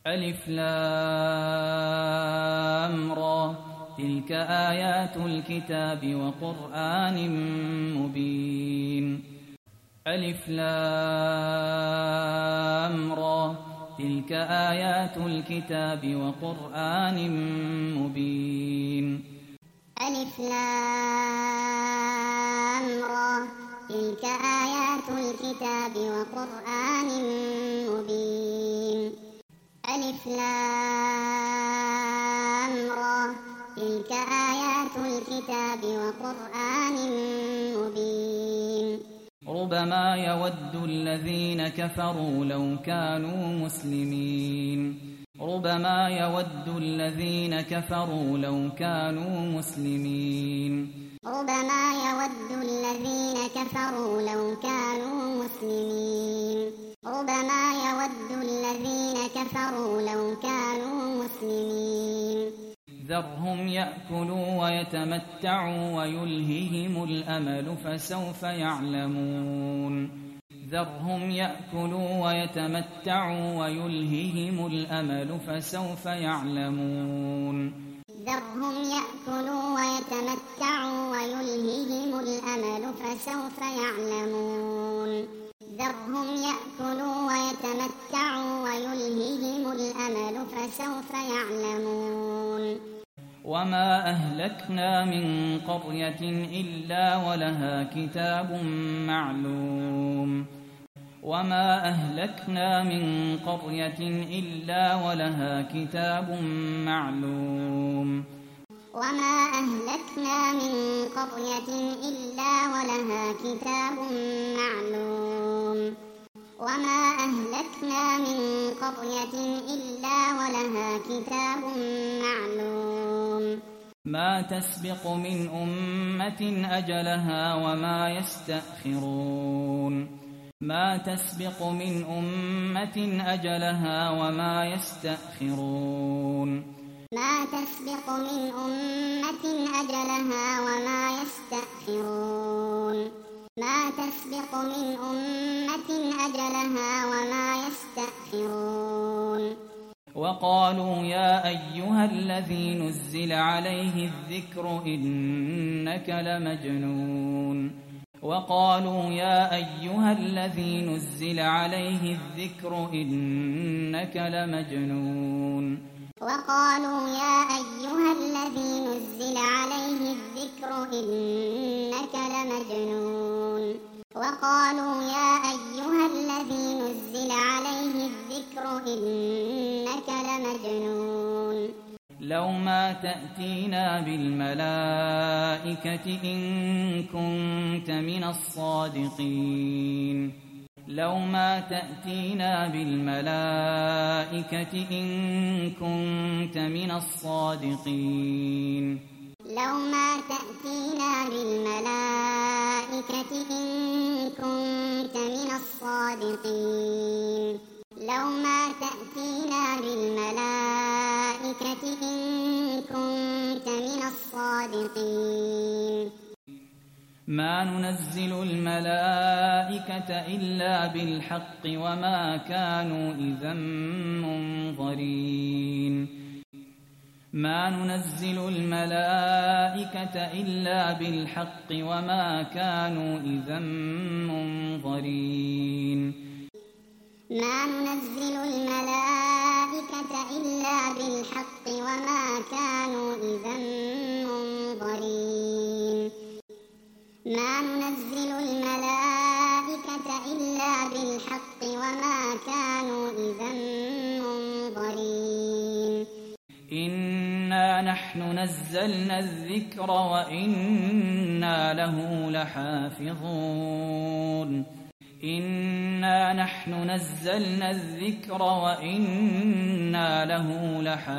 ألف لام را تلك آيات الكتاب وقرآن مبين ألف لام را تلك آيات الكتاب وقرآن مبين ألف لام را تلك آيات الكتاب وقرآن مبين ألف لام را تلك آيات الكتاب وقرآن مبين ربما يود الذين كفروا لو كانوا مسلمين ربما يود الذين كفروا لو كانوا مسلمين ربما يود الذين كفروا لو كانوا مسلمين ربما يود الذين كفروا لو كانوا مسلمين ذرهم يأكلوا ويتمتعوا ويلههم الأمل فسوف يعلمون ذرهم يأكلوا ويتمتعوا ويلههم الأمل فسوف يعلمون ذرهم يأكلوا ويتمتعوا ويلههم الأمل فسوف يعلمون ذرهم يأكلوا ويتمتعوا ويلههم الأمل فسوف يعلمون وما أهلكنا من قرية إلا ولها كتاب معلوم وما أهلكنا من قرية إلا ولها كتاب معلوم وما أهلكنا من قرية إلا ولها كتاب معلوم وما أهلكنا من قرية إلا ولها كتاب معلوم ما تسبق من أمة أجلها وما يستأخرون ما تسبق من أمة أجلها وما يستأخرون ما تسبق من أمة أجلها وما يستأخرون ما تسبق من أمة أجلها وما يستأخرون وقالوا يا أيها الذي نزل عليه الذكر إنك لمجنون وقالوا يا أيها الذي نزل عليه الذكر إنك لمجنون وقالوا يا أيها الذي نزل عليه الذكر إنك لمجنون وقالوا يا أيها الذي نزل عليه الذكر إنك لمجنون لو ما تأتينا بالملائكة إن كنت من الصادقين لو ما تأتينا بالملائكة إن كنت من الصادقين لو ما تأتينا بالملائكة إن كنت من الصادقين لو ما تأتينا بالملائكة إن كنت من الصادقين ما ننزل الملائكة إلا بالحق وما كانوا إذا منظرين ما ننزل الملائكة إلا بالحق وما كانوا إذا منظرين ما ننزل الملائكة إلا بالحق وما كانوا إذا منظرين ما ننزل الملائكة إلا بالحق وما كانوا إذا منظرين إنا نحن نزلنا الذكر وإنا له لحافظون إنا نحن نزلنا الذكر وإنا له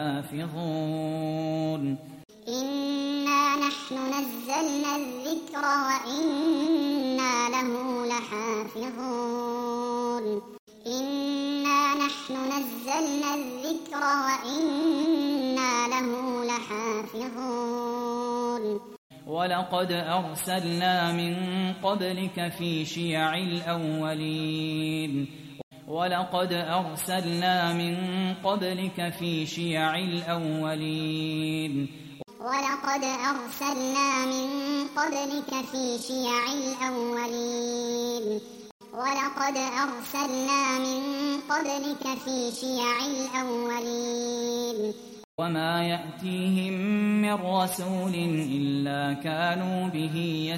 لحافظون إنا نحن نزلنا الذكر وإنا له لحافظون إنا نحن نزلنا الذكر وإنا له لحافظون ولقد أرسلنا من قبلك في شيع الأولين ولقد أرسلنا من قبلك في شيع الأولين ولقد أرسلنا من قبلك في شيع الأولين ولقد أرسلنا من قبلك في شيع الأولين وما يأتيهم من رسول إلا كانوا به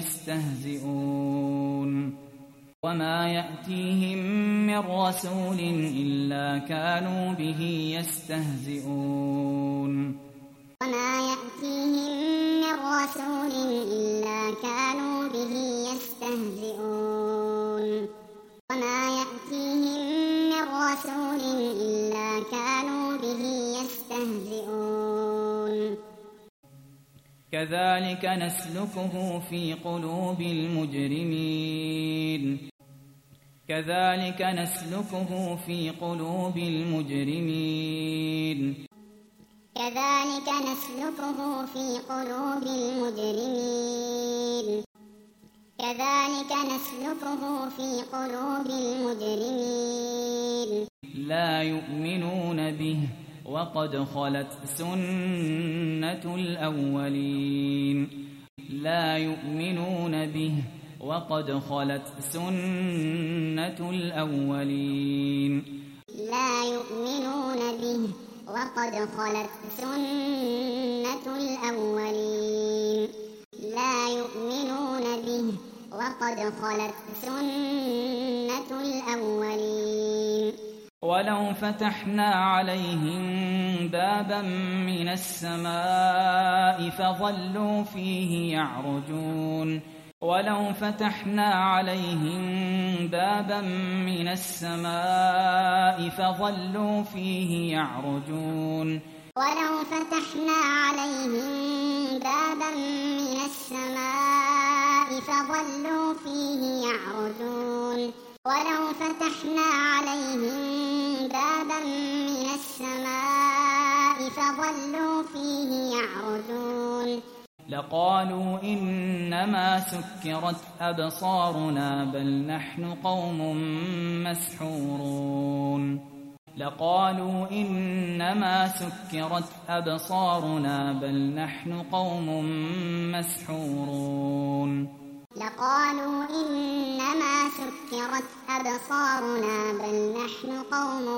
يستهزئون وما يأتيهم من رسول إلا كانوا به يستهزئون وما يأتيهم من رسول إلا كانوا به يستهزئون وما يأتيهم من رسول إلا كانوا به يستهزئون كذلك نسلكه في قلوب المجرمين كذلك نسلكه في قلوب المجرمين كذلك نسلكه في قلوب المجرمين كذلك نسلكه في قلوب المجرمين لا يؤمنون به وقد خلت سنة الأولين لا يؤمنون به وقد خلت سنة الأولين لا يؤمنون به وقد خلت سنة الأولين لا يؤمنون به وقد خلت سنة الأولين ولو فتحنا عليهم بابا من السماء فظلوا فيه يعرجون ولو فتحنا عليهم بابا من السماء فظلوا فيه يعرجون ولو فتحنا عليهم بابا من السماء فظلوا فيه يعرجون ولو فتحنا عليهم بابا من السماء فظلوا فيه يعرجون لقالوا إنما سكرت أبصارنا بل نحن قوم مسحورون لقالوا إنما سكرت أبصارنا بل نحن قوم مسحورون لقالوا إنما سكرت أبصارنا بل نحن قوم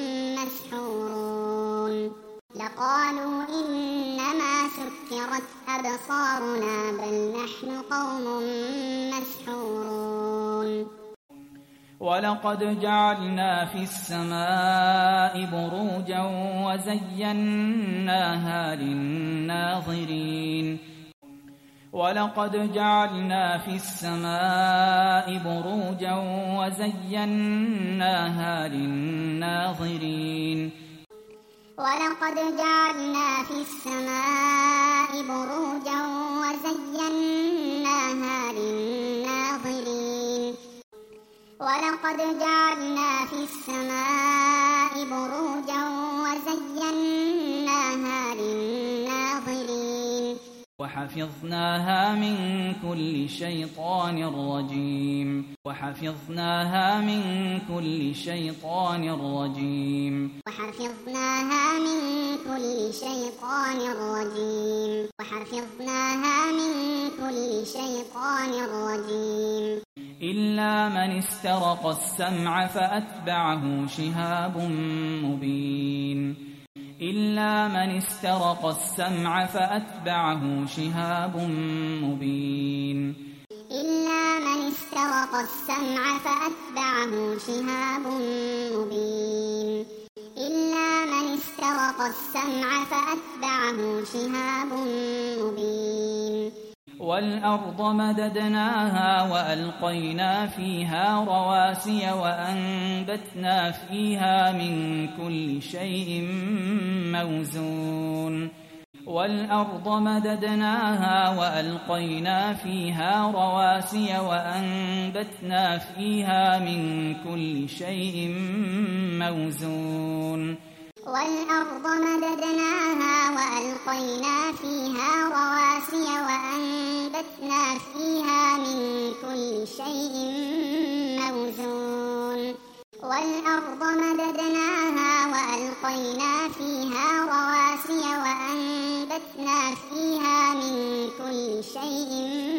مسحورون لقالوا إنما سكرت أبصارنا بل نحن قوم مسحورون ولقد جعلنا في السماء بروجا وزيناها للناظرين ولقد جعلنا في السماء بروجا وزيناها للناظرين ولقد جعلنا في السماء بروجا وزيناها للناظرين ولقد جعلنا في السماء بروجا وزيناها للناظرين وحفظناها من كل شيطان رجيم وحفظناها من كل شيطان رجيم وحفظناها من كل شيطان رجيم وحفظناها من كل شيطان رجيم إلا من استرق السمع فأتبعه شهاب مبين إلا من استرق السمع فأتبعه شهاب مبين إلا من استرق السمع فأتبعه شهاب مبين إلا من استرق السمع فأتبعه شهاب مبين والأرض مددناها وألقينا فيها رواسي وأنبتنا فيها من كل شيء موزون والأرض مددناها وألقينا فيها رواسي وأنبتنا فيها من كل شيء موزون والأرض مددناها وألقينا فيها رواسي وأنبتنا فيها من كل شيء موزون والأرض مددناها وألقينا فيها رواسي وأنبتنا فيها من كل شيء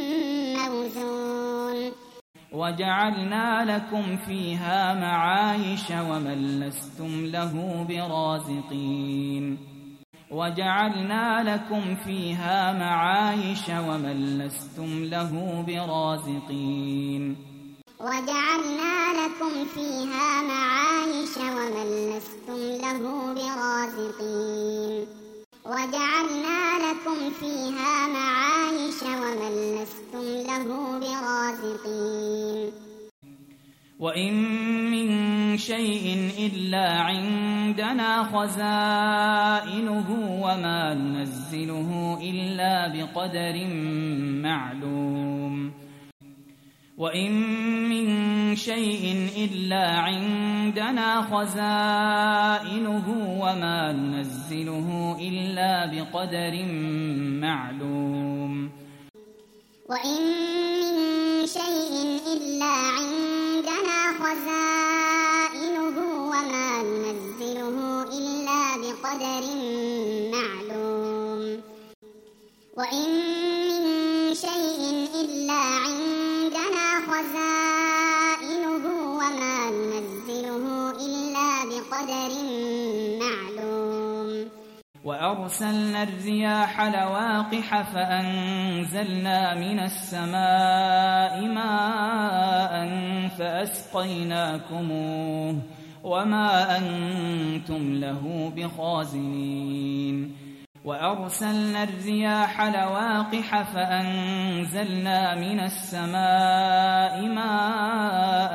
موزون وجعلنا لكم فيها معايش ومن لستم له برازقين وجعلنا لكم فيها معايش ومن لستم له برازقين وجعلنا لكم فيها معايش ومن لستم له برازقين وجعلنا لكم فيها معايش ومن لستم له برازقين وإن من شيء إلا عندنا خزائنه وما ننزله إلا بقدر معلوم وإن من شيء إلا عندنا خزائنه وما ننزله إلا بقدر معلوم وإن من شيء إلا عندنا خزائنه وما ننزله إلا بقدر معلوم وإن من شيء إلا عندنا خزائنه وما ننزله إلا بقدر معلوم وأرسلنا الرياح لواقح فأنزلنا من السماء ماء فأسقيناكموه وما أنتم له بخازنين وأرسلنا الرياح لواقح فأنزلنا من السماء ماء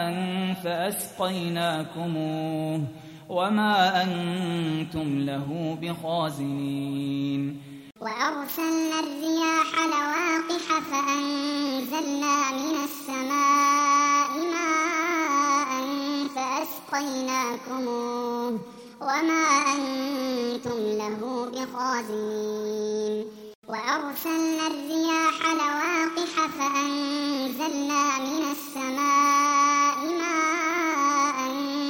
فأسقيناكموه وما أنتم له بخازنين وأرسلنا الرياح لواقح فأنزلنا من السماء ماء فأسقيناكموه وما أنتم له بخازنين وأرسلنا الرياح لواقح فأنزلنا من السماء ماء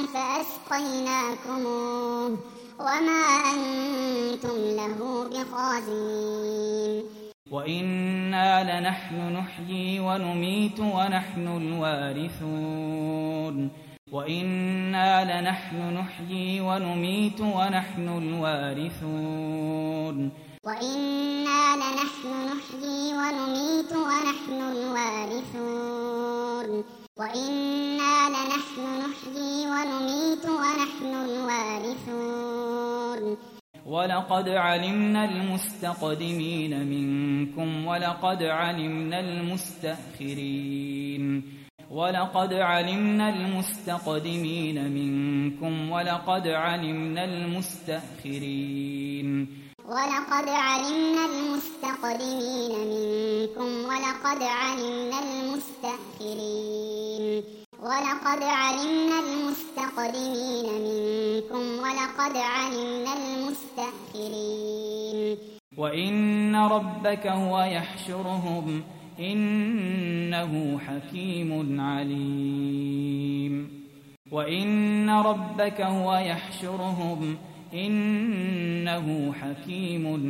فأسقيناكموه وما أنتم له بخازنين وإنا لنحن نحيي ونميت ونحن الوارثون وإنا لنحن نحيي ونميت ونحن الوارثون وإنا لنحن نحيي ونميت ونحن الوارثون وإنا لنحن نحيي ونميت ونحن الوارثون ولقد علمنا المستقدمين منكم ولقد علمنا المستأخرين ولقد علمنا المستقدمين منكم ولقد علمنا المستأخرين ولقد علمنا المستقدمين منكم ولقد علمنا المستأخرين ولقد علمنا المستقدمين منكم ولقد علمنا المستأخرين وإن ربك هو يحشرهم إنه حكيم عليم وإن ربك هو يحشرهم إنه حكيم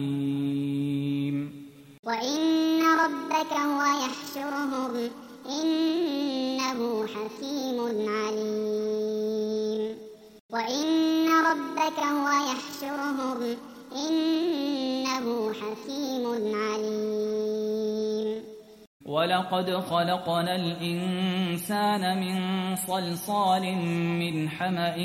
عليم وإن ربك هو يحشرهم إنه حكيم عليم وإن ربك هو يحشرهم إنه حكيم عليم ولقد خلقنا الإنسان من صلصال من حمأ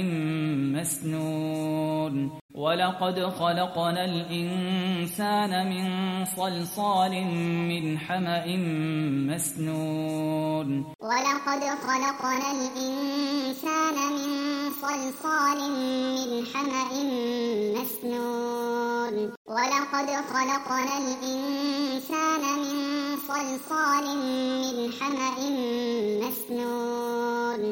مسنون ولقد خلقنا الإنسان من صلصال من حمأ مسنون ولقد خلقنا الإنسان من صلصال من حمأ مسنون ولقد خلقنا الإنسان من صلصال من حمأ مسنون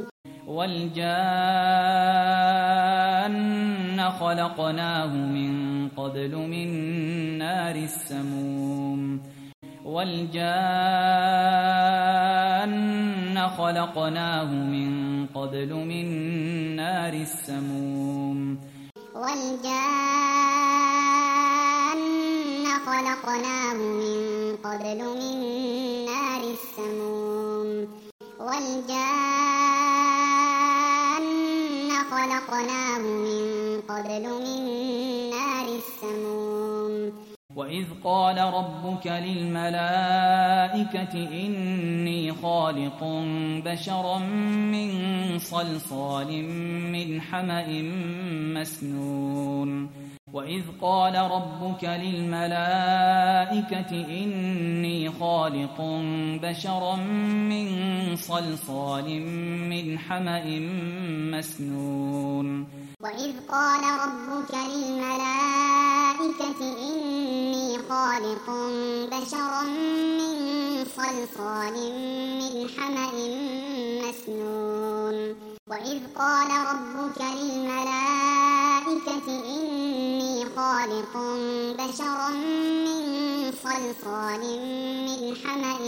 والجان خلقناه من قبل من نار السموم والجان خلقناه من قبل من نار السموم والجان خلقناه من قبل من نار السموم والجان خلقناه من قبل من نار السموم وإذ قال ربك للملائكة إني خالق بشرا من صلصال من حمأ مسنون وإذ قال ربك للملائكة إني خالق بشرا من صلصال من حمأ مسنون وإذ قال ربك للملائكة إني خالق بشرا من صلصال من حمأ مسنون وإذ قال ربك للملائكة إني خالق بشرا من صلصال من حمأ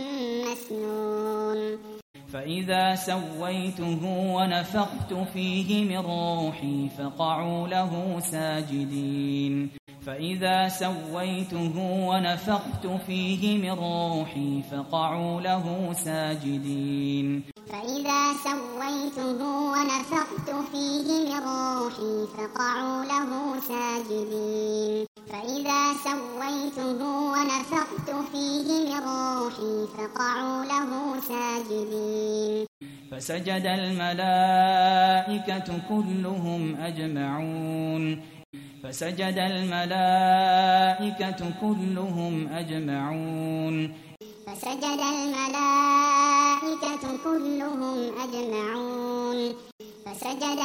مسنون فإذا سويته ونفخت فيه من روحي فقعوا له ساجدين فإذا سويته ونفخت فيه من روحي فقعوا له ساجدين فإذا سويته ونفخت فيه من روحي فقعوا له ساجدين فإذا سويته ونفخت فيه من روحي فقعوا له ساجدين فسجد الملائكة كلهم أجمعون فسجد الملائكة كلهم أجمعون فسجد الملائكة كلهم أجمعون فسجد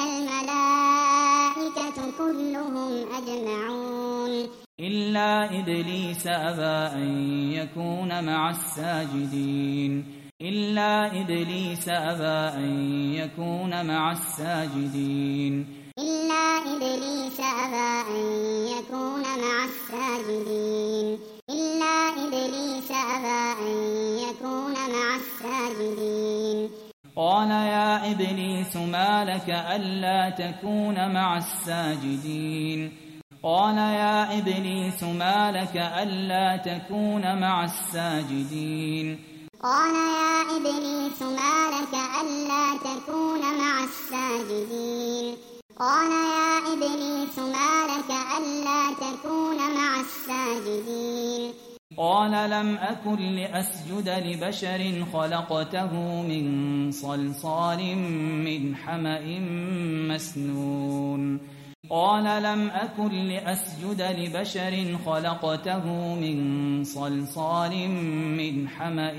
الملائكة كلهم أجمعون إلا إبليس أبى أن يكون مع الساجدين إلا إبليس أبى أن يكون مع الساجدين إلا إبليس أبى أن يكون مع الساجدين إلا إبليس أبى أن يكون مع الساجدين قال يا إبليس ما لك ألا تكون مع الساجدين قال يا إبليس ما لك ألا تكون مع الساجدين قال يا إبليس ما لك ألا تكون مع الساجدين قال يا إبليس ما لك ألا تكون مع الساجدين قال لم أكن لأسجد لبشر خلقته من صلصال من حمأ مسنون قال لم أكن لأسجد لبشر خلقته من صلصال من حمأ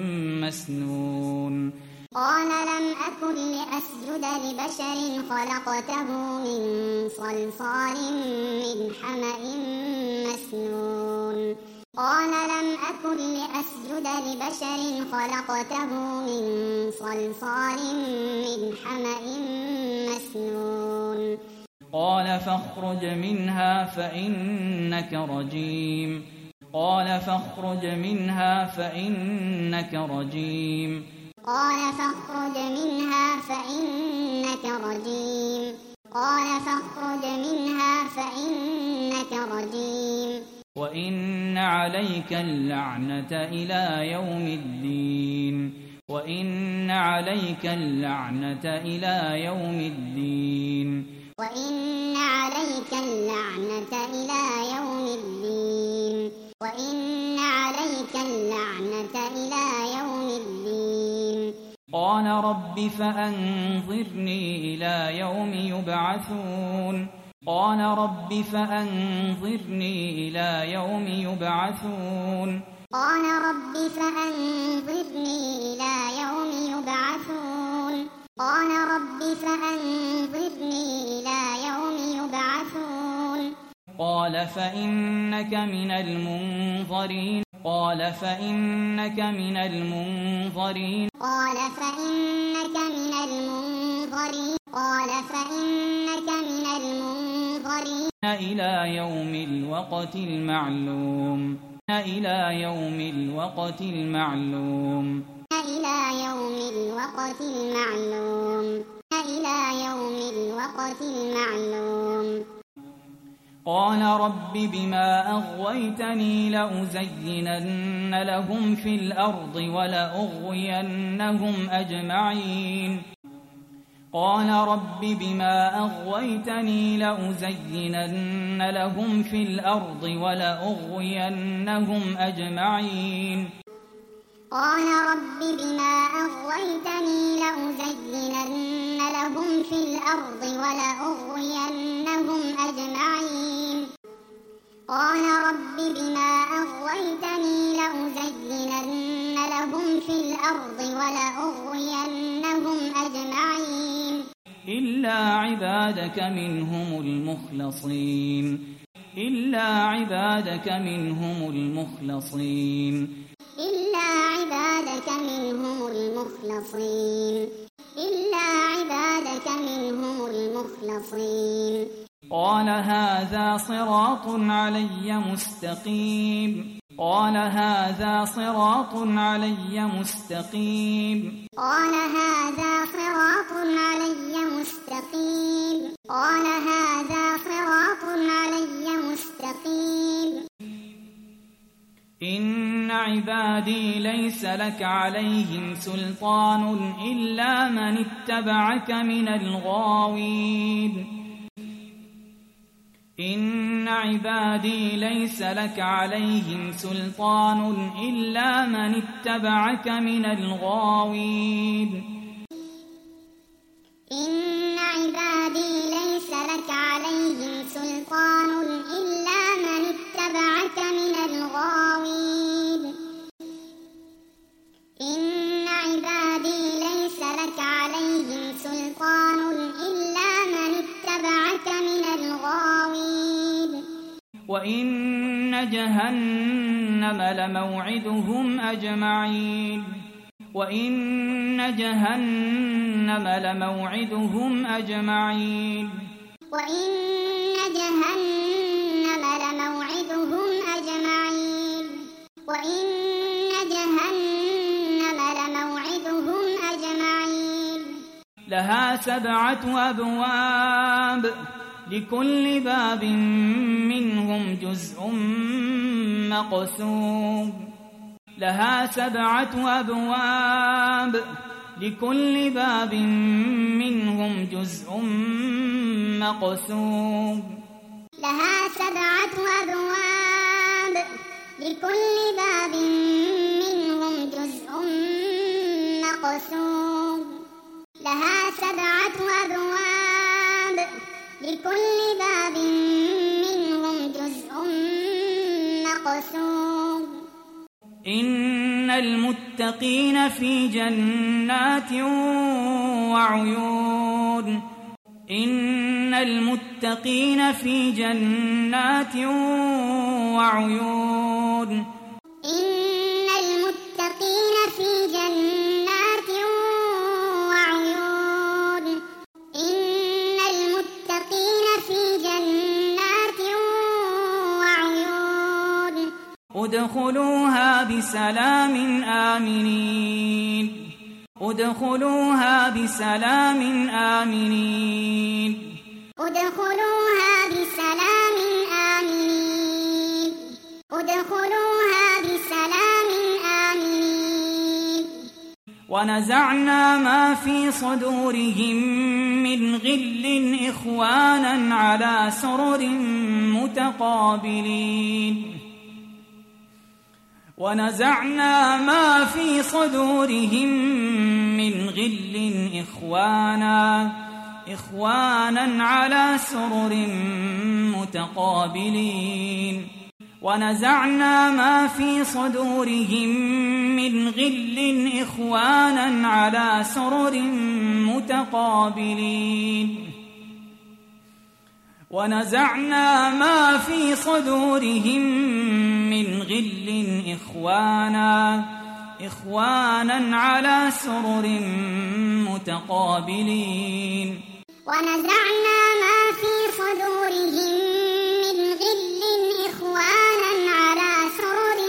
مسنون قال لم أكن لأسجد لبشر خلقته من صلصال من حمأ مسنون قال لم أكن لأسجد لبشر خلقته من صلصال من حمأ مسنون قال فاخرج منها فإنك رجيم قال فاخرج منها فإنك رجيم قال فاخرج منها فإنك رجيم قال فاخرج منها فإنك رجيم وإن عليك اللعنة إلى يوم الدين وإن عليك اللعنة إلى يوم الدين وإن عليك اللعنة إلى يوم الدين وإن عليك اللعنة إلى يوم الدين قال رب فأنظرني إلى يوم يبعثون قال رب فأنظرني إلى يوم يبعثون قال رب فأنظرني إلى يوم يبعثون قال رب فأنظرني إلى يوم يبعثون قال فإنك من المنظرين قال فإنك من المنظرين قال فإنك من المنظرين قال فإنك من المنظرين إلى يوم الوقت المعلوم إلى يوم الوقت المعلوم إلى يوم الوقت المعلوم إلى يوم الوقت المعلوم قال رب بما أغويتني لأزينن لهم في الأرض ولأغوينهم أجمعين قال رب بما أغويتني لأزينن لهم في الأرض ولأغوينهم أجمعين قال رب بما أغويتني لأزينن لهم في الأرض ولأغوينهم أجمعين قال رب بما أغويتني لأزينن لهم في الأرض ولأغوينهم أجمعين إلا عبادك منهم المخلصين إلا عبادك منهم المخلصين إلا عبادك منهم المخلصين إلا عبادك منهم المخلصين قال هذا صراط علي مستقيم قال هذا صراط علي مستقيم قال هذا صراط علي مستقيم قال هذا صراط علي مستقيم إن عبادي ليس لك عليهم سلطان إلا من اتبعك من الغاوين إن عبادي ليس لك عليهم سلطان إلا من اتبعك من الغاوين إن عبادي ليس لك عليهم سلطان إلا من اتبعك من الغاوين إن عبادي ليس لك عليهم سلطان إلا من اتبعك من الغاوين وإن جهنم لموعدهم أجمعين وإن جهنم لموعدهم أجمعين وإن جهنم لموعدهم أجمعين وإن جهنم لموعدهم أجمعين لها 7 أبواب لكل باب منهم جزء مقسوم لها 7 أبواب لكل باب منهم جزء مقسوم لها 7 أبواب لكل باب منهم جزء مقسوم لها 7 أبواب لكل باب منهم جزء مقسوم إن المتقين في جنات وعيون إن المتقين في جنات وعيون إن المتقين في جنات وعيون إن المتقين في جنات وعيون ادخلوها بسلام آمنين ادخلوها بسلام آمنين ادخلوها بسلام آمنين ادخلوها بسلام آمنين ونزعنا ما في صدورهم من غل إخوانا على سرر متقابلين ونزعنا ما في صدورهم من غل إخوانا على سرر متقابلين ونزعنا ما في صدورهم من غل إخوانا على سرر متقابلين ونزعنا ما في صدورهم من غل إخوانا على سرر متقابلين ونزعنا ما في صدورهم من غل إخوانا على سرر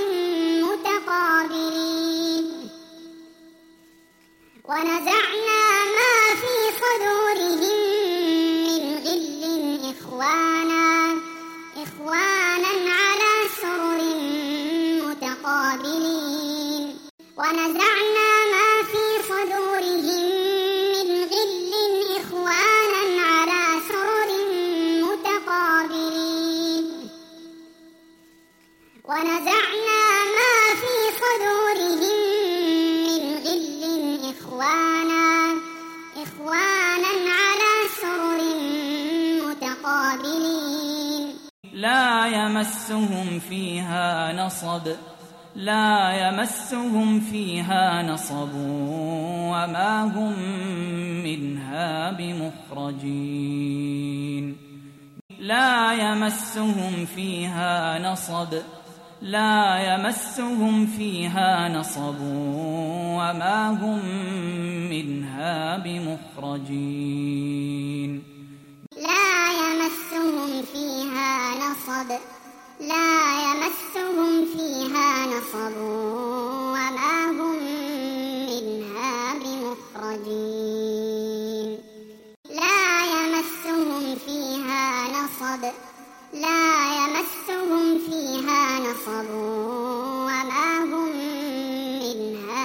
ونزعنا ما في صدورهم من غل إخوانا على سرر متقابلين ونزعنا ما في صدورهم من غل إخوانا على سرر متقابلين لا يمسهم فيها نصب وما هم منها بمخرجين لا يمسهم فيها نصب وما هم منها بمخرجين لا يمسهم فيها نصب وما هم منها بمخرجين لا يمسهم فيها نصب وما هم منها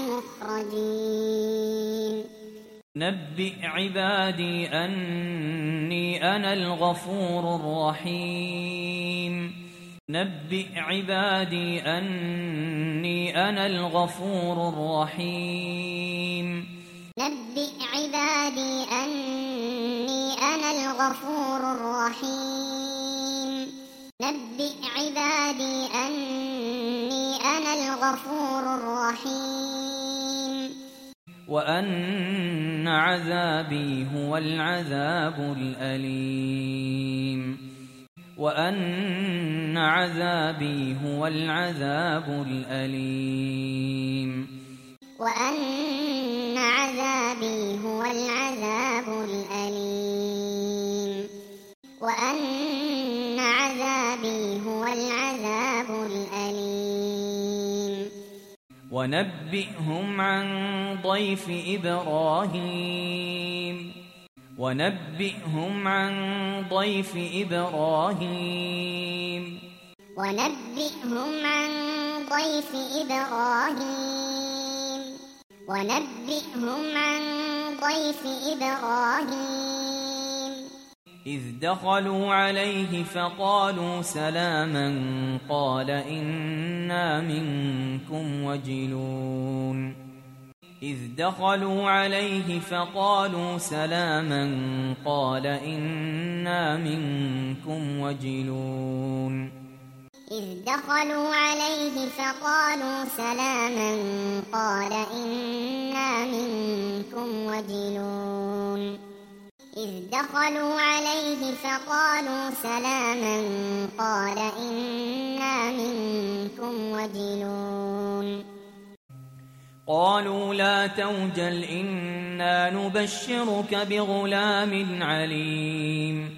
بمخرجين نبئ عبادي أني أنا الغفور الرحيم نبئ عبادي أني أنا الغفور الرحيم نبئ عبادي أني أنا الغفور الرحيم نبئ عبادي أني أنا الغفور الرحيم وأن عذابي هو العذاب الأليم وأن عذابي هو العذاب الأليم وأن عذابي هو العذاب الأليم وأن عذابي هو العذاب الأليم ونبئهم عن ضيف إبراهيم ونبئهم عن ضيف إبراهيم ونبئهم عن ضيف إبراهيم ونبئهم عن ضيف إبراهيم إذ دخلوا عليه فقالوا سلاما قال إنا منكم وجلون إذ دخلوا عليه فقالوا سلاما قال إنا منكم وجلون إذ دخلوا عليه فقالوا سلاما قال إنا منكم وجلون إذ دخلوا عليه فقالوا سلاما قال إنا منكم وجلون قالوا لا توجل إنا نبشرك بغلام عليم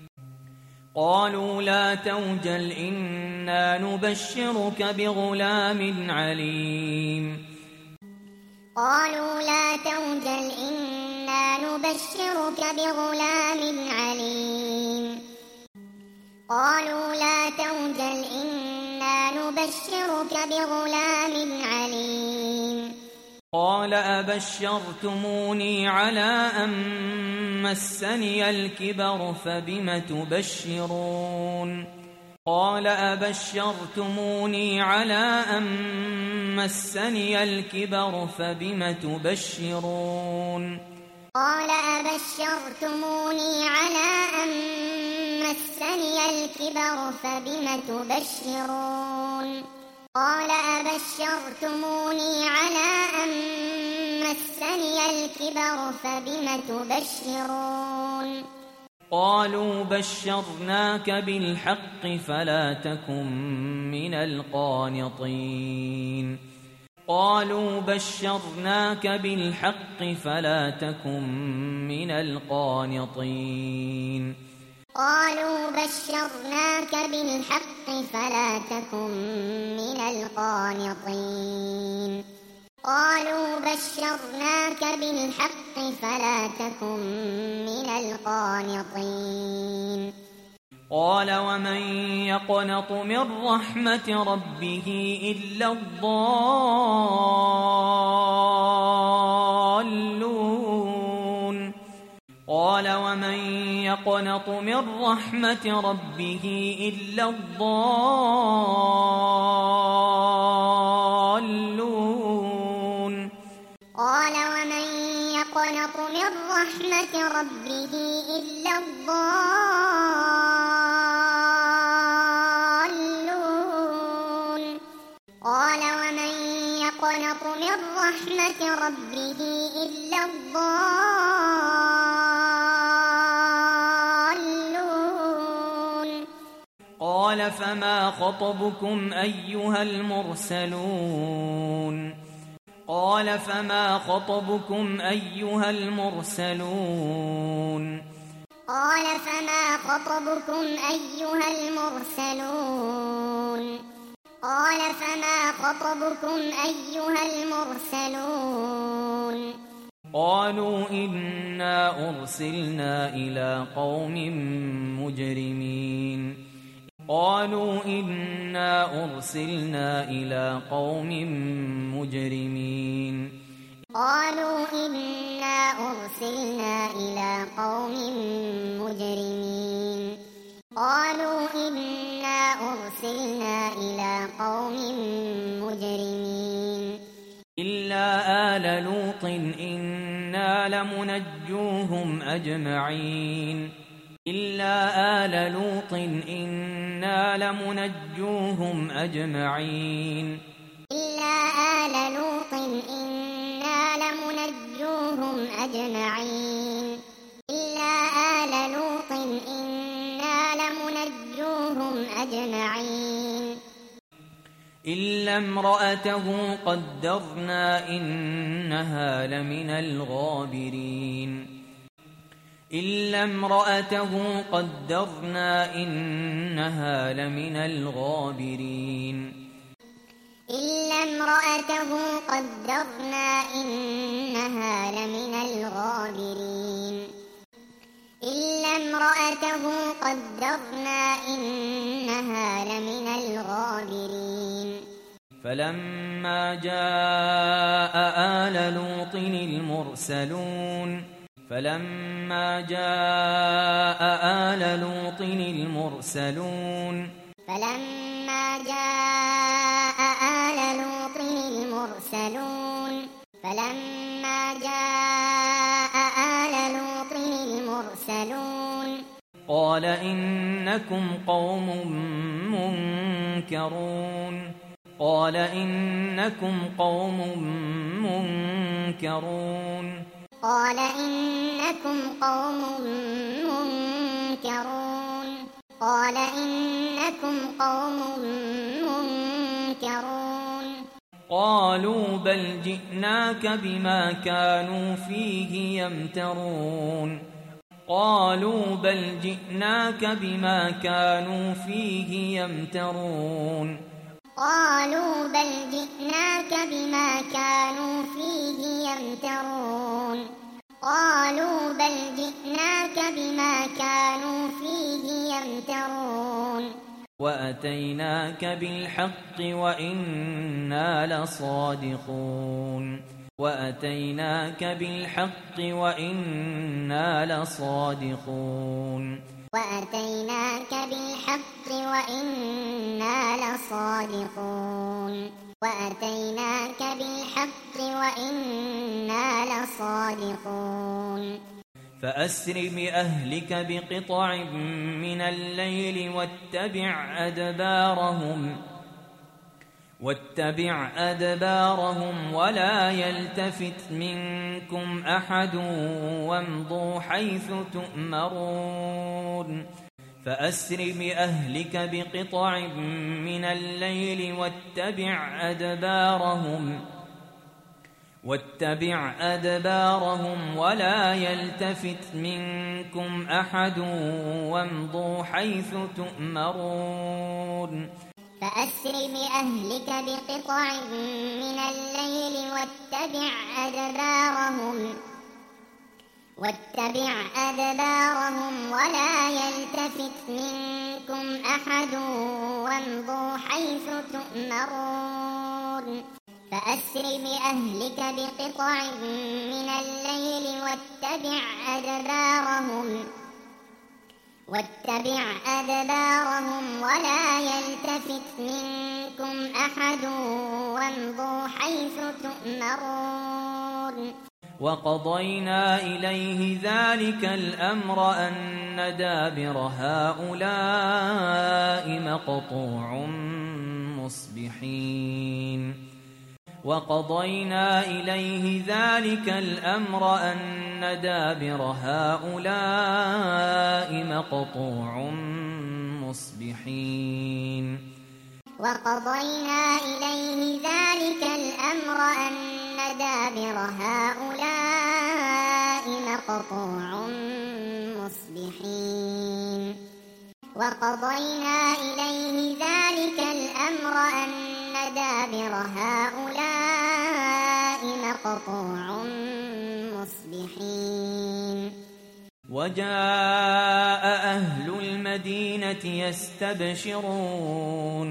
قالوا لا توجل إنا نبشرك بغلام عليم قالوا لا توجل إنا نبشرك بغلام عليم قالوا لا توجل إنا نبشرك بغلام عليم قال أبشرتموني على أن مسني الكبر فبم تبشرون قال أبشرتموني على أن مسني الكبر فبم تبشرون قال أبشرتموني على أن مسني الكبر فبم تبشرون قال أبشرتموني على أن مسني الكبر فبم تبشرون قالوا بشرناك بالحق فلا تكن من القانطين قالوا بشرناك بالحق فلا تكن من القانطين قالوا بشرناك بالحق فلا تكن من القانطين قالوا بشرناك بالحق فلا تكن من القانطين قال ومن يقنط من رحمة ربه إلا الضالون قال ومن يقنط من رحمة ربه إلا الضالون قال ومن يقنط من رحمة ربه إلا الضالون قال ومن يقنط من رحمة ربه إلا الضالون قال فما خطبكم أيها المرسلون قال فما خطبكم أيها المرسلون قال فما خطبكم أيها المرسلون قال فما خطبكم أيها المرسلون قالوا إنا أرسلنا إلى قوم مجرمين قالوا إنا أرسلنا إلى قوم مجرمين قالوا إنا أرسلنا إلى قوم مجرمين قالوا إنا أرسلنا إلى قوم مجرمين إلا آل لوط إنا لمنجوهم أجمعين إلا آل لوط إنا لمنجوهم أجمعين إلا آل لوط إنا لمنجوهم أجمعين إلا آل لوط إنا لمنجوهم أجمعين إلا امرأته قدرنا إنها لمن الغابرين إلا امرأته قدرنا إنها لمن الغابرين إلا امرأته قدرنا إنها لمن الغابرين إلا امرأته قدرنا إنها لمن الغابرين فلما جاء آل لوط المرسلون فلما جاء آل لوط المرسلون فلما جاء آل لوط المرسلون فلما جاء آل لوط المرسلون قال إنكم قوم منكرون قال إنكم قوم منكرون قال إنكم قوم منكرون قال إنكم قوم منكرون قالوا بل جئناك بما كانوا فيه يمترون قالوا بل جئناك بما كانوا فيه يمترون قالوا بل جئناك بما كانوا فيه يمترون قالوا بل جئناك بما كانوا فيه يمترون وأتيناك بالحق وإنا لصادقون وأتيناك بالحق وإنا لصادقون وأتيناك بالحق وإنا لصادقون وأتيناك بالحق وإنا لصادقون فأسر بأهلك بقطع من الليل واتبع أدبارهم ولا يلتفت منكم أحد وامضوا حيث تؤمرون فأسر بأهلك بقطع من الليل واتبع أدبارهم ولا يلتفت منكم أحد وامضوا حيث تؤمرون فأسر بأهلك بقطع من الليل واتبع أدبارهم ولا يلتفت منكم أحد وامضوا حيث تؤمرون فأسر بأهلك بقطع من الليل واتبع أدبارهم ولا يلتفت منكم أحد وامضوا حيث تؤمرون وقضينا إليه ذلك الأمر أن دابر هؤلاء مقطوع مصبحين وقضينا إليه ذلك الأمر أن دابر هؤلاء مقطوع مصبحين وقضينا إليه ذلك الأمر أن دابر هؤلاء مقطوع مصبحين وقضينا إليه ذلك الأمر أن دابر هؤلاء مقطوع مصبحين وجاء أهل المدينة يستبشرون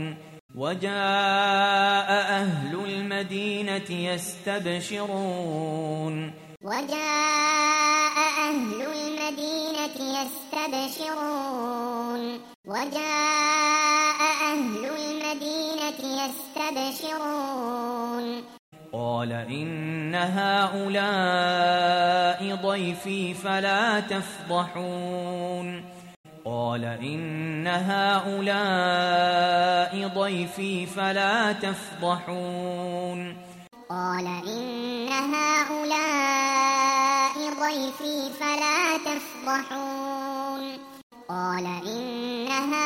وجاء أهل المدينة يستبشرون وجاء أهل المدينة يستبشرون وجاء أهل المدينة يستبشرون قال إن هؤلاء ضيفي فلا تفضحون قال إن هؤلاء ضيفي فلا تفضحون قال إن هؤلاء ضيفي فلا تفضحون قال إن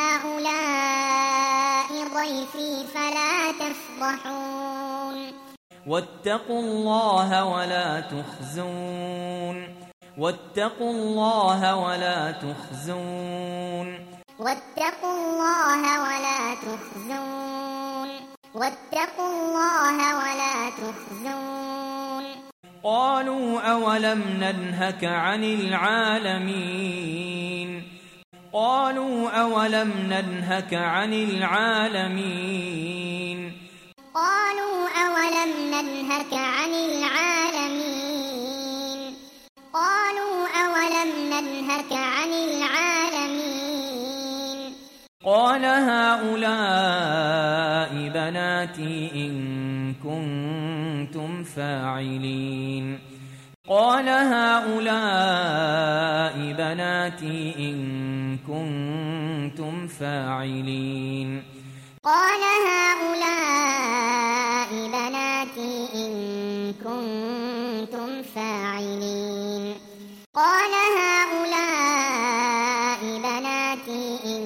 هؤلاء ضيفي فلا تفضحون واتقوا الله ولا تخزون واتقوا الله ولا تخزون واتقوا الله ولا تخزون واتقوا الله ولا تخزون قالوا أولم ننهك عن العالمين قالوا أولم ننهك عن العالمين قالوا أولم ننهك عن العالمين قالوا أولم ننهك عن العالمين قال هؤلاء بناتي إن كنتم فاعلين قال هؤلاء بناتي إن كنتم فاعلين قال هؤلاء بناتي إن كنتم فاعلين قال هؤلاء بناتي إن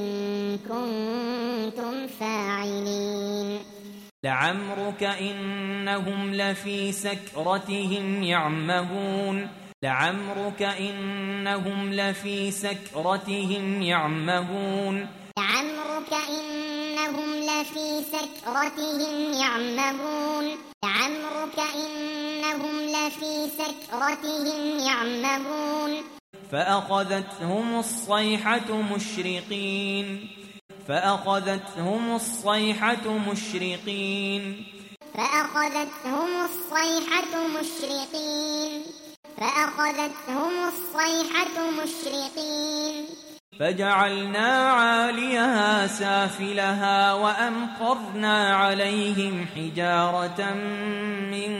كنتم فاعلين لعمرك إنهم لفي سكرتهم يعمهون لعمرك إنهم لفي سكرتهم يعمهون لعمرك إنهم لفي سكرتهم يعمهون لعمرك إنهم لفي سكرتهم يعمهون فأخذتهم الصيحة مشرقين فأخذتهم الصيحة مشرقين فأخذتهم الصيحة مشرقين فأخذتهم الصيحة مشرقين فجعلنا عاليها سافلها وأمطرنا عليهم حجارة من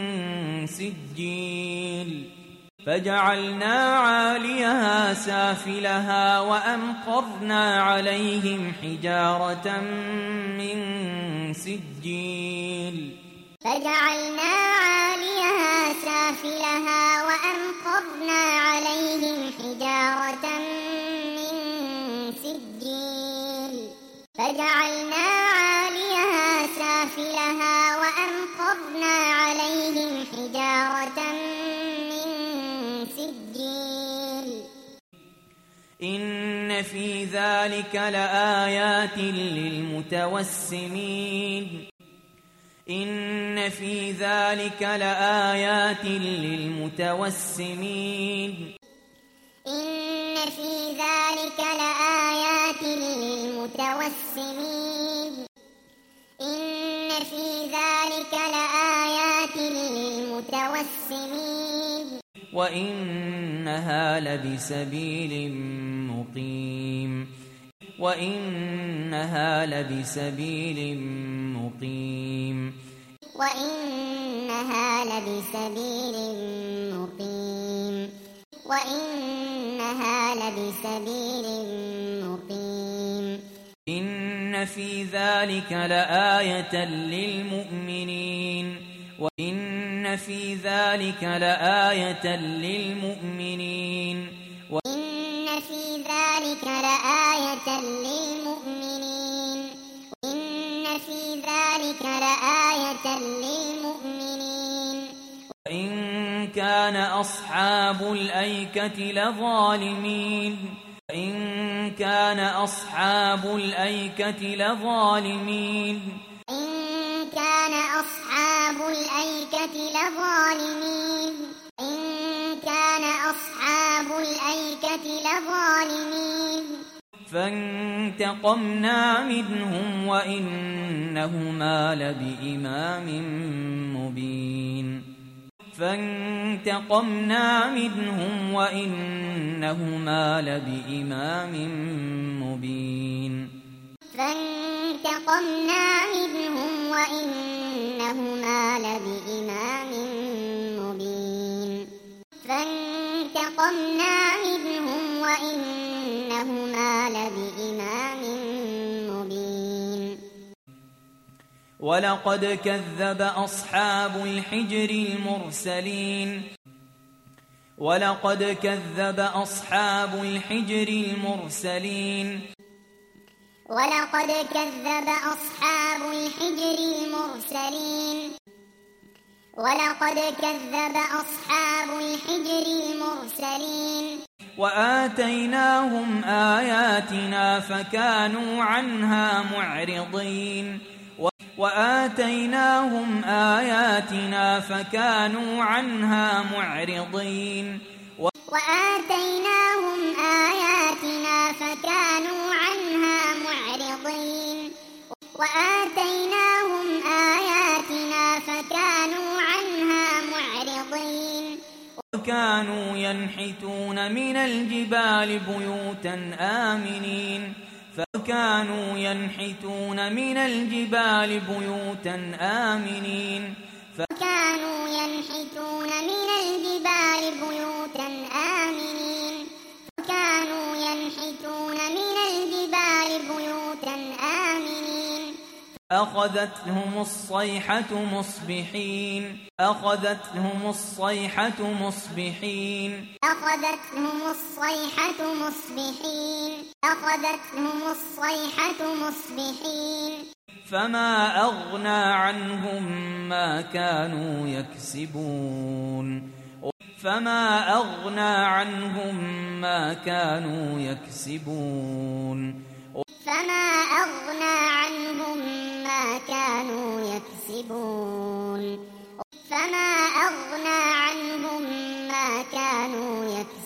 سجيل فجعلنا عاليها سافلها وأمطرنا عليهم حجارة من سجيل فجعلنا عاليها سافلها وأمطرنا عليهم حجارة من سجيل فجعلنا عاليها سافلها وأمطرنا عليهم حجارة من سجيل إن في ذلك لآيات للمتوسمين إن في ذلك لآيات للمتوسمين إن في ذلك لآيات للمتوسمين إن في ذلك لآيات للمتوسمين وإنها لبسبيل مقيم وإنها لبسبيل مقيم وإنها لبسبيل مقيم وإنها لبسبيل مقيم إن في ذلك لآية للمؤمنين وإن في ذلك لآية للمؤمنين إن في ذلك لآية للمؤمنين إن في ذلك لآية للمؤمنين وإن كان أصحاب الأيكة لظالمين وإن كان أصحاب الأيكة لظالمين إن كان أصحاب الأيكة لظالمين إن كان أصحاب الأيكة لظالمين فانتقمنا منهم وإنهما لبإمام مبين فانتقمنا منهم وإنهما لبإمام مبين فانتقمنا منهم وإنهما لبإمام مبين فانتقمنا منهم وإنهما لبإمام مبين ولقد كذب أصحاب الحجر المرسلين ولقد كذب أصحاب الحجر المرسلين ولقد كذب أصحاب الحجر المرسلين ولقد كذب أصحاب الحجر المرسلين وآتيناهم آياتنا فكانوا عنها معرضين وآتيناهم آياتنا فكانوا عنها معرضين وآتيناهم آياتنا فكانوا عنها معرضين وآتيناهم آياتنا فكانوا عنها معرضين وكانوا ينحتون من الجبال بيوتا آمنين فكانوا ينحتون من الجبال بيوتا آمنين فكانوا ينحتون من الجبال بيوتا آمنين فكانوا ينحتون من الجبال بيوتا آمنين أخذتهم الصيحة مصبحين أخذتهم الصيحة مصبحين أخذتهم الصيحة مصبحين أخذتهم الصيحة مصبحين فما أغنى عنهم ما كانوا يكسبون فما أغنى عنهم ما كانوا يكسبون فما أغنى عنهم ما كانوا يكسبون فما أغنى عنهم ما كانوا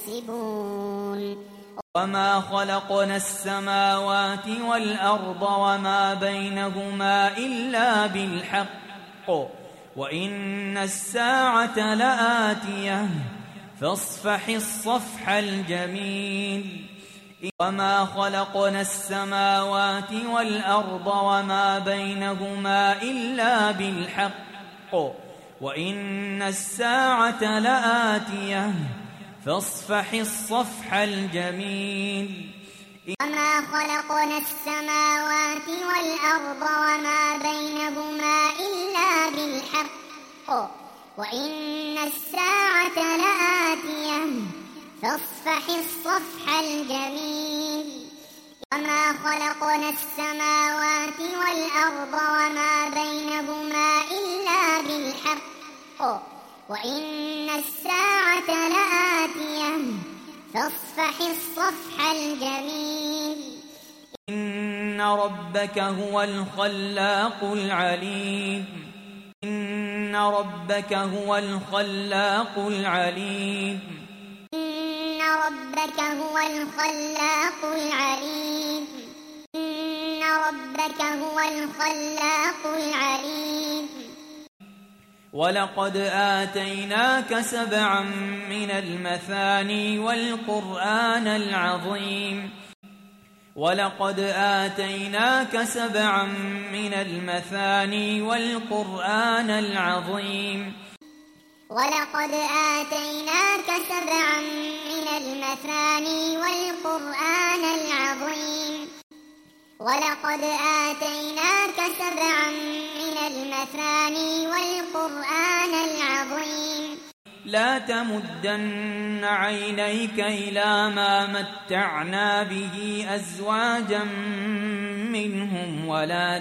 يكسبون وما خلقنا السماوات والأرض وما بينهما إلا بالحق وإن الساعة لآتية فاصفح الصفح الجميل وما خلقنا السماوات والأرض وما بينهما إلا بالحق وإن الساعة لآتية فاصفح الصفح الجميل وما خلقنا السماوات والأرض وما بينهما إلا بالحق وإن الساعة لآتية فاصفح الصفح الجميل وما خلقنا السماوات والأرض وما بينهما إلا بالحق وإن الساعة لآتية فاصفح الصفح الجميل إن ربك هو الخلاق العليم إن ربك هو الخلاق العليم إن ربك هو الخلاق العليم إن ربك هو الخلاق العليم ولقد آتيناك 7 من المثاني والقرآن العظيم ولقد آتيناك 7 من المثاني والقرآن العظيم ولقد آتيناك 7 من المثاني والقرآن العظيم ولقد آتيناك 7 من المثاني والقرآن العظيم لا تمدن عينيك إلى ما متعنا به أزواجا منهم ولا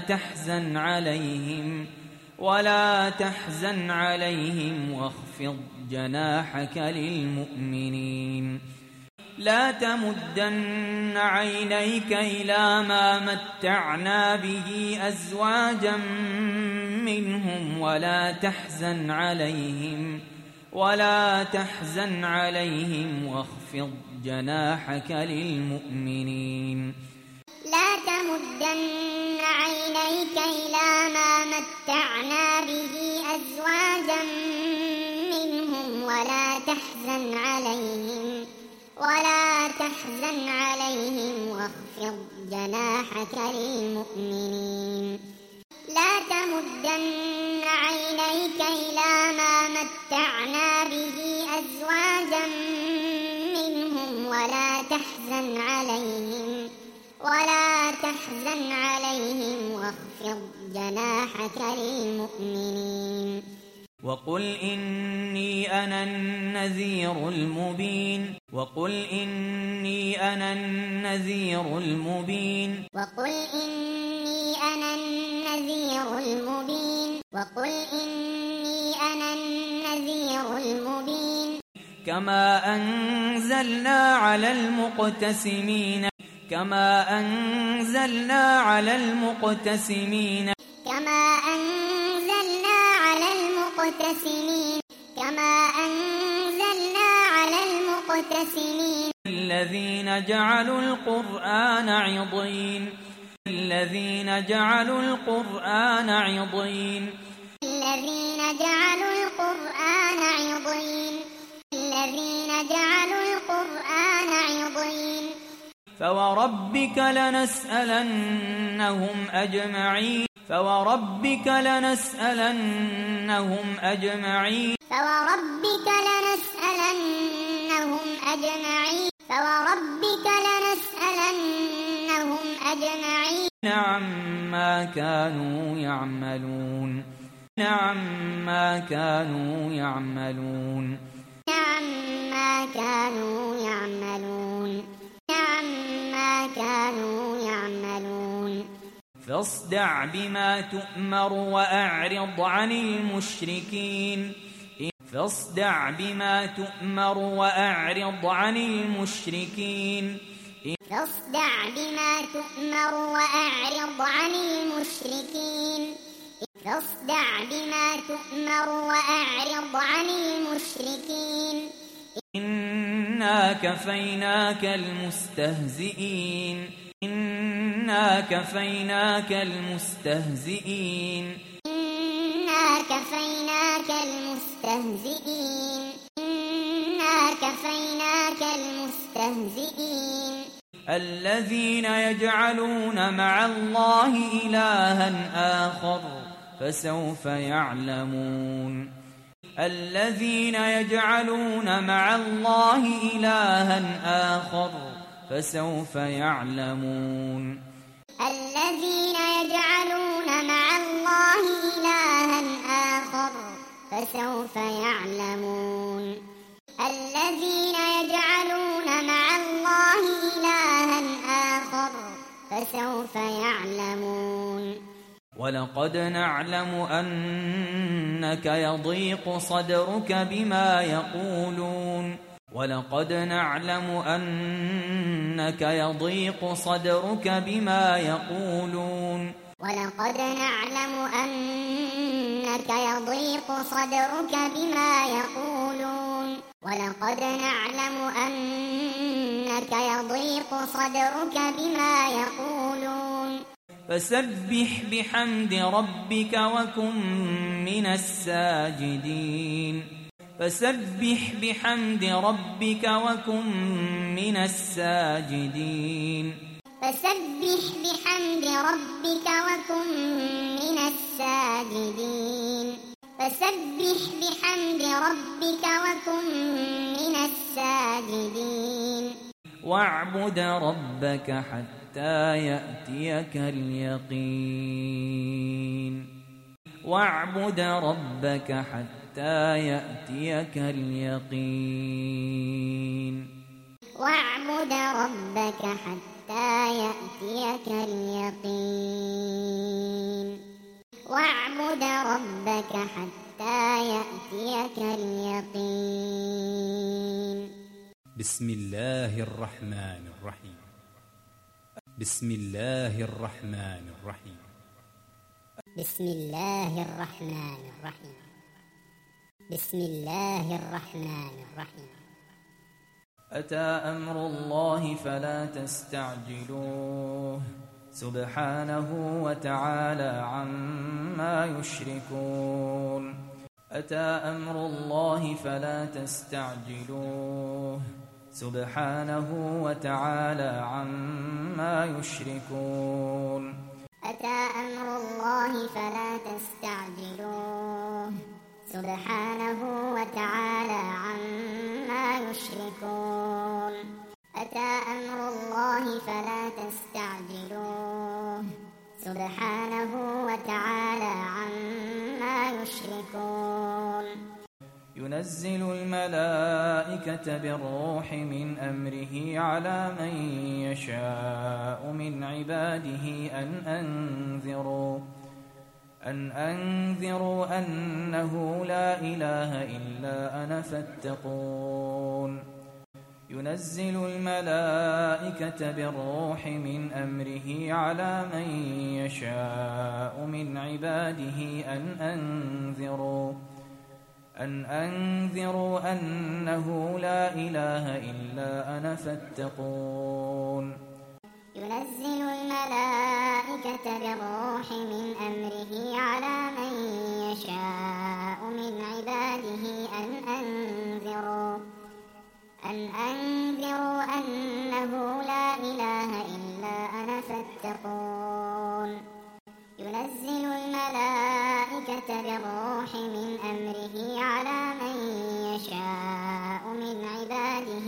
تحزن عليهم واخفض جناحك للمؤمنين لا تمدن عينيك إلى ما متعنا به أزواجا منهم ولا تحزن عليهم واخفض جناحك للمؤمنين لا تمدن عينيك إلى ما متعنا به أزواجا منهم ولا تحزن عليهم واخفض جناحك للمؤمنين لا تمدن عينيك إلى ما متعنا به أزواجا منهم ولا تحزن عليهم واخفض جناحك للمؤمنين وقل إني أنا النذير المبين وقل إني أنا النذير المبين وقل إني أنا النذير المبين وقل إني أنا النذير المبين كما أنزلنا على المقتسمين كما أنزلنا على المقتسمين الذين جعلوا القرآن عضين الذين جعلوا القرآن عضين فوربك لنسألنهم أجمعين فوربك لنسألنهم أجمعين عما كانوا يعملون فاصدع بما تؤمر وأعرض عن المشركين فاصدع بما تؤمر وأعرض عن المشركين إنا كفيناك المستهزئين إنا كفيناك المستهزئين الذين يجعلون مع الله إلها آخر فسوف يعلمون الذين يجعلون مع الله إلها آخر فسوف يعلمون الذين يجعلون مع الله إلها آخر فسوف يعلمون الذين يجعلون مع الله إلها آخر فسوف يعلمون ولقد نعلم أنك يضيق صدرك بما يقولون ولقد نعلم أنك يضيق صدرك بما يقولون ولقد نعلم أنك يضيق صدرك بما يقولون ولقد نعلم أنك يضيق صدرك بما يقولون فسبح بحمد ربك وكن من الساجدين فسبح بحمد ربك وكن من الساجدين فسبح بحمد ربك وكن من الساجدين فسبح بحمد ربك وكن من الساجدين واعبد ربك حتى يأتيك اليقين واعبد ربك حتى يأتيك اليقين واعبد ربك حتى يأتيك اليقين واعبد ربك حتى يأتيك اليقين بسم الله الرحمن الرحيم بسم الله الرحمن الرحيم بسم الله الرحمن الرحيم بسم الله الرحمن الرحيم أتى أمر الله فلا تستعجلوه سبحانه وتعالى عما يشركون أتى أمر الله فلا تستعجلوه سبحانه وتعالى عما يشركون أتى أمر الله فلا تستعجلوه سبحانه وتعالى عما يشركون أتى أمر الله فلا تستعجلوه سبحانه وتعالى عما يشركون ينزل الملائكة بالروح من أمره على من يشاء من عباده أن أنذروا أنه لا إله إلا أنا فاتقون ينزل الملائكة بالروح من أمره على من يشاء من عباده أن أنذروا أنه لا إله إلا أنا فاتقون ينزل الملائكة بالروح من أمره على من يشاء من عباده أن أنذروا أنه لا إله إلا أنا فاتقون ينزل الملائكة بالروح من أمره على من يشاء من عباده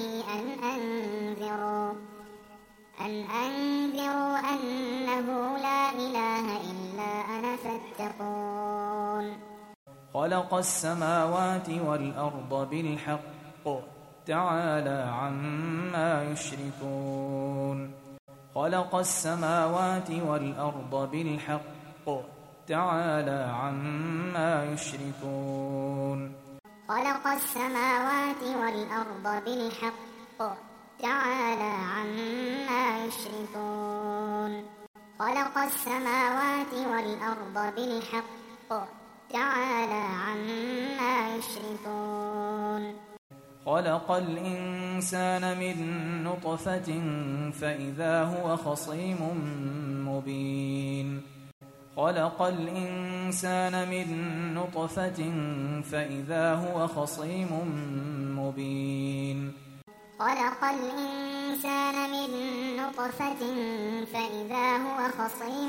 أن أنذروا أنه لا إله إلا أنا فاتقون خلق السماوات والأرض بالحق تعالى عما يشركون خلق السماوات والأرض بالحق تعالى عما يشركون خلق السماوات والأرض بالحق تعالى عما يشركون خلق السماوات والأرض بالحق تعالى عما يشركون خلق الإنسان من نطفة فإذا هو خصيم مبين خلق الإنسان من نطفة فإذا هو خصيم مبين خلق الإنسان من نطفة فإذا هو خصيم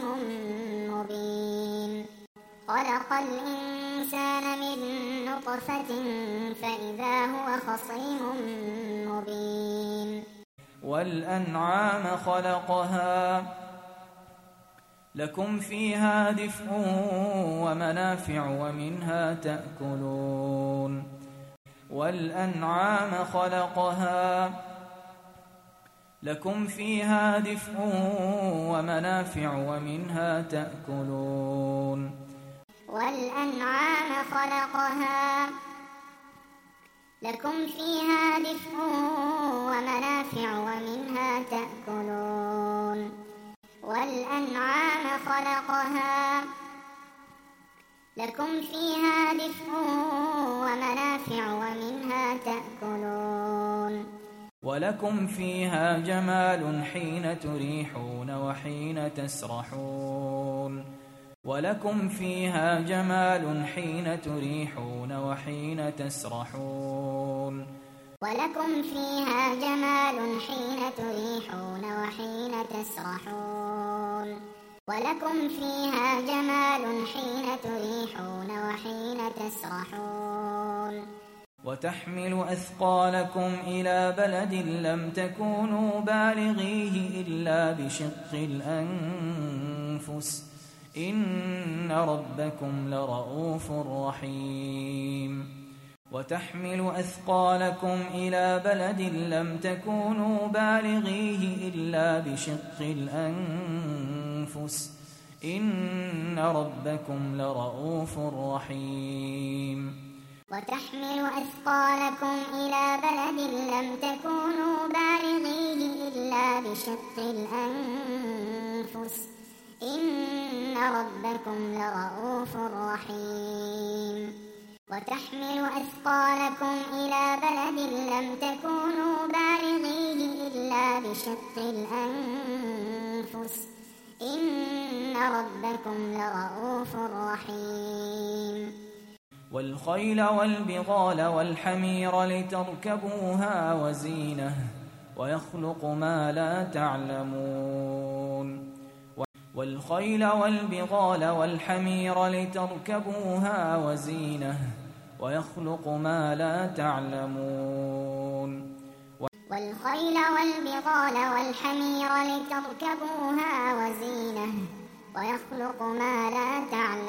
مبين خلق الإنسان من نطفة فإذا هو خصيم مبين والأنعام خلقها لكم فيها دفء ومنافع ومنها تأكلون والأنعام خلقها لكم فيها دفء ومنافع ومنها تأكلون والأنعام خلقها لكم فيها دفء ومنافع ومنها تأكلون والأنعام خلقها لكم فيها دفء ومنافع ومنها تأكلون ولكم فيها جمال حين تريحون وحين تسرحون ولكم فيها جمال حين تريحون وحين تسرحون ولكم فيها جمال حين تريحون وحين تسرحون ولكم فيها جمال حين تريحون وحين تسرحون وتحمل أثقالكم إلى بلد لم تكونوا بالغيه إلا بشق الأنفس إن ربكم لرؤوف رحيم وتحمل أثقالكم إلى بلد لم تكونوا بالغيه إلا بشق الأنفس إن ربكم لرؤوف رحيم وتحمل أثقالكم إلى بلد لم تكونوا بالغيه إلا بشق الأنفس إن ربكم لرؤوف رحيم وتحمل أثقالكم إلى بلد لم تكونوا بالغيه إلا بشق الأنفس إن ربكم لرؤوف رحيم والخيل والبغال والحمير لتركبوها وزينة ويخلق ما لا تعلمون والخيل والبغال والحمير لتركبوها وزينة ويخلق ما لا تعلمون والخيل والبغال والحمير لتركبوها وزينة ويخلق ما لا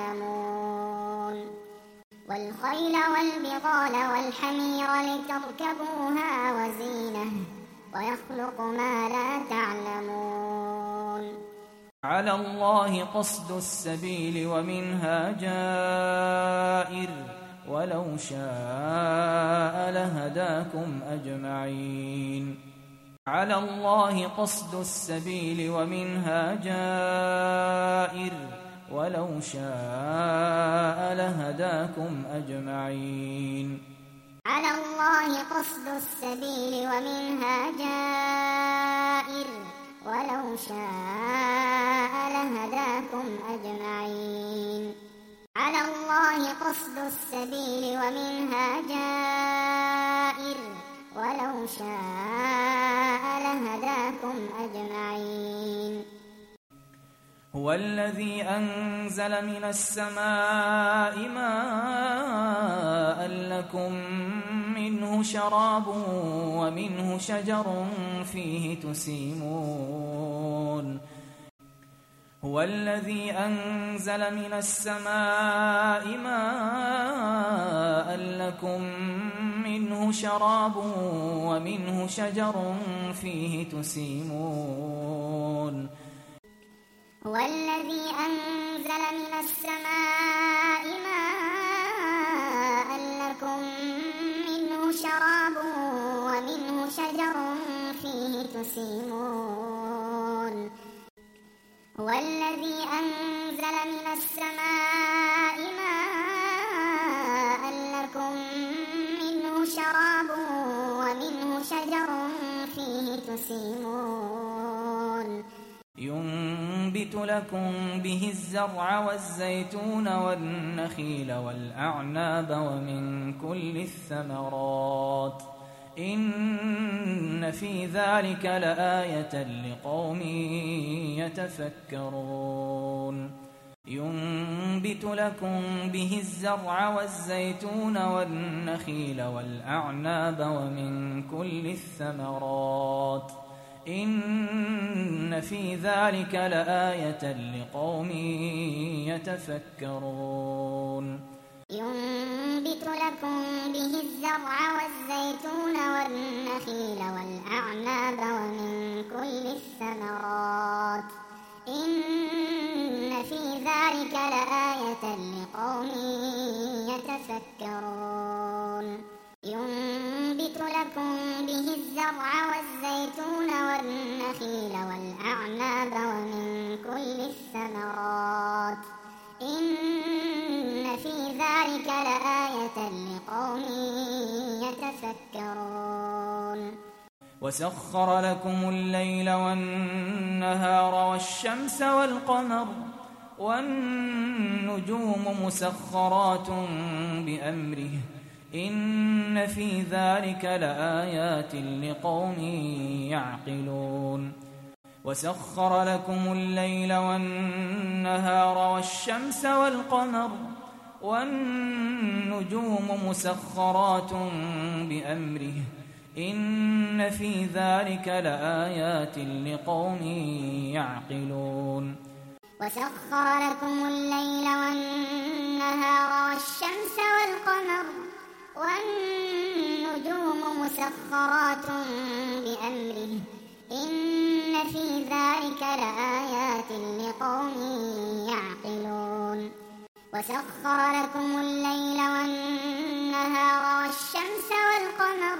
تعلمون والخيل والبغال والحمير لتركبوها وزينة ويخلق ما لا تعلمون على الله قصد السبيل ومنها جائر ولو شاء لهداكم أجمعين على الله قصد السبيل ومنها جائر ولو شاء لهداكم أجمعين على الله قصد السبيل ومنها جائر ولو شاء لهداكم أجمعين على الله قصد السبيل ومنها جائر ولو شاء لهداكم أجمعين هو الذي أنزل من السماء ماء لكم منه شراب ومنه شجر فيه تسيمون هو الذي أنزل من السماء ماء لكم منه شراب ومنه شجر فيه تسيمون هو الذي أنزل من السماء ماء لكم منه شراب ومنه شجر فيه تسيمون هو الذي أنزل من السماء ماء لكم منه شراب ومنه شجر فيه تسيمون ينبت لكم به الزرع والزيتون والنخيل والأعناب ومن كل الثمرات إن في ذلك لآية لقوم يتفكرون ينبت لكم به الزرع والزيتون والنخيل والأعناب ومن كل الثمرات إن في ذلك لآية لقوم يتفكرون ينبت لكم به الزرع والزيتون والنخيل والأعناب ومن كل الثمرات إن في ذلك لآية لقوم يتفكرون ينبت لكم به الزرع والزيتون والنخيل والأعناب ومن كل الثمرات إن في ذلك لآية لقوم يتفكرون وسخر لكم الليل والنهار والشمس والقمر والنجوم مسخرات بأمره إن في ذلك لآيات لقوم يعقلون وسخر لكم الليل والنهار والشمس والقمر والنجوم مسخرات بأمره إن في ذلك لآيات لقوم يعقلون وسخر لكم الليل والنهار والشمس والقمر والنجوم مسخرات بأمره إن في ذلك لآيات لقوم يعقلون وسخر لكم الليل والنهار والشمس والقمر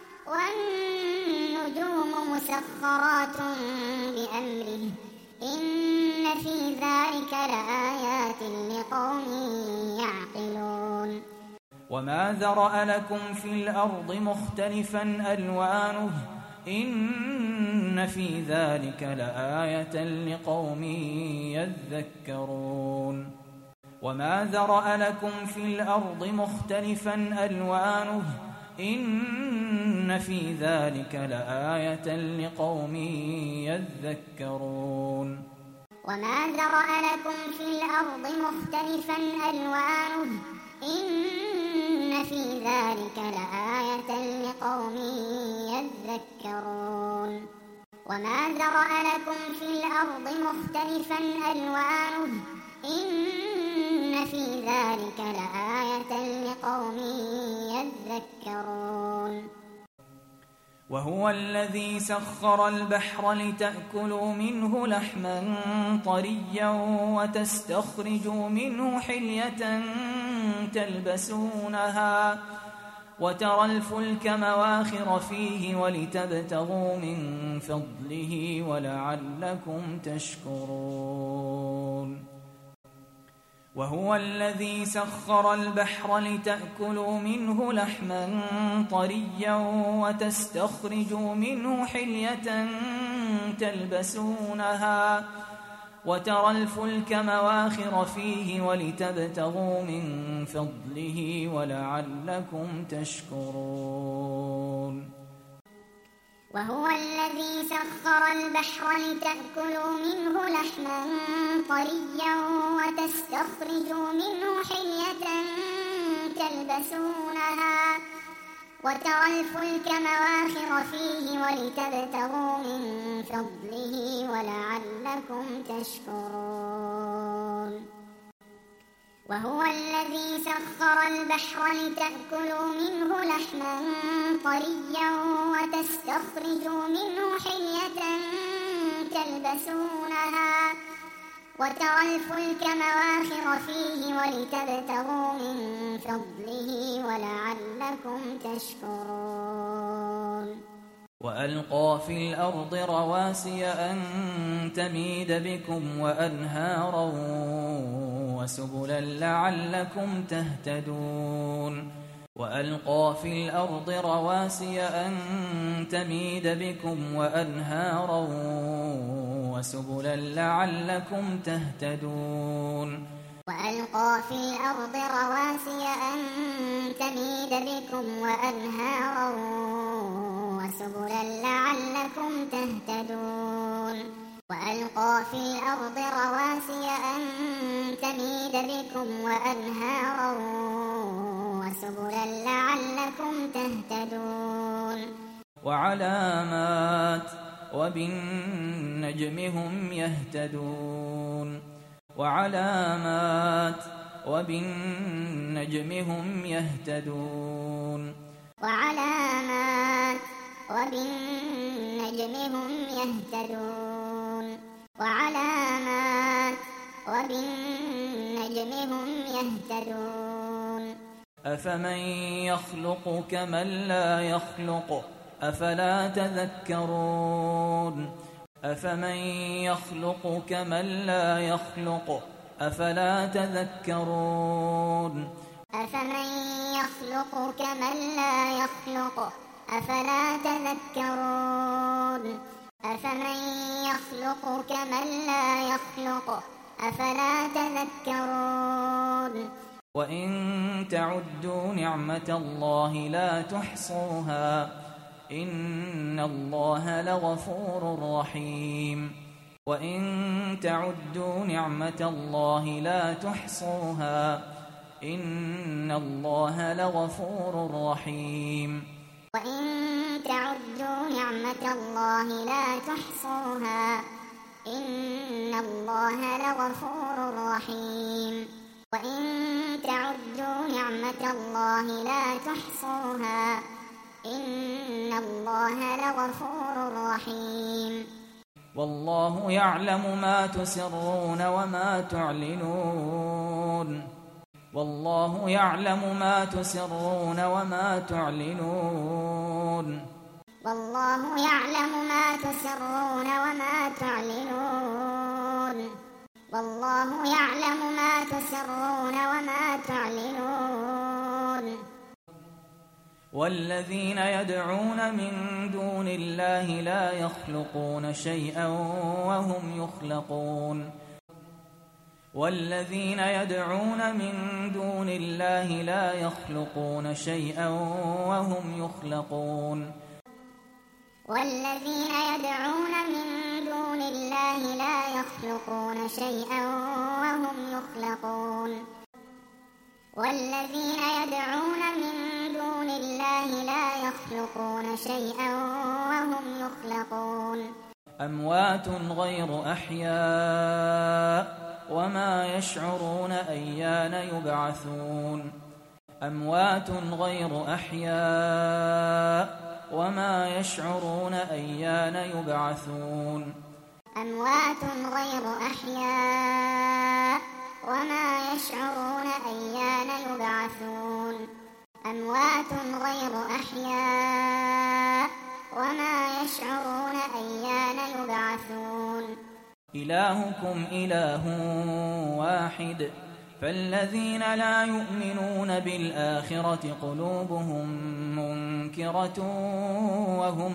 والنجوم مسخرات بأمره إن في ذلك لآيات لقوم يعقلون وما ذرأ لكم في الأرض مختلفا ألوانه إن في ذلك لآية لقوم يذكرون وما ذرأ لكم في الأرض مختلفا ألوانه إن في ذلك لآية لقوم يذكرون وما ذرأ لكم في الأرض مختلفا ألوانه إن في ذلك لآية لقوم يذكرون وما ذرأ لكم في الأرض مختلفا ألوانه إن في ذلك لآية لقوم يذكرون وهو الذي سخر البحر لتأكلوا منه لحما طريا وتستخرجوا منه حلية تلبسونها وترى الفلك مواخر فيه ولتبتغوا من فضله ولعلكم تشكرون وهو الذي سخر البحر لتأكلوا منه لحما طريا وتستخرجوا منه حلية تلبسونها وترى الفلك مواخر فيه ولتبتغوا من فضله ولعلكم تشكرون وهو الذي سخر البحر لتأكلوا منه لحما طريا وتستخرجوا منه حلية تلبسونها وترى الفلك مواخر فيه ولتبتغوا من فضله ولعلكم تشكرون وهو الذي سخر البحر لتأكلوا منه لحما طريا وتستخرجوا منه حلية تلبسونها وترى الفلك مواخر فيه ولتبتغوا من فضله ولعلكم تشكرون وألقى في الأرض رواسي أن تميد بكم وأنهارا وسبلا لعلكم تهتدون وألقى في الأرض رواسي أن تميد بكم وأنهارا وسبلا لعلكم تهتدون وألقى في الأرض رواسي أن تميد بكم وأنهارا وسبلا لعلكم تهتدون وألقى في الأرض رواسي أن تميد بكم وأنهارا وسبلا لعلكم تهتدون وعلامات وبالنجم هم يهتدون وعلامات وبالنجم هم يهتدون وعلامات وبالنجم هم يهتدون وعلامات وبالنجم هم يهتدون أفمن يخلق كمن لا يخلق أفلا تذكرون أفمن يخلق كمن لا يخلق أفلا تذكرون أفمن يخلق كمن لا يخلق أفلا تذكرون أفمن يخلق كمن لا يخلق أفلا تذكرون وإن تعدوا نعمة الله لا تحصوها إن الله لغفور رحيم وإن تعدوا نعمة الله لا تحصوها إن الله لغفور رحيم وإن تعدوا نعمة الله لا تحصوها إن الله لغفور رحيم وإن تعدوا نعمة الله لا تحصوها إن الله لغفور رحيم والله يعلم ما تسرون وما تعلنون والله يعلم ما تسرون وما تعلنون والله يعلم ما تسرون وما تعلنون والله يعلم ما تسرون وما تعلنون والذين يدعون من دون الله لا يخلقون شيئا وهم يخلقون والذين يدعون من دون الله لا يخلقون شيئا وهم يخلقون والذين يدعون من دون الله لا يخلقون شيئا وهم يخلقون والذين يدعون من دون الله لا يخلقون شيئا وهم يخلقون أموات غير أحياء وما يشعرون أيان يبعثون أموات غير أحياء وما يشعرون أيان يبعثون أموات غير أحياء وما يشعرون أيان يبعثون أموات غير أحياء وما يشعرون أيان يبعثون إلهكم إله واحد فالذين لا يؤمنون بالآخرة قلوبهم منكرة وهم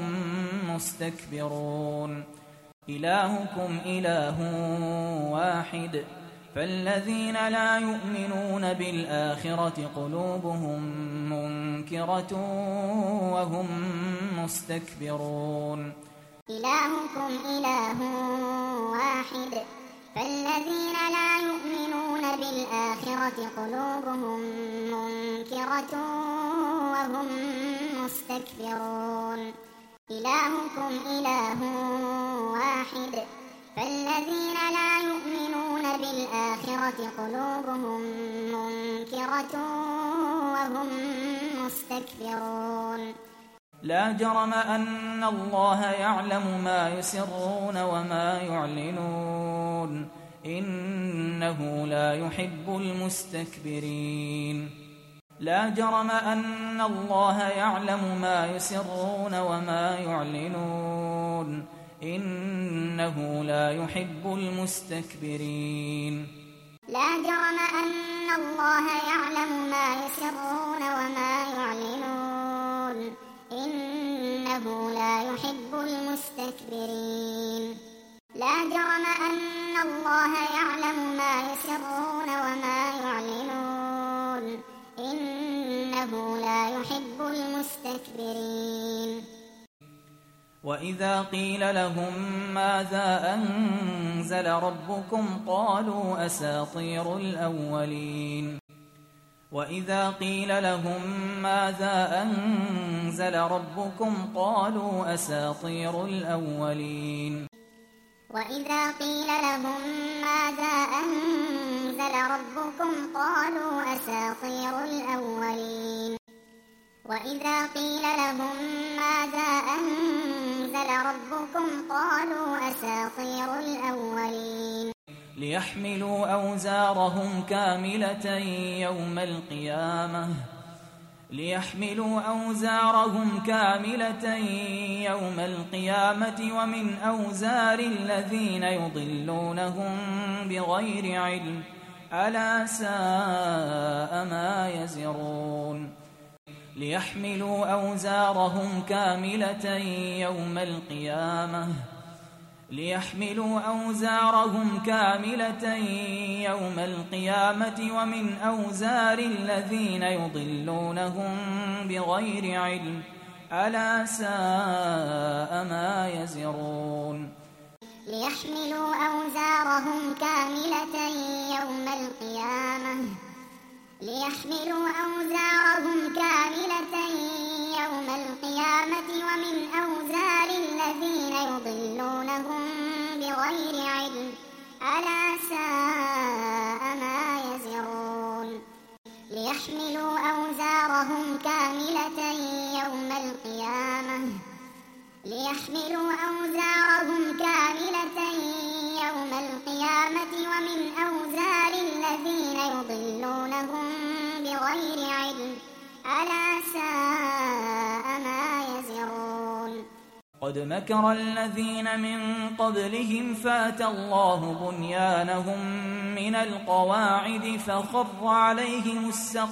مستكبرون إلهكم إله واحد فالذين لا يؤمنون بالآخرة قلوبهم منكرة وهم مستكبرون إلهكم إله واحد فالذين لا يؤمنون بالآخرة قلوبهم منكرة وهم مستكبرون إلهكم إله واحد فالذين لا يؤمنون بالآخرة قلوبهم منكرة وهم مستكبرون لا جرم أن الله يعلم ما يسرون وما يعلنون إنه لا يحب المستكبرين لا جرم أن الله يعلم ما يسرون وما يعلنون إنه لا يحب المستكبرين لا جرم أن الله يعلم ما يسرون وما يعلنون إنه لا يحب المستكبرين لا جرم أن الله يعلم ما يسرون وما يعلنون إنه لا يحب المستكبرين وإذا قيل لهم ماذا أنزل ربكم قالوا أساطير الأولين وإذا قيل لهم ماذا أنزل ربكم قالوا أساطير الأولين وإذا قيل لهم ماذا أنزل ربكم قالوا أساطير الأولين وإذا قيل لهم ماذا أنزل ربكم قالوا أساطير الأولين ليحملوا أوزارهم كاملة يوم القيامة ليحملوا أوزارهم كاملة يوم القيامة ومن أوزار الذين يضلونهم بغير علم ألا ساء ما يزرون ليحملوا أوزارهم كاملة يوم القيامة ومن أوزار الذين يضلونهم بغير علم ألا ساء ما يزرون ليحملوا أوزارهم كاملة يوم القيامة ومن أوزار الذين يضلونهم بغير علم ألا ساء ما يزرون ليحملوا أوزارهم كاملة يوم القيامة ومن أوزار الذين يضلونهم بغير علم ألا ساء ما يزرون قد مكر الذين من قبلهم فأتى الله بنيانهم من القواعد فخر عليهم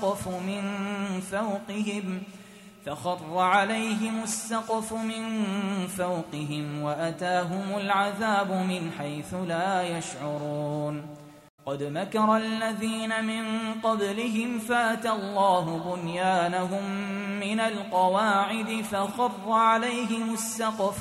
السقف من فوقهم وأتاهم العذاب من حيث لا يشعرون قد مكر الذين من قبلهم فأتى الله بنيانهم من القواعد فخر عليهم السقف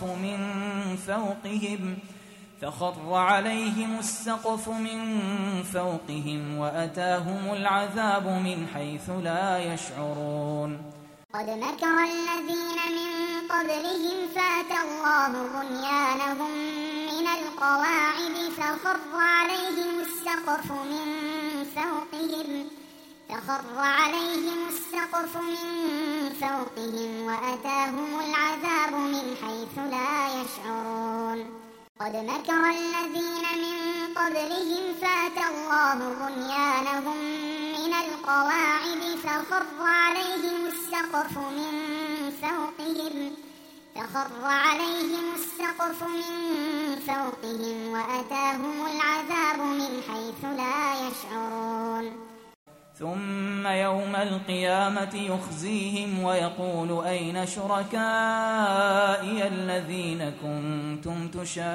من فوقهم وأتاهم العذاب من حيث لا يشعرون قد مكر الذين من قبلهم فأتى الله بنيانهم من القواعد فخر عليهم السقف من فوقهم وأتاهم العذاب من حيث لا يشعرون قد مكر الذين من قبلهم فأتى الله بنيانهم من القواعد فخر عليهم السقف من فوقهم وأتاهم العذاب من حيث لا يشعرون ثم يوم القيامة يخزيهم ويقول أين شركائي الذين كنتم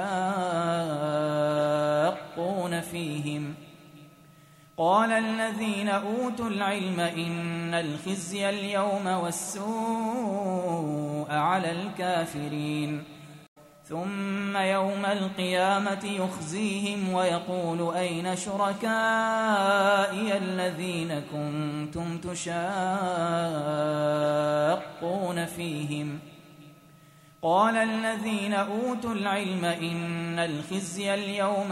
تشاقون فيهم قال الذين أوتوا العلم إن الخزي اليوم والسوء على الكافرين ثم يوم القيامة يخزيهم ويقول أين شركائي الذين كنتم تشاقون فيهم قال الذين أوتوا العلم إن الخزي اليوم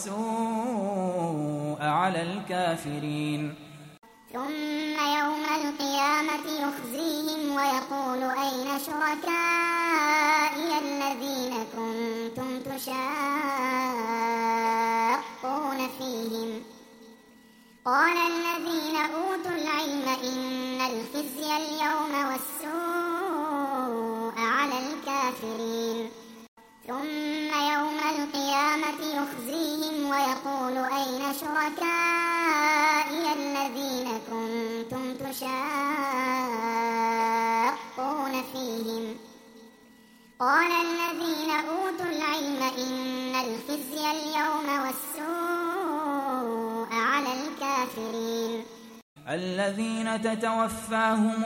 والسوء على الكافرين ثم يوم القيامة يخزيهم ويقول أين شركائي الذين كنتم تشاقون فيهم قال الذين أوتوا العلم إن الخزي اليوم والسوء على الكافرين ثم يوم القيامة يخزيهم ويقول أين شركائي الذين كنتم تشاقون فيهم قال الذين أوتوا العلم إن الخزي اليوم والسوء على الكافرين الذين تتوفاهم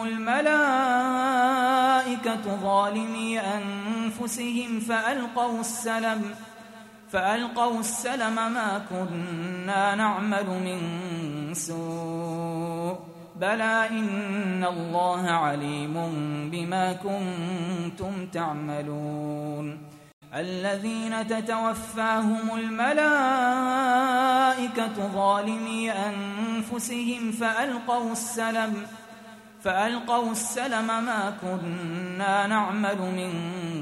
الملائكة ظالمي أنفسهم فألقوا السلم ما كنا نعمل من سوء بلى إن الله عليم بما كنتم تعملون الذين تتوفاهم الملائكة ظالمي أنفسهم فألقوا السلم ما كنا نعمل من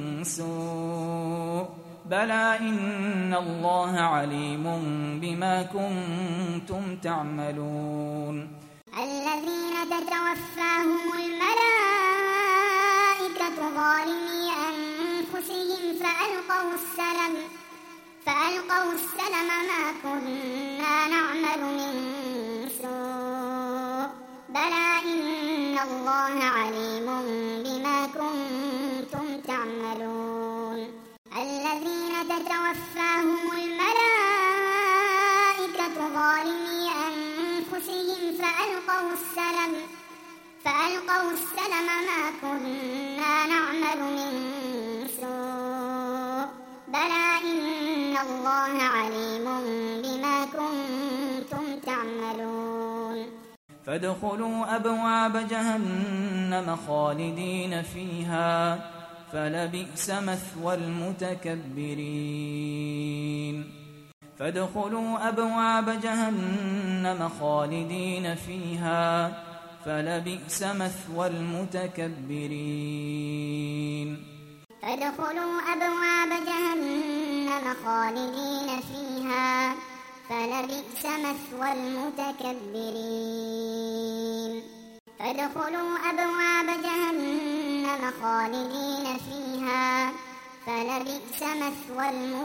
سوء بلى إن الله عليم بما كنتم تعملون الذين تتوفاهم الملائكة ظالمي أنفسهم فألقوا السلم ما كنا نعمل من سوء بلى إن الله عليم بما كنتم تعملون الذين تتوفاهم الملائكة ظالمي أنفسهم فألقوا السلم ما كنا نعمل من سوء بلى إن الله عليم بما كنتم تعملون فادخلوا أبواب جهنم خالدين فيها فلبئس مثوى المتكبرين فادخلوا أبواب جهنم خالدين فيها فلبئس مثوى المتكبرين فادخلوا أبواب جهنم خالدين فيها فلبئس مثوى المتكبرين فادخلوا أبواب جهنم خالدين فيها فلبئس مثوى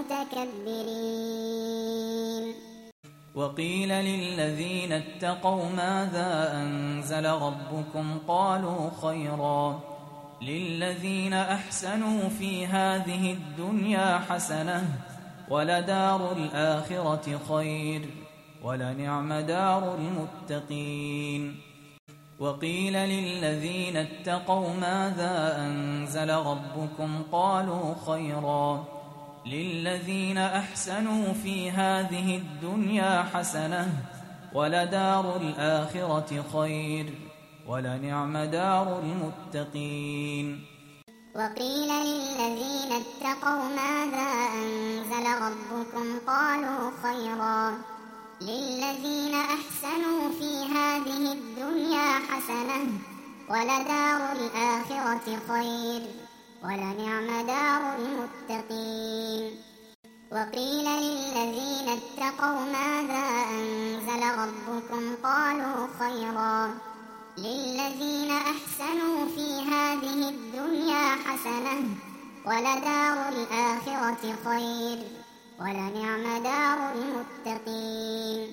المتكبرين وقيل للذين اتقوا ماذا أنزل ربكم قالوا خيرا للذين أحسنوا في هذه الدنيا حسنة ولدار الآخرة خير ولنعم دار المتقين وقيل للذين اتقوا ماذا أنزل ربكم قالوا خيرا للذين أحسنوا في هذه الدنيا حسنة ولدار الآخرة خير ولنعم دار المتقين وقيل للذين اتقوا ماذا أنزل ربكم قالوا خيرا للذين أحسنوا في هذه الدنيا حسنة ولدار الآخرة خير ولنعم دار المتقين وقيل للذين اتقوا ماذا أنزل ربكم قالوا خيرا للذين أحسنوا في هذه الدنيا حسنة ولدار الآخرة خير ولنعم دار المتقين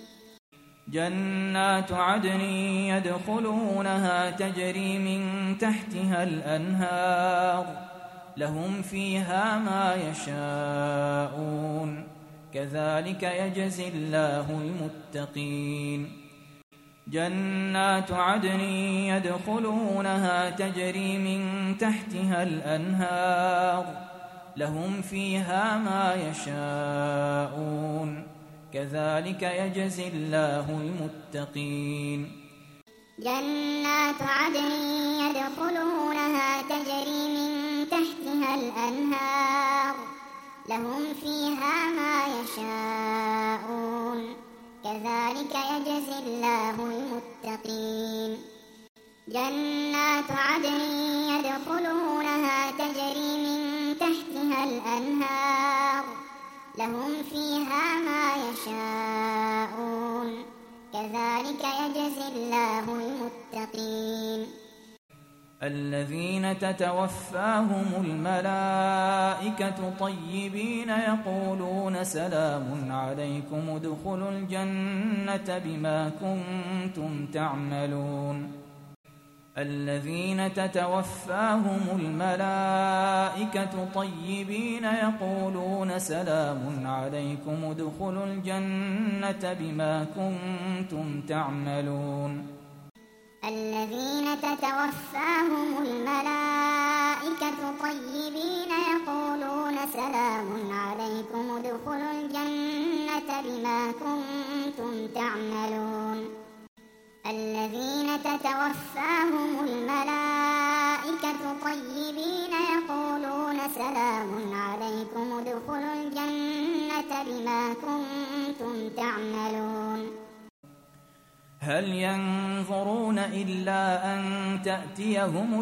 جنات عدن يدخلونها تجري من تحتها الأنهار لهم فيها ما يشاءون كذلك يجزي الله المتقين جنات عدن يدخلونها تجري من تحتها الأنهار لهم فيها ما يشاءون كذلك يجزي الله المتقين جنات عدن يدخلونها تجري من تحتها الأنهار لهم فيها ما يشاءون كذلك يجزي الله المتقين جنات عدن يدخلونها تجري من تحتها الأنهار لهم فيها ما يشاءون كذلك يجزي الله المتقين الذين تتوفاهم الملائكة طيبين يقولون سلام عليكم ادخلوا الجنة بما كنتم تعملون الذين تتوفاهم الملائكة طيبين يقولون سلام عليكم ادخلوا الجنة بما كنتم تعملون الذين تتوفاهم الملائكة طيبين يقولون سلام عليكم ادخلوا الجنة بما كنتم تعملون الذين تتوفاهم الملائكة طيبين يقولون سلام عليكم ادخلوا الجنة بما كنتم تعملون هل ينظرون إلا أن تأتيهم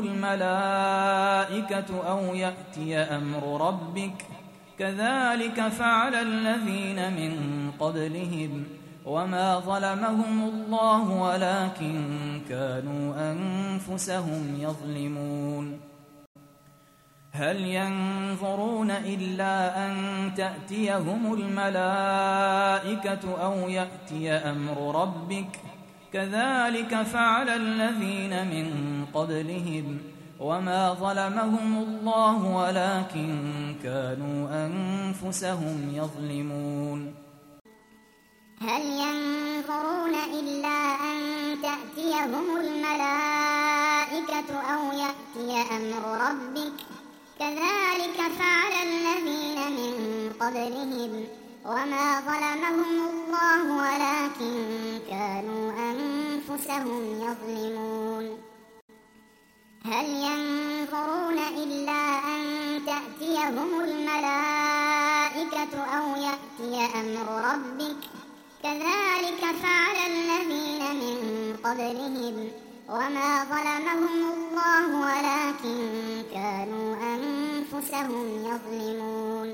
الملائكة أو يأتي أمر ربك كذلك فعل الذين من قبلهم وما ظلمهم الله ولكن كانوا أنفسهم يظلمون. هل ينظرون إلا أن تأتيهم الملائكة أو يأتي أمر ربك كذلك فعل الذين من قبلهم وما ظلمهم الله ولكن كانوا أنفسهم يظلمون. هل ينظرون إلا أن تأتيهم الملائكة أو يأتي أمر ربك كذلك فعل الذين من قبلهم وما ظلمهم الله ولكن كانوا أنفسهم يظلمون. هل ينظرون إلا أن تأتيهم الملائكة أو يأتي أمر ربك كذلك فعل الذين من قبلهم وما ظلمهم الله ولكن كانوا أنفسهم يظلمون.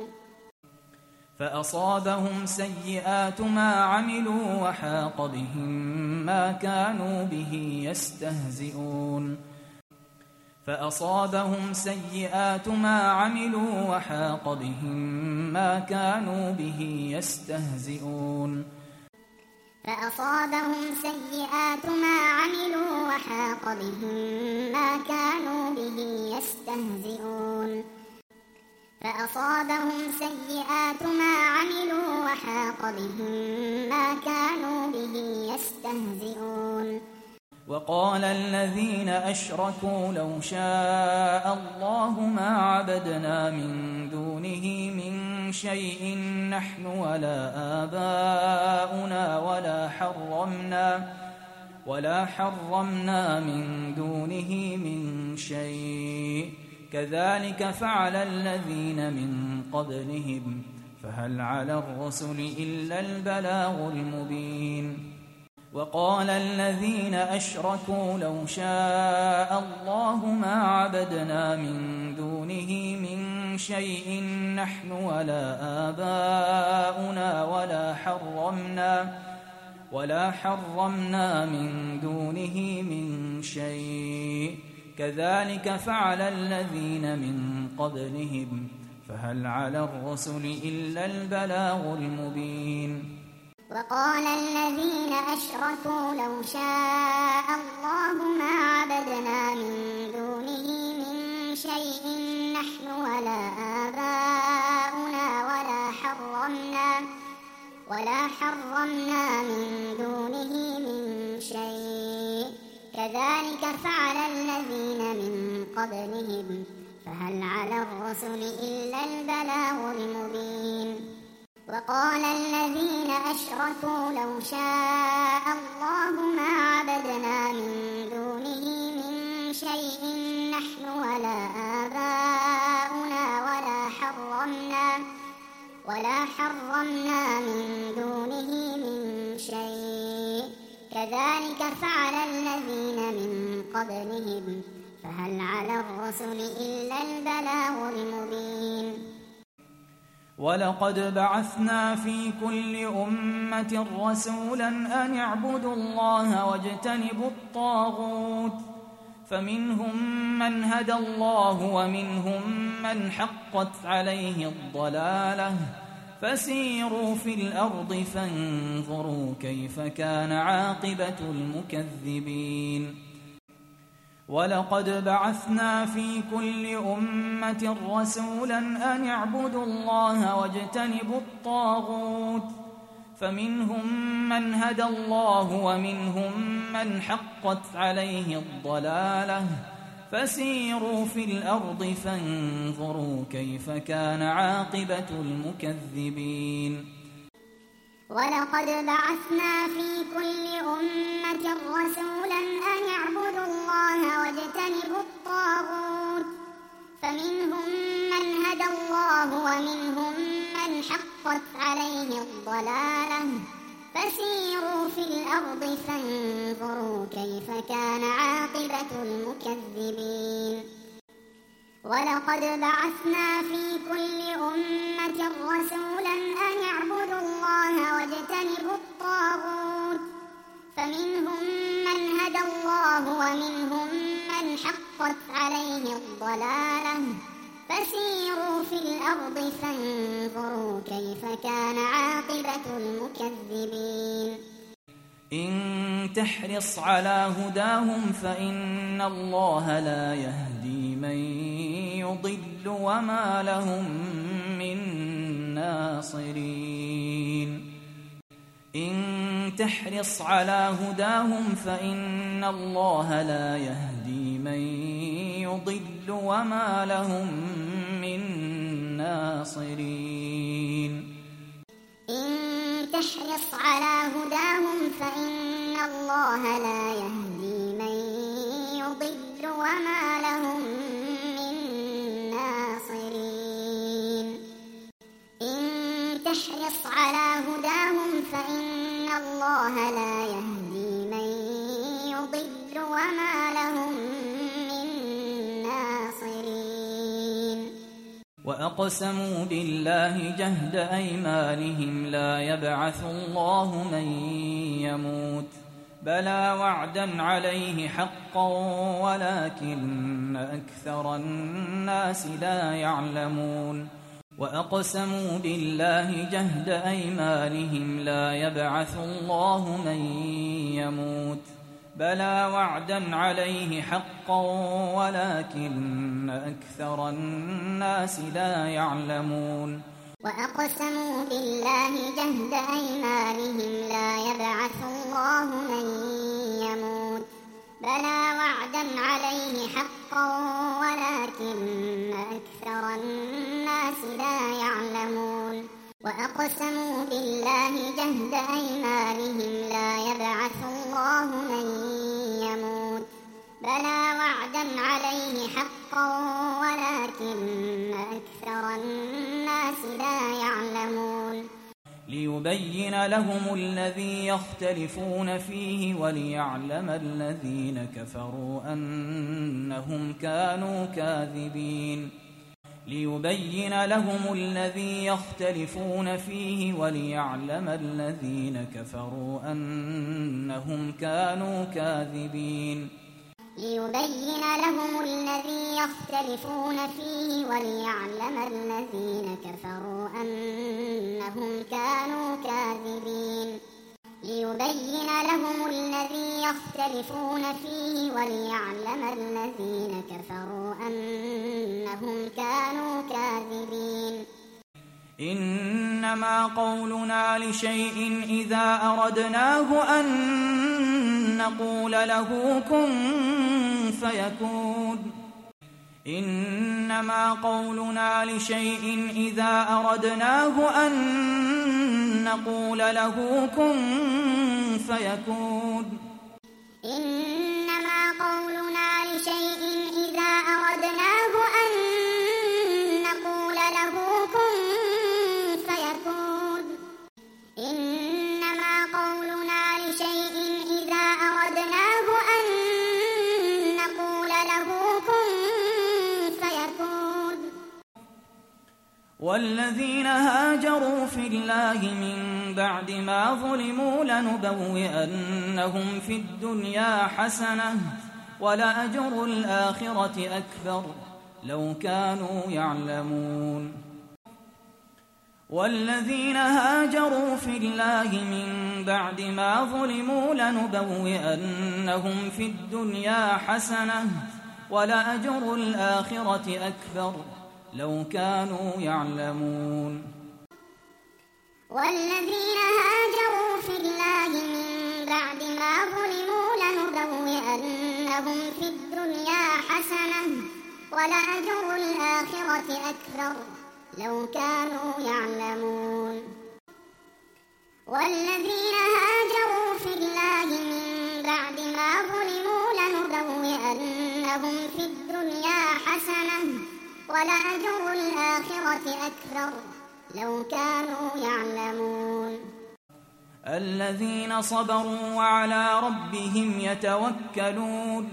فأصابهم سيئات ما عملوا وحاق بهم ما كانوا به يستهزئون. فأصابهم سيئات ما عملوا وحاق بهم ما كانوا به يستهزئون. فأصابهم سيئات ما عملوا وحاق بهم ما كانوا به يستهزئون. فأصابهم سيئات ما عملوا وحاق بهم ما كانوا به يستهزئون. وقال الذين أشركوا لو شاء الله ما عبدنا من دونه من شيء نحن ولا آباؤنا ولا حرمنا من دونه من شيء كذلك فعل الذين من قبلهم فهل على الرسل إلا البلاغ المبين. وقال الذين أشركوا لو شاء الله ما عبدنا من دونه من شيء نحن ولا آباؤنا ولا حرمنا من دونه من شيء كذلك فعل الذين من قبلهم فهل على الرسل إلا البلاغ المبين. وقال الذين أشركوا لو شاء الله ما عبدنا من دونه من شيء نحن ولا آباؤنا ولا حرمنا من دونه من شيء كذلك فعل الذين من قبلهم فهل على الرسل إلا البلاغ المبين. وقال الذين أشركوا لو شاء الله ما عبدنا من دونه من شيء نحن ولا آباؤنا ولا حرمنا من دونه من شيء كذلك فعل الذين من قبلهم فهل على الرسل إلا البلاغ المبين. ولقد بعثنا في كل أمة رسولا أن اعبدوا الله واجتنبوا الطاغوت فمنهم من هدى الله ومنهم من حقت عليه الضلالة فسيروا في الأرض فانظروا كيف كان عاقبة المكذبين. ولقد بعثنا في كل أمة رسولا أن اعبدوا الله واجتنبوا الطاغوت فمنهم من هدى الله ومنهم من حقت عليه الضلالة فسيروا في الأرض فانظروا كيف كان عاقبة المكذبين. ولقد بعثنا في كل أمة رسولا أن اعبدوا الله واجتنبوا الطاغوت فمنهم من هدى الله ومنهم من حقت عليه الضلالة فسيروا في الأرض فانظروا كيف كان عاقبة المكذبين. ولقد بعثنا في كل أمة رسولا أن اعبدوا الله واجتنبوا الطاغوت فمنهم من هدى الله ومنهم من حقت عليه الضلالة فسيروا في الأرض فانظروا كيف كان عاقبة المكذبين إن تحرص على هداهم فإن الله لا يهدي من يضل وما لهم من ناصرين إن تحرص على هداهم فإن الله لا يهدي من يضل وما لهم من ناصرين إن تحرص على هداهم فإن الله لا يهدي من يضل وما لهم من ناصرين إن تحرص على هداهم فإن الله لا يهدي من يضل وما لهم من ناصرين وأقسموا بالله جهد أيمانهم لا يبعث الله من يموت بلى وعدا عليه حقا ولكن أكثر الناس لا يعلمون وأقسموا بالله جهد أيمانهم لا يبعث الله من يموت بلى وعدا عليه حقا ولكن أكثر الناس لا يعلمون وأقسموا بالله جهد أيمانهم لا يبعث الله من يموت بلى وعدا عليه حقا ولكن أكثر الناس لا يعلمون وأقسموا بالله جهد أيمانهم لا يبعث الله من يموت بلى وعدا عليه حقا ولكن أكثر الناس لا يعلمون ليبين لهم الذي يختلفون فيه وليعلم الذين كفروا أنهم كانوا كاذبين ليبين لهم الذي يختلفون فيه وليعلم الذين كفروا أنهم كانوا كاذبين ليبين لهم الذي يختلفون فيه وليعلم الذين كفروا أنهم كانوا كاذبين ليبين لهم الذي يختلفون فيه وليعلم الذين كفروا أنهم كانوا كاذبين إنما قولنا لشيء إذا أردناه أن نقول له كن فيكون إنما قولنا لشيء إذا أردناه أن نقول له كن فيكون إنما قولنا لشيء إذا أردناه أن نقول له كن فيكون إنما قولنا لشيء إذا أردناه أن نقول له كن فيكون والذين هاجروا في الله من بعد ما ظلموا لنبوئنهم في الدنيا حسنة ولأجر الآخرة أكبر لو كانوا يعلمون والذين هاجروا في الله من بعد ما ظلموا لنبوئنهم في الدنيا حسنة ولأجر الآخرة أكبر لو كانوا يعلمون والذين هاجروا في الله من بعد ما ظلموا لنبوئنهم في الدنيا حسنة ولأجر الآخرة أكبر لو كانوا يعلمون والذين هاجروا في الله من بعد ما ظلموا لنبوئنهم في الدنيا حسنة ولأجر الآخرة أكبر لو كانوا يعلمون الذين صبروا وعلى ربهم يتوكلون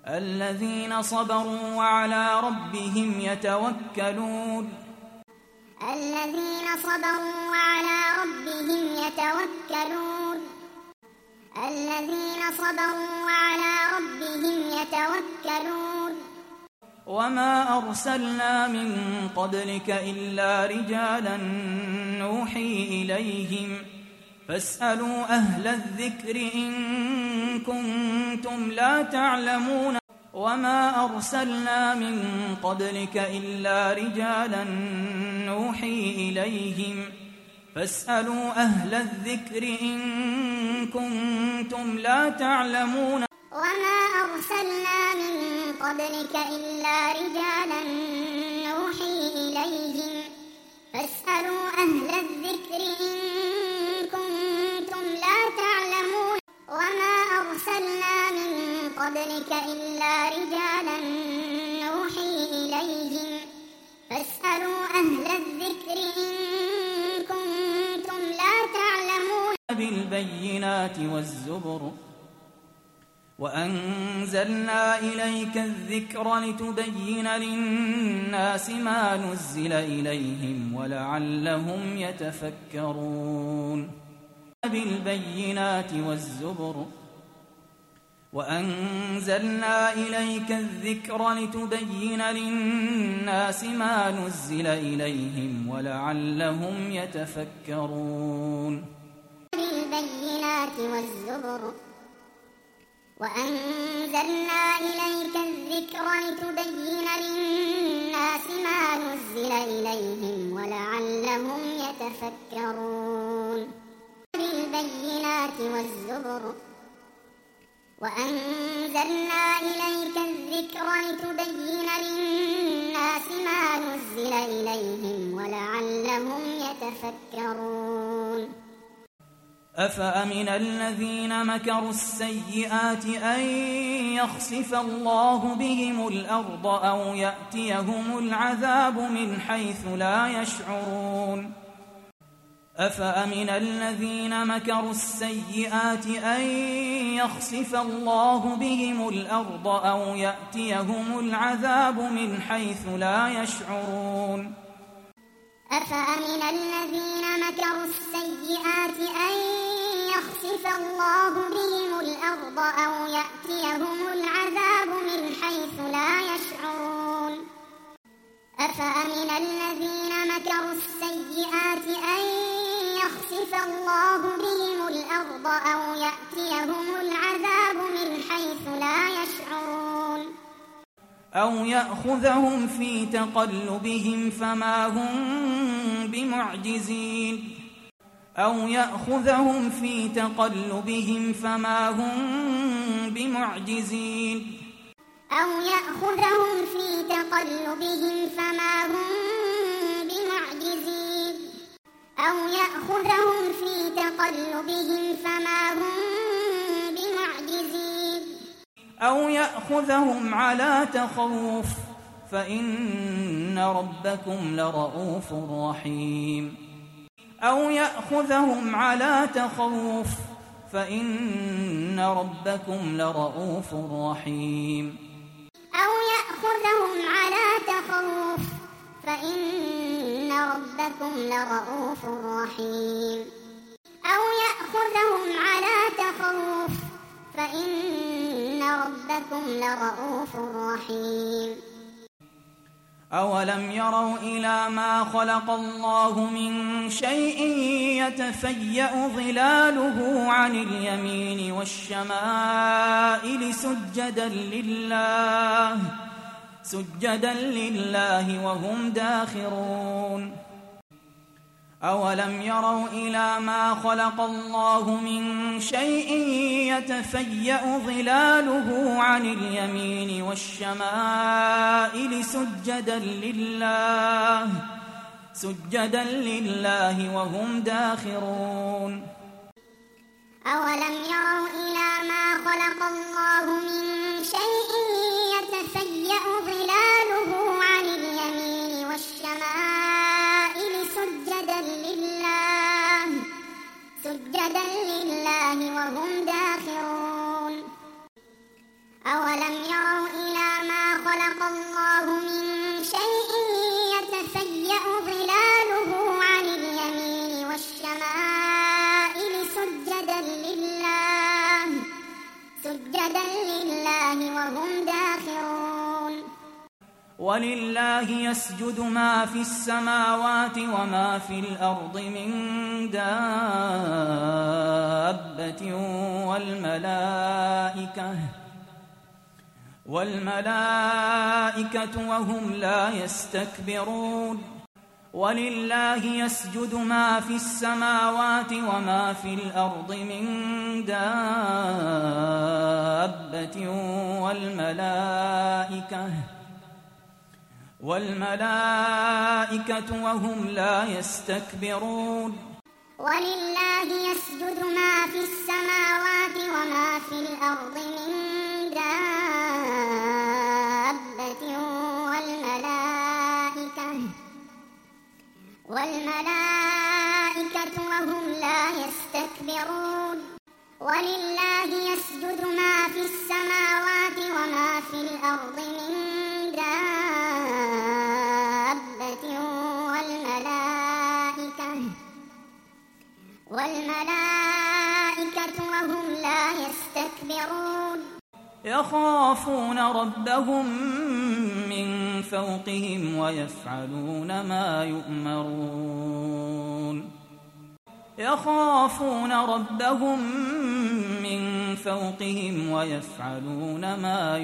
الذين صبروا وعلى ربهم يتوكلون الذين صبروا وعلى ربهم يتوكلون الذين صبروا وعلى ربهم يتوكلون وما أرسلنا من قبلك إلا رجالا نوحي إليهم فاسألوا أهل الذكر إن كنتم لا تعلمون وما أرسلنا من قبلك إلا رجالا نوحي إليهم فاسألوا أهل الذكر إن كنتم لا تعلمون وما أرسلنا من قبلك إلا رجالا نوحي إليهم فاسألوا أهل الذكر إن كنتم لا تعلمون وما أرسلنا من قبلك إلا رجالا نوحي إليهم فاسألوا أهل الذكر إن كنتم لا تعلمون بالبينات والزبر وأنزلنا إليك الذكر لتبين للناس ما نزل إليهم ولعلهم يتفكرون بالبينات والزبر وأنزلنا إليك الذكر لتبين للناس ما نزل إليهم ولعلهم يتفكرون بالبينات والزبر وأنزلنا إليك الذكر لتبين للناس ما نزل إليهم ولعلهم يتفكرون بالبينات والزبر وأنزلنا إليك الذكر لتبين للناس ما نزل إليهم ولعلهم يتفكرون أفأمن الذين مكروا السيئات أن يخسف الله بهم الأرض أو يأتيهم العذاب من حيث لا يشعرون أفأمن الذين مكروا السيئات أن يخسف الله بهم الأرض أو يأتيهم العذاب من حيث لا يشعرون أفأمن الذين مكروا السيئات أن يخسف الله بهم الأرض أو يأتيهم العذاب من حيث لا يشعرون أفأمن الذين مكروا السيئات أن يخسف الله بهم الأرض أو يأتيهم العذاب من حيث لا يشعرون أو يأخذهم في تقلبهم فما هم بمعجزين أو يأخذهم في تقلبهم فما هم بمعجزين أو يأخذهم في تقلبهم فما هم بمعجزين أو يأخذهم في تقلبهم فما هم بمعجزين أو يأخذهم على تخوف فإن ربكم لرؤوف رحيم أو يأخذهم على تخوف فإن ربكم لرؤوف رحيم أو يأخذهم على تخوف فإن ربكم لرؤوف رحيم أو يأخذهم على تخوف فإن ربكم لرؤوف رحيم أولم يروا إلى ما خلق الله من شيء يتفيأ ظلاله عن اليمين والشمائل سجدا لله وهم داخرون أولم يروا إلى ما خلق الله من شيء يتفيأ ظلاله عن اليمين والشمائل سجدا لله وهم داخرون أولم يروا إلى ما خلق الله من شيء يتفيأ ظلاله عن اليمين والشمائل سجدا لله وهم داخرون أولم يروا إلى ما خلق الله من شيء يتفيأ ظلاله وهم داخرون ولله يسجد ما في السماوات وما في الأرض من دابة والملائكة وهم لا يستكبرون ولله يسجد ما في السماوات وما في الأرض من دابة والملائكة وهم لا يستكبرون ولله يسجد ما في السماوات وما في الأرض من دابة والملائكة وهم لا يستكبرون ولله يسجد ما في السماوات وما في الأرض من دابة والملائكة وهم لا يستكبرون يخافون ربهم من فوقهم ويفعلون ما يؤمرون يخافون ربهم من فوقهم ويفعلون ما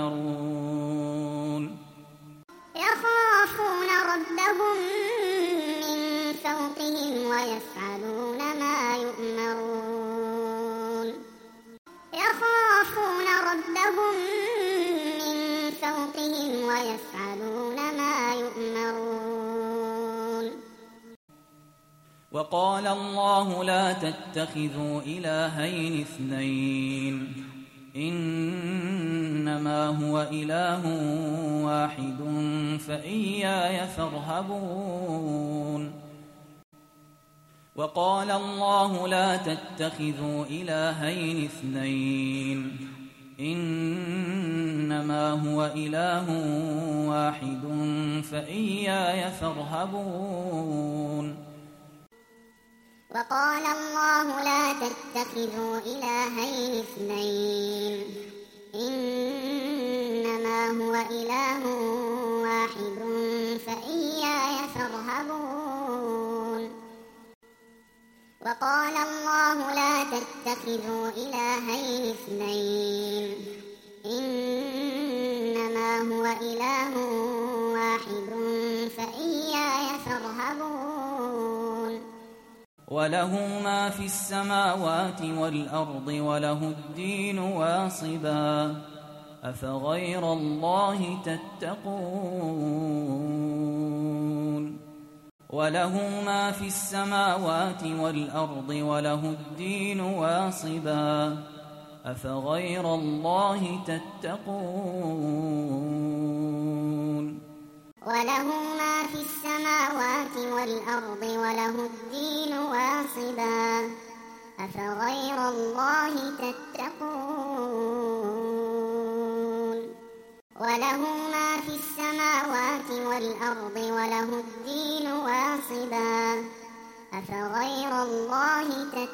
يؤمرون يخافون ربهم من فوقهم ويفعلون ما يؤمرون يخافون ربهم من فوقهم ويفعلون ما يؤمرون وقال الله لا تتخذوا إلهين اثنين إنما هو إله واحد فإياي فارهبون وقال الله لا تتخذوا إلهين اثنين إنما هو إله واحد فإياي فارهبون وقال الله لا تتخذوا إلهين اثنين إنما هو إله واحد فإياي فارهبون وقال الله لا تتخذوا إلهين اثنين إنما هو إله واحد فإياي فارهبون وله ما في السماوات والأرض وله الدين واصبا أفغير الله تتقون وله ما في السماوات والأرض وله الدين واصبا أفغير الله تتقون وله ما في السماوات والأرض وله الدين واصبا أفغير الله تتقون وله ما في السماوات والأرض وله الدين واصبا أفغير الله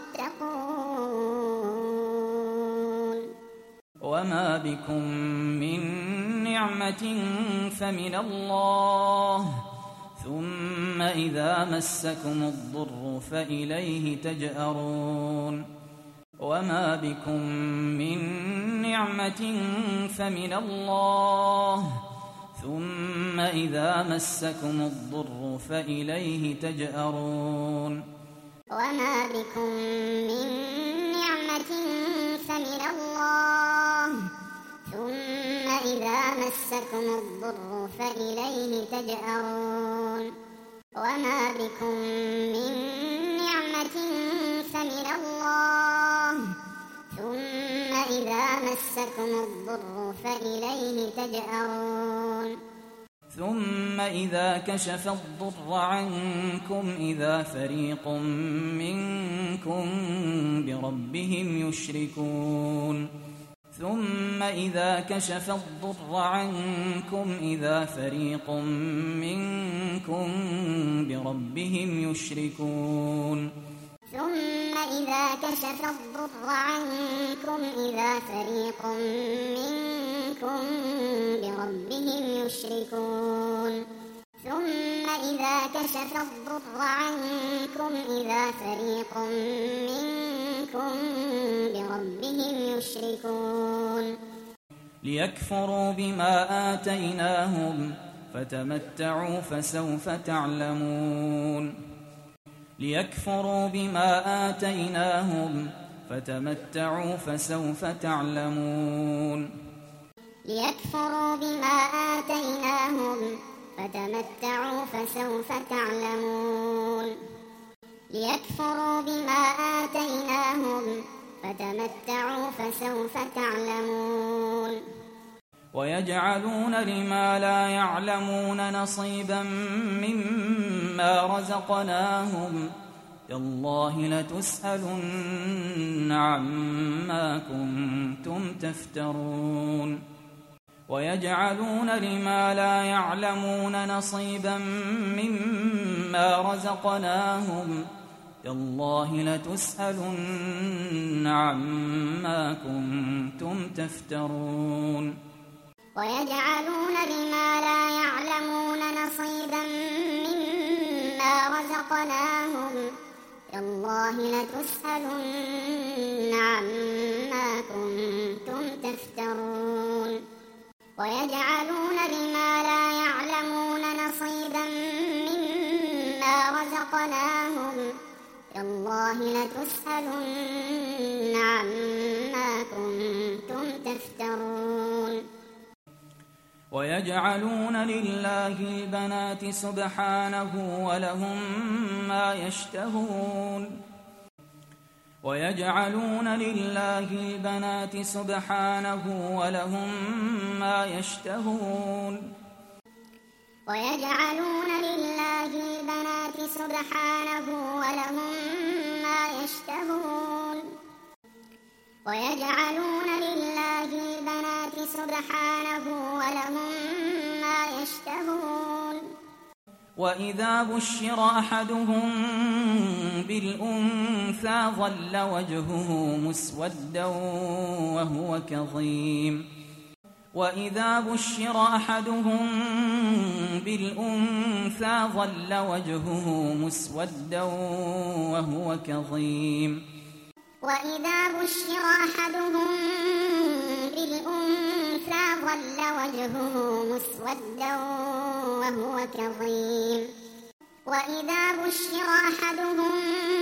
تتقون وما بكم من نعمة فمن الله ثم إذا مسكم الضر فإليه تجأرون وما بكم من نعمة فمن الله ثم إذا مسكم الضر فإليه تجأرون وما بكم من نعمة فمن الله ثم إذا مسكم الضر فإليه تجأرون وما بكم من نعمة فمن الله ثم إذا مسكم الضر فإليه تجأرون ثم إذا كشف الضر عنكم إذا فريق منكم بربهم يشركون ثم إذا كشف الضر عنكم إذا فريق منكم بربهم يشركون ثم إذا كشف الضر عنكم إذا فريق منكم منكم بربهم يشركون ثم إذا كشف الضر عنكم إذا فريق منكم بربهم يشركون ليكفروا بما آتيناهم فتمتعوا فسوف تعلمون ليكفروا بما آتيناهم فتمتعوا فسوف تعلمون ليكفروا بما آتيناهم فتمتعوا فسوف تعلمون ليكفروا بما آتيناهم فتمتعوا فسوف تعلمون ويجعلون لما لا يعلمون نصيبا مما رزقناهم تالله لتسألن عما كنتم تفترون ويجعلون لما لا يعلمون نصيبا مما رزقناهم تالله لتسألن عما كنتم تفترون ويجعلون لما لا يعلمون نصيبا مما رزقناهم تالله لتسألن عما كنتم تفترون ويجعلون لما لا يعلمون نصيبا مما رزقناهم تالله لتسألن عما كنتم تفترون ويجعلون لله البنات سبحانه ولهم ما يشتهون ويجعلون لله البنات سبحانه ولهم ما يشتهون ويجعلون لله البنات سبحانه ولهم ما يشتهون ويجعلون لله البنات سبحانه ولهم ما يشتهون وإذا بشر أحدهم بالأنثى ظل وجهه مسودا وهو كظيم وإذا بشر أحدهم بالأنثى ظل وجهه مسودا وهو كظيم وإذا بشر أحدهم بالأنثى ظل وجهه مسودا وهو كظيم وإذا بشر أحدهم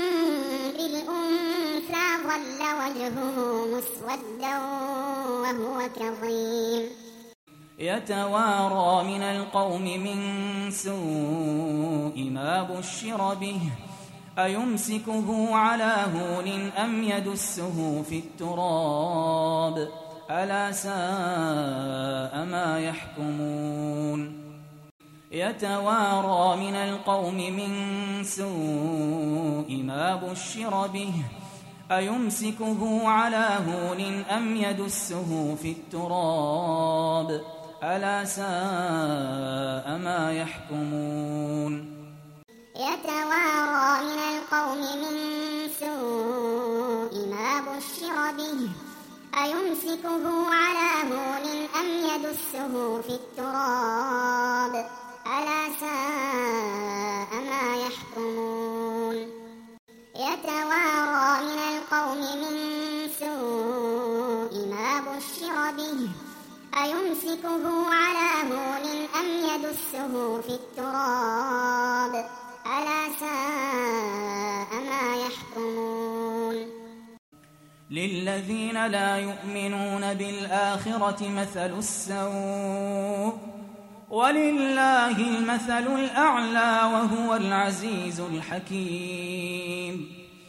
بالأنثى ظل وجهه مسودا وهو كظيم يتوارى من القوم من سوء ما بشر به أيمسكه على هون أم يدسه في التراب ألا ساء ما يحكمون يتوارى من القوم من سوء ما بشر به أيمسكه على هون أم يدسه في التراب ألا ساء ما يحكمون يتوارى من القوم من سوء ما بشر به أيمسكه على هون أم يدسه في التراب ألا ساء ما يحكمون يتوارى من القوم من سوء ما بشر به أيمسكه على هون أم يدسه في التراب ألا ساء ما يحكمون للذين لا يؤمنون بالآخرة مثل السوء ولله المثل الأعلى وهو العزيز الحكيم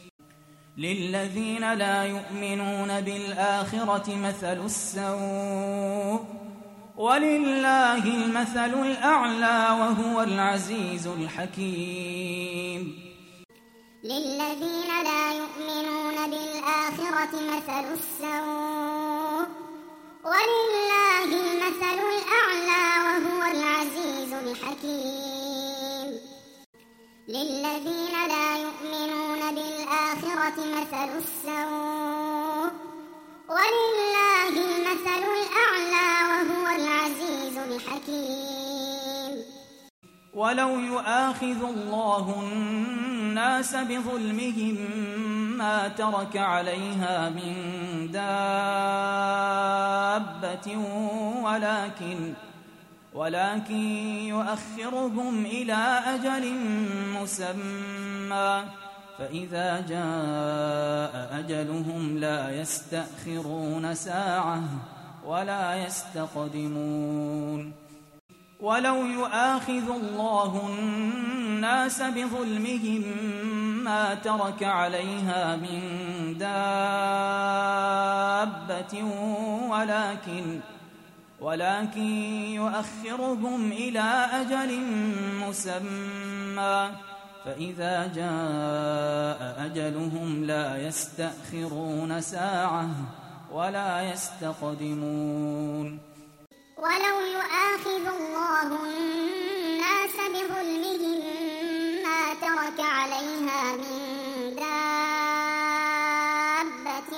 للذين لا يؤمنون بالآخرة مثل السوء ولله المثل الأعلى وهو العزيز الحكيم للذين لا يؤمنون بالآخرة مثل السوء ولله المثل الأعلى وهو العزيز الحكيم للذين لا يؤمنون بالآخرة مثل السوء ولله المثل الأعلى وهو الحكيم. ولو يؤاخذ الله الناس بظلمهم ما ترك عليها من دابة ولكن يؤخرهم إلى أجل مسمى فإذا جاء أجلهم لا يستأخرون ساعة ولا يستقدمون. ولو يؤاخذ الله الناس بظلمهم ما ترك عليها من دابة ولكن يؤخرهم إلى أجل مسمى فإذا جاء أجلهم لا يستأخرون ساعة ولا يستقدمون. ولو يؤاخذ الله الناس بظلمهم ما ترك عليها من دابة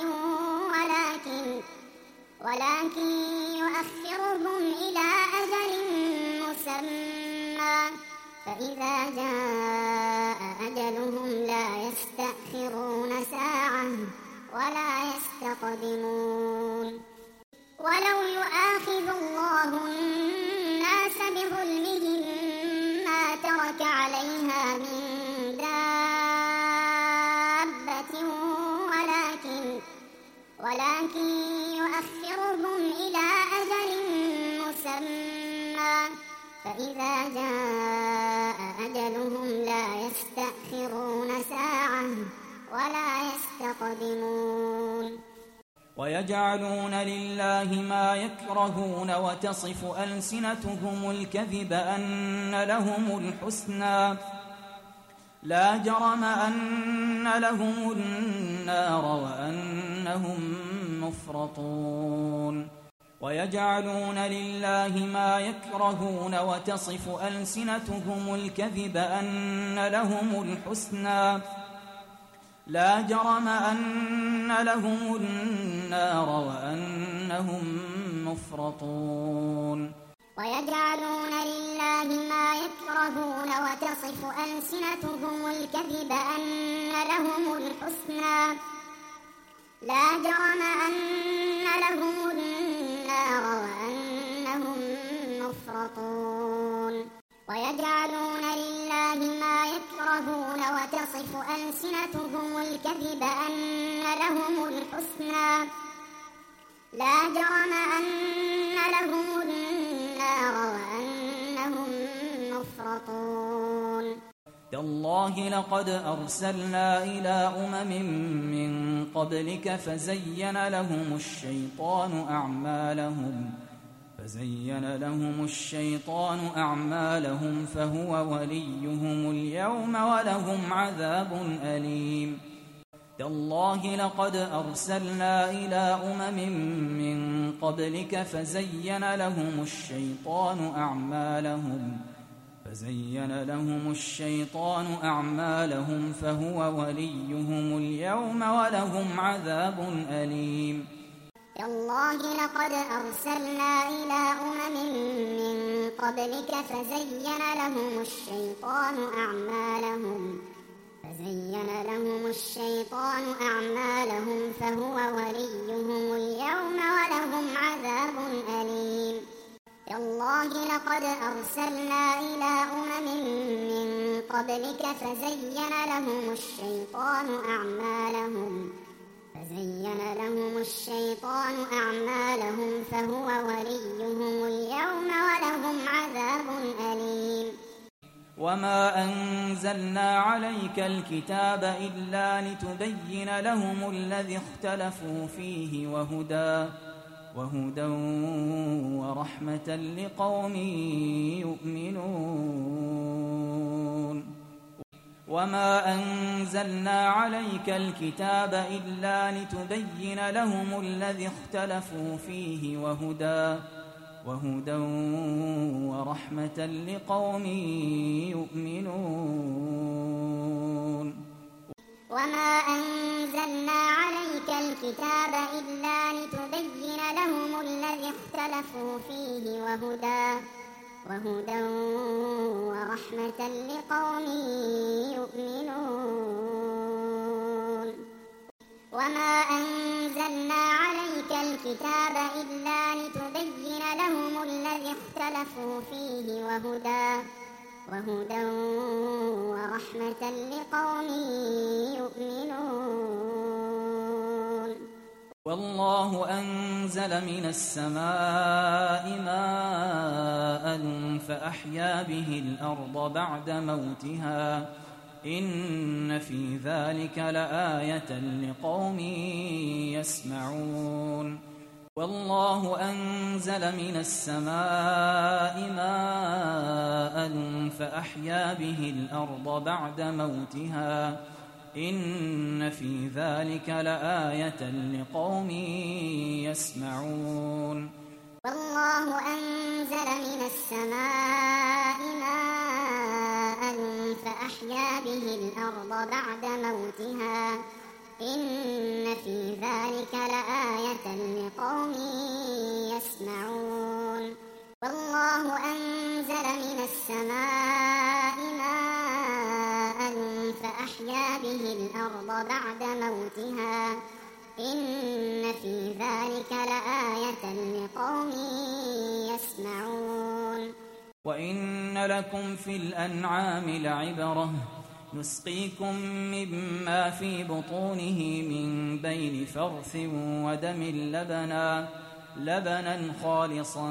ولكن يؤخرهم إلى أجل مسمى فإذا جاء أجلهم لا يستأخرون ساعة ولا يستقدمون. ولو يؤاخذ الله الناس بظلمهم ما ترك عليها من دابة ولكن يؤخرهم إلى أجل مسمى فإذا جاء أجلهم لا يستأخرون ساعة ولا يستقدمون. ويجعلون لله ما يكرهون وتصف ألسنتهم الكذب أن لهم الحسنى لا جرم أن لهم النار وأنهم مفرطون. ويجعلون لله ما يكرهون وتصف ألسنتهم الكذب أن لهم الحسنى لا جرم أن لهم النار وأنهم مفرطون. ويجعلون لله ما يكرهون وتصف ألسنتهم الكذب أن لهم الحسنى لا جرم أن لهم النار وأنهم مفرطون. ويجعلون لله ما يكرهون وتصف ألسنتهم الكذب أن لهم الحسنى لا جرم أن لهم النار وأنهم مفرطون. تالله لقد أرسلنا إلى أمم من قبلك فزين لهم الشيطان أعمالهم فهو وليهم اليوم ولهم عذاب أليم. تالله لقد أرسلنا إلى أمم من قبلك فزين لهم الشيطان أعمالهم فهو وليهم اليوم ولهم عذاب أليم. تالله لقد أرسلنا إلى أمم من قبلك فزين لهم الشيطان أعمالهم فهو وليهم اليوم ولهم عذاب أليم. تالله لقد أرسلنا إلى أمم من قبلك فزين لهم الشيطان أعمالهم فهو وليهم اليوم ولهم عذاب أليم. وما أنزلنا عليك الكتاب إلا لتبين لهم الذي اختلفوا فيه وهدى ورحمة لقوم يؤمنون. وما أنزلنا عليك الكتاب إلا لتبين لهم الذي اختلفوا فيه وهدى ورحمة لقوم يؤمنون. وما أنزلنا عليك الكتاب إلا لتبين لهم الذي اختلفوا فيه وهدى ورحمة لقوم يؤمنون. وما أنزلنا عليك الكتاب إلا لتبين لهم الذي اختلفوا فيه وهدى ورحمة لقوم يؤمنون. والله أنزل من السماء ماء فأحيا به الأرض بعد موتها إن في ذلك لآية لقوم يسمعون. والله أنزل من السماء ماء فأحيا به الأرض بعد موتها إن في ذلك لآية لقوم يسمعون. والله أنزل من السماء ماء فأحيا به الأرض بعد موتها إن في ذلك لآية لقوم يسمعون. والله أنزل من السماء ماء فأحيا به الأرض بعد موتها إن في ذلك لآية لقوم يسمعون. وإن لكم في الأنعام لعبرة نسقيكم مما في بطونه من بين فرث ودم لبنا خالصا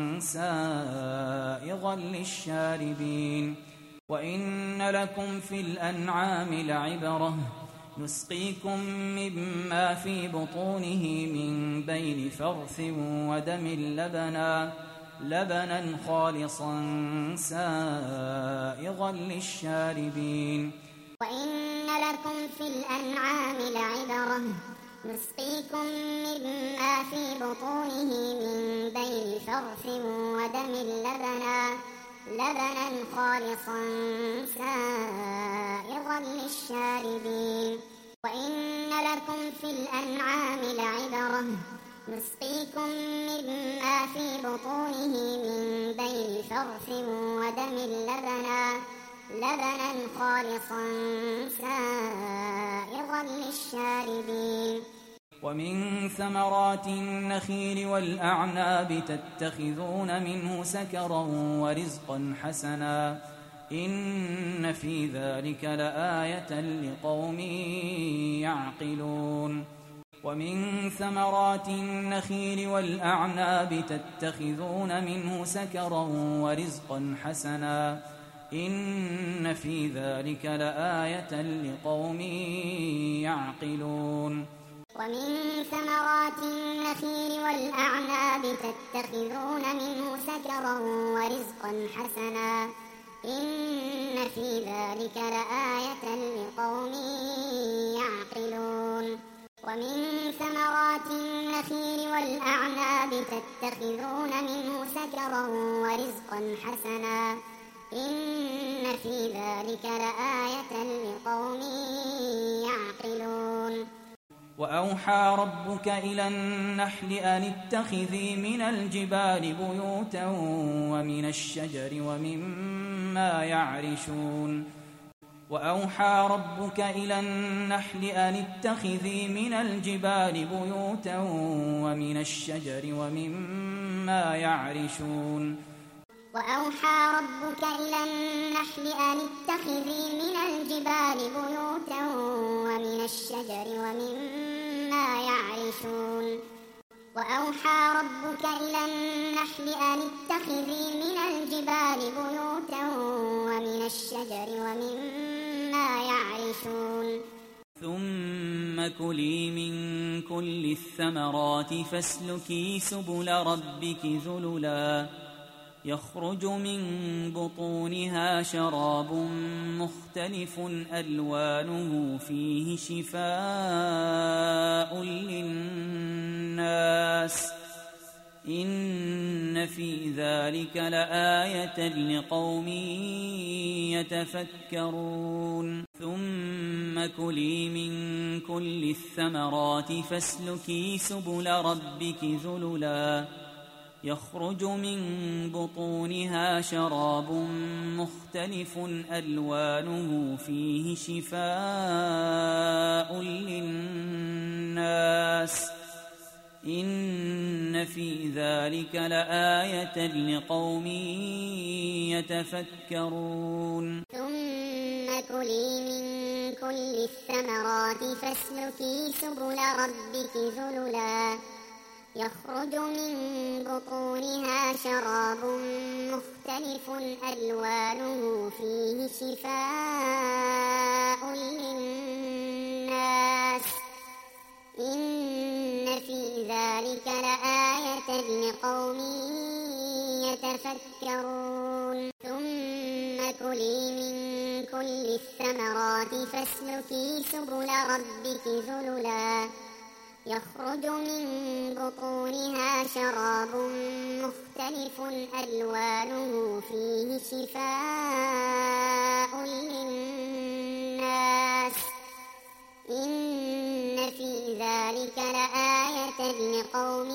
سائغا للشاربين. وإن لكم في الأنعام لعبرة نسقيكم مما في بطونه من بين فرث ودم لبنا خالصا سائغا للشاربين. وإن لكم في الأنعام لعبرة نسقيكم مما في بطونه من بين فرث ودم لبنا خالصا سائغا للشاربين. وإن لكم في الأنعام لعبرة نسقيكم مما في بطونه من بين فرث ودم لبنا خالصا سائغا للشاربين. ومن ثمرات النخيل والأعناب تتخذون منه سكرا ورزقا حسنا إن في ذلك لآية لقوم يعقلون. ومن ثمرات النخيل والأعناب تتخذون منه سكرا ورزقا حسنا إن في ذلك لآية لقوم يعقلون. ومن ثمرات النخيل والأعناب تتخذون منه سكرا ورزقا حسنا إن في ذلك لآية لقوم يعقلون. ومن ثمرات النخيل والأعناب تتخذون منه سكرا ورزقا حسنا إن في ذلك لآية لقوم يعقلون. وأوحى ربك إلى النحل أن اتخذي من الجبال بيوتا ومن الشجر ومما يعرشون. وأوحى ربك إلى النحل أن اتخذي من الجبال بيوتا ومن الشجر ومما يعرشون. وأوحى ربك إلى النحل أن اتخذي من الجبال بيوتا ومن الشجر ومما يعرشون. وأوحى ربك إلى النحل أن اتخذي من الجبال بيوتا ومن الشجر ومما يعرشون. ثم كلي من كل الثمرات فاسلكي سبل ربك ذللا يخرج من بطونها شراب مختلف ألوانه فيه شفاء للناس إن في ذلك لآية لقوم يتفكرون. ثم كلي من كل الثمرات فاسلكي سبل ربك ذللا يخرج من بطونها شراب مختلف ألوانه فيه شفاء للناس إن في ذلك لآية لقوم يتفكرون ثم كلي من كل الثمرات فاسلكي سبل ربك ذللا يخرج من بطونها شراب مختلف ألوانه فيه شفاء للناس إن في ذلك لآية لقوم يتفكرون ثم كلي من كل الثمرات فاسلكي سبل ربك ذللا يخرج من بطونها شراب مختلف ألوانه فيه شفاء للناس إن في ذلك لآية لقوم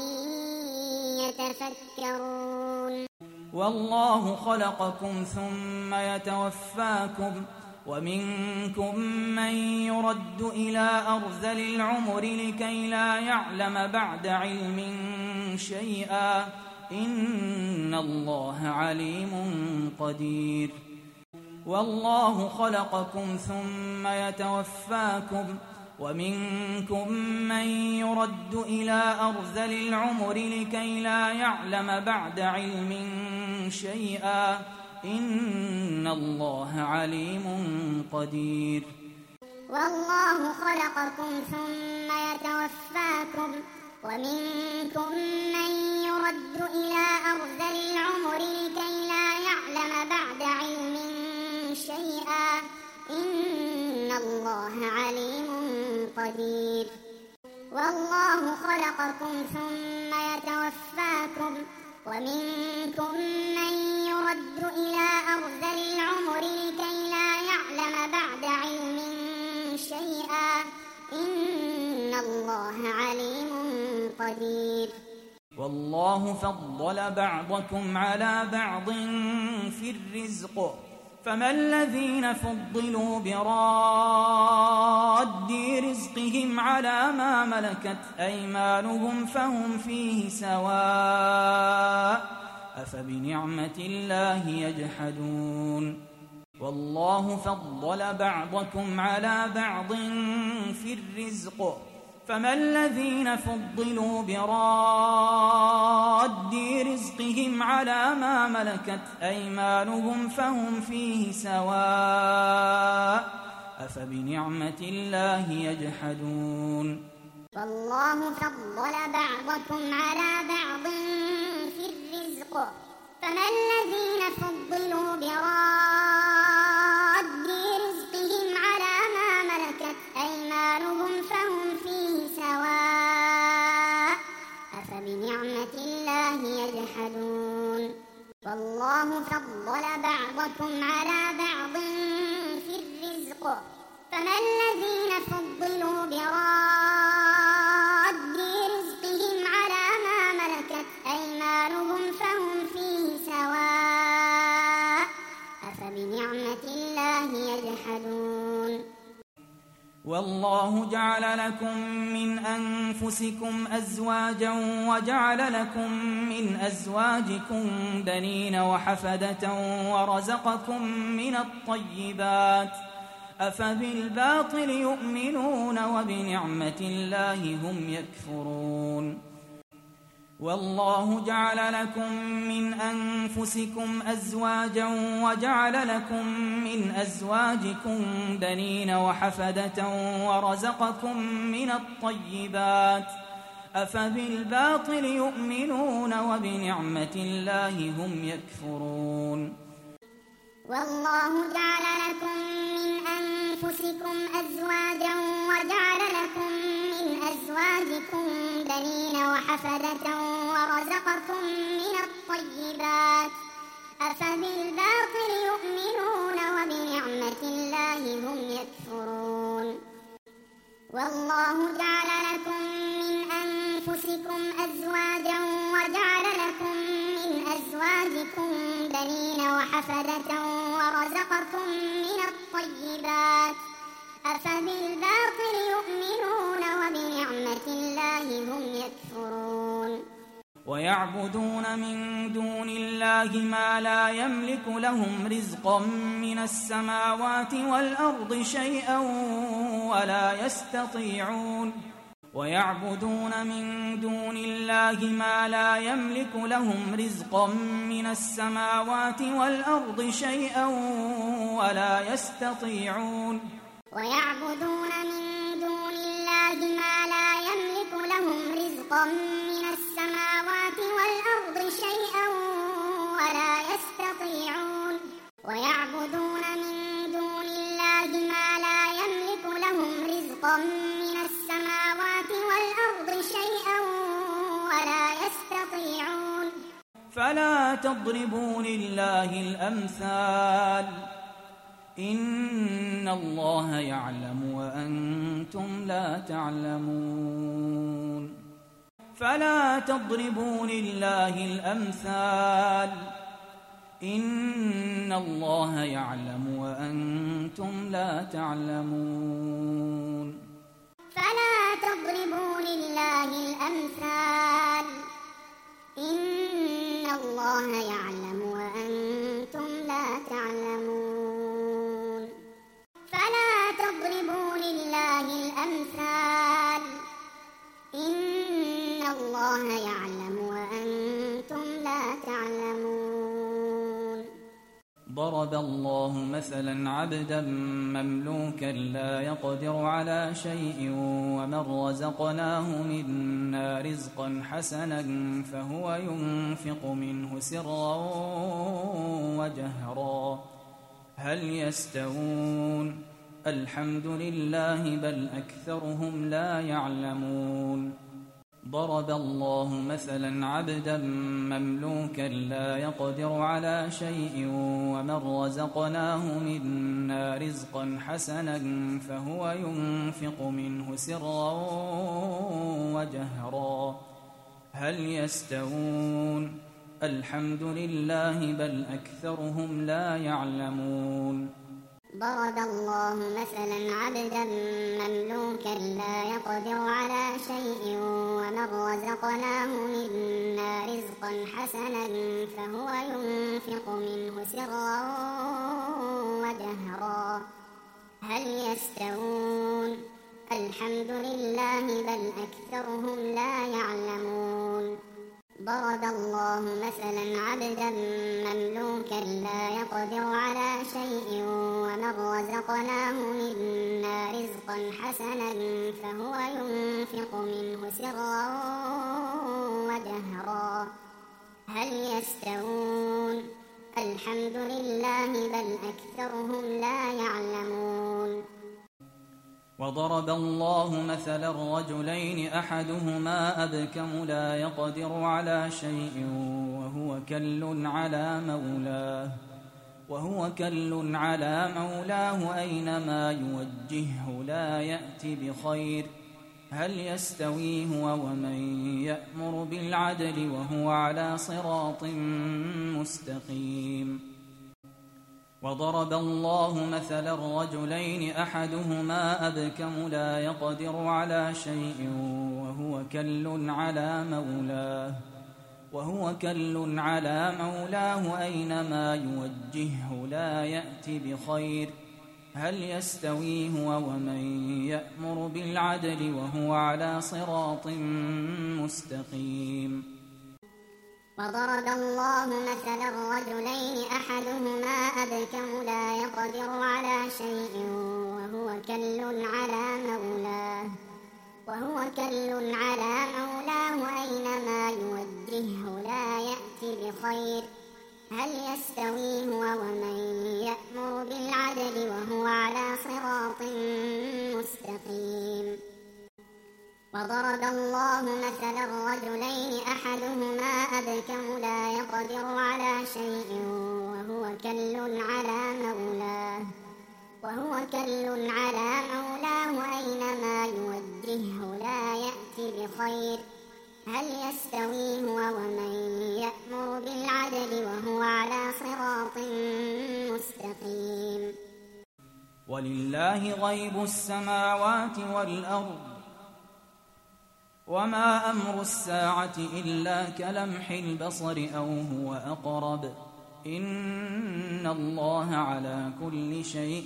يتفكرون والله خلقكم ثم يتوفاكم ومنكم من يرد إلى أرذل العمر لكي لا يعلم بعد علم شيئا إن الله عليم قدير والله خلقكم ثم يتوفاكم ومنكم من يرد إلى أرذل العمر لكي لا يعلم بعد علم شيئا إن الله عليم قدير والله خلقكم ثم يتوفاكم ومنكم من يرد إلى أرذل العمر لكي لا يعلم بعد علم شيئا إن الله عليم قدير والله خلقكم ثم يتوفاكم ومنكم من يرد إلى أرذل العمر لكي لا يعلم بعد علم شيئا إن الله عليم قدير والله فضل بعضكم على بعض في الرزق فما الذين فضلوا براد رزقهم على ما ملكت أيمانهم فهم فيه سواء أفبنعمة الله يجحدون والله فضل بعضكم على بعض في الرزق فما الذين فضلوا براد رزقهم على ما ملكت أيمانهم فهم فيه سواء أفبنعمة الله يجحدون والله فضل بعضكم على بعض في الرزق فما الذين فضلوا براد رزقهم على ما ملكت أيمانهم فهم فيه سواء أفبنعمة الله يجحدون والله فضل بعضكم على بعض في الرزق فما الذين فضلوا براد رزقهم على ما ملكت أيمانهم فهم فيه سواء أفبنعمة الله يجحدون والله جعل لكم من أنفسكم أزواجا وجعل لكم من أزواجكم بنين وحفدة ورزقكم من الطيبات أفبالباطل يؤمنون وبنعمة الله هم يكفرون والله جعل لكم من أنفسكم أزواجا وجعل لكم من أزواجكم بنين وحفدة ورزقكم من الطيبات أفبالباطل يؤمنون وبنعمة الله هم يكفرون والله جعل لكم من أنفسكم أزواجا وجعل لكم من أزواجكم بنين وحفدة ورزقكم من الطيبات أفبالباطل يؤمنون وبنعمة الله هم يكفرون والله جعل لكم من أنفسكم أزواجا وجعل لكم بكم بنين وحفدة ورزقكم من الطيبات أفبالباطل يؤمنون وبنعمة الله هم يكفرون ويعبدون من دون الله ما لا يملك لهم رزقا من السماوات والأرض شيئا ولا يستطيعون ويعبدون من دون الله ما لا يملك لهم رزقا من السماوات والأرض شيئا ولا يستطيعون ويعبدون من دون الله ما لا يملك لهم رزقا من السماوات والأرض شيئا ولا يستطيعون ويعبدون من دون الله ما لا يملك لهم رزقا من السماوات والأرض شيئا ولا يستطيعون فلا تضربوا لله الأمثال إن الله يعلم وأنتم لا تعلمون فلا تضربوا لله الأمثال إن الله يعلم وأنتم لا تعلمون فلا تضربوا لله الأمثال إن الله يعلم وأنتم لا تعلمون فلا تضربوا لله الأمثال إن الله يعلم وأنتم لا تعلمون ضرب الله مثلا عبدا مملوكا لا يقدر على شيء ومن رزقناه منا رزقا حسنا فهو ينفق منه سرا وجهرا هل يستوون الحمد لله بل أكثرهم لا يعلمون ضرب الله مثلا عبدا مملوكا لا يقدر على شيء ومن رزقناه منا رزقا حسنا فهو ينفق منه سرا وجهرا هل يستوون الحمد لله بل أكثرهم لا يعلمون ضرب الله مثلا عبدا مملوكا لا يقدر على شيء ومن رزقناه منا رزقا حسنا فهو ينفق منه سرا وجهرا هل يستوون الحمد لله بل أكثرهم لا يعلمون ضرب الله مثلا عبدا مملوكا لا يقدر على شيء ومن رزقناه منا رزقا حسنا فهو ينفق منه سرا وجهرا هل يستوون الحمد لله بل أكثرهم لا يعلمون وضرب الله مثلا رجلين أحدهما أبكم لا يقدر على شيء وهو كل على مولاه أينما يوجهه لا يأتي بخير هل يستوي هو ومن يأمر بالعدل وهو على صراط مستقيم وضرب الله مثلا رجلين أحدهما أبكم لا يقدر على شيء وهو كل على مولاه أينما يوجهه لا يأتي بخير هل يستوي هو ومن يأمر بالعدل وهو على صراط مستقيم وضرب الله مثلا رجلين أحدهما أبكم لا يقدر على شيء وهو كل على مولاه أينما يوجهه لا يأتي بخير هل يستوي هو ومن يأمر بالعدل وهو على صراط مستقيم وضرب الله مثلا رجلين أحدهما أبكم لا يقدر على شيء وهو كل على مولاه أينما يوجهه لا يأتي بخير هل يستوي هو ومن يأمر بالعدل وهو ولله غيب السماوات والأرض وما أمر الساعة إلا كلمح البصر أو هو أقرب إن الله على كل شيء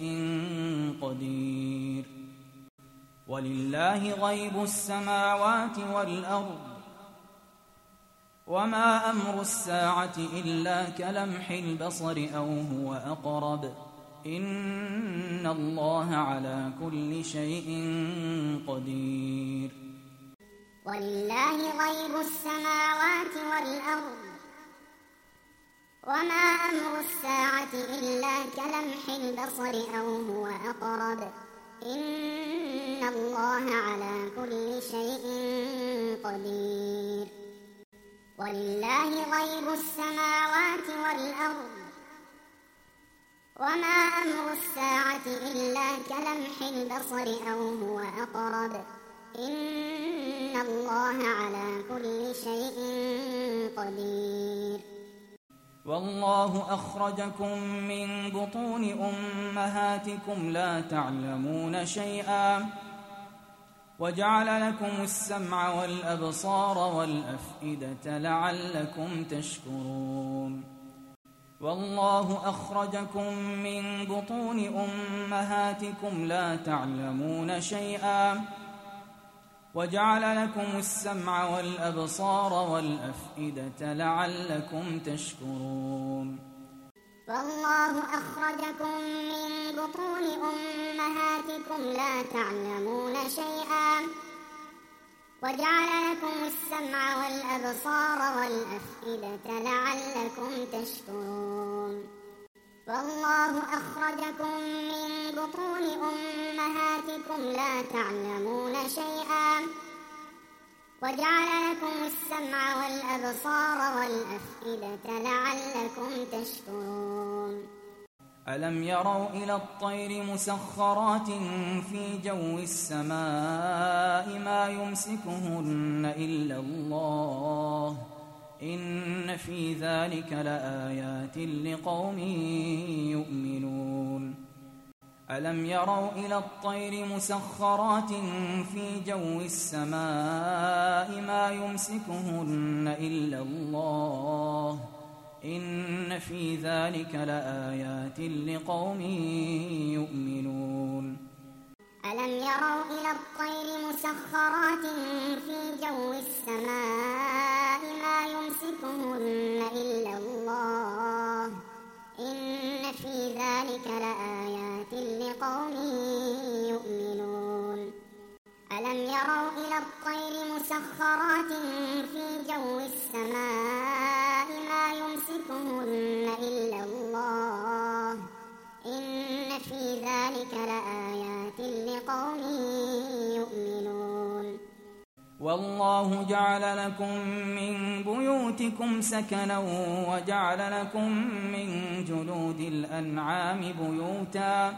قدير ولله غيب السماوات والأرض وما أمر الساعة إلا كلمح البصر أو هو أقرب إن الله على كل شيء قدير ولله غيب السماوات والأرض وما أمر الساعة إلا كلمح البصر أو هو أقرب إن الله على كل شيء قدير ولله غيب السماوات والأرض وما أمر الساعة إلا كلمح البصر أو هو أقرب إن الله على كل شيء قدير والله أخرجكم من بطون أمهاتكم لا تعلمون شيئا وجعل لكم السمع والأبصار والأفئدة لعلكم تشكرون والله أخرجكم من بطون أمهاتكم لا تعلمون شيئا وجعل لكم السمع والأبصار والأفئدة لعلكم تشكرون والله أخرجكم من بطون أمهاتكم لا تعلمون شيئا وجعل لكم السمع والأبصار والأفئدة لعلكم تشكرون والله أخرجكم من بطون أمهاتكم لا تعلمون شيئا وجعل لكم السمع والأبصار والأفئدة لعلكم تشكرون ألم يروا إلى الطير مسخرات في جو السماء ما يمسكهن إلا الله إن في ذلك لآيات لقوم يؤمنون ألم يروا إلى الطير مسخرات في جو السماء ما يمسكهن إلا الله إن في ذلك لآيات لقوم يؤمنون ألم يروا إلى الطير مسخرات في جو السماء ما يمسكهن إلا الله إن في ذلك لآيات لقوم يؤمنون ألم يروا إلى الطير مسخرات في جو السماء ما يمسكهن إلا الله إن في ذلك لآيات لقوم يؤمنون والله جعل لكم من بيوتكم سكنا وجعل لكم من جلود الأنعام بيوتا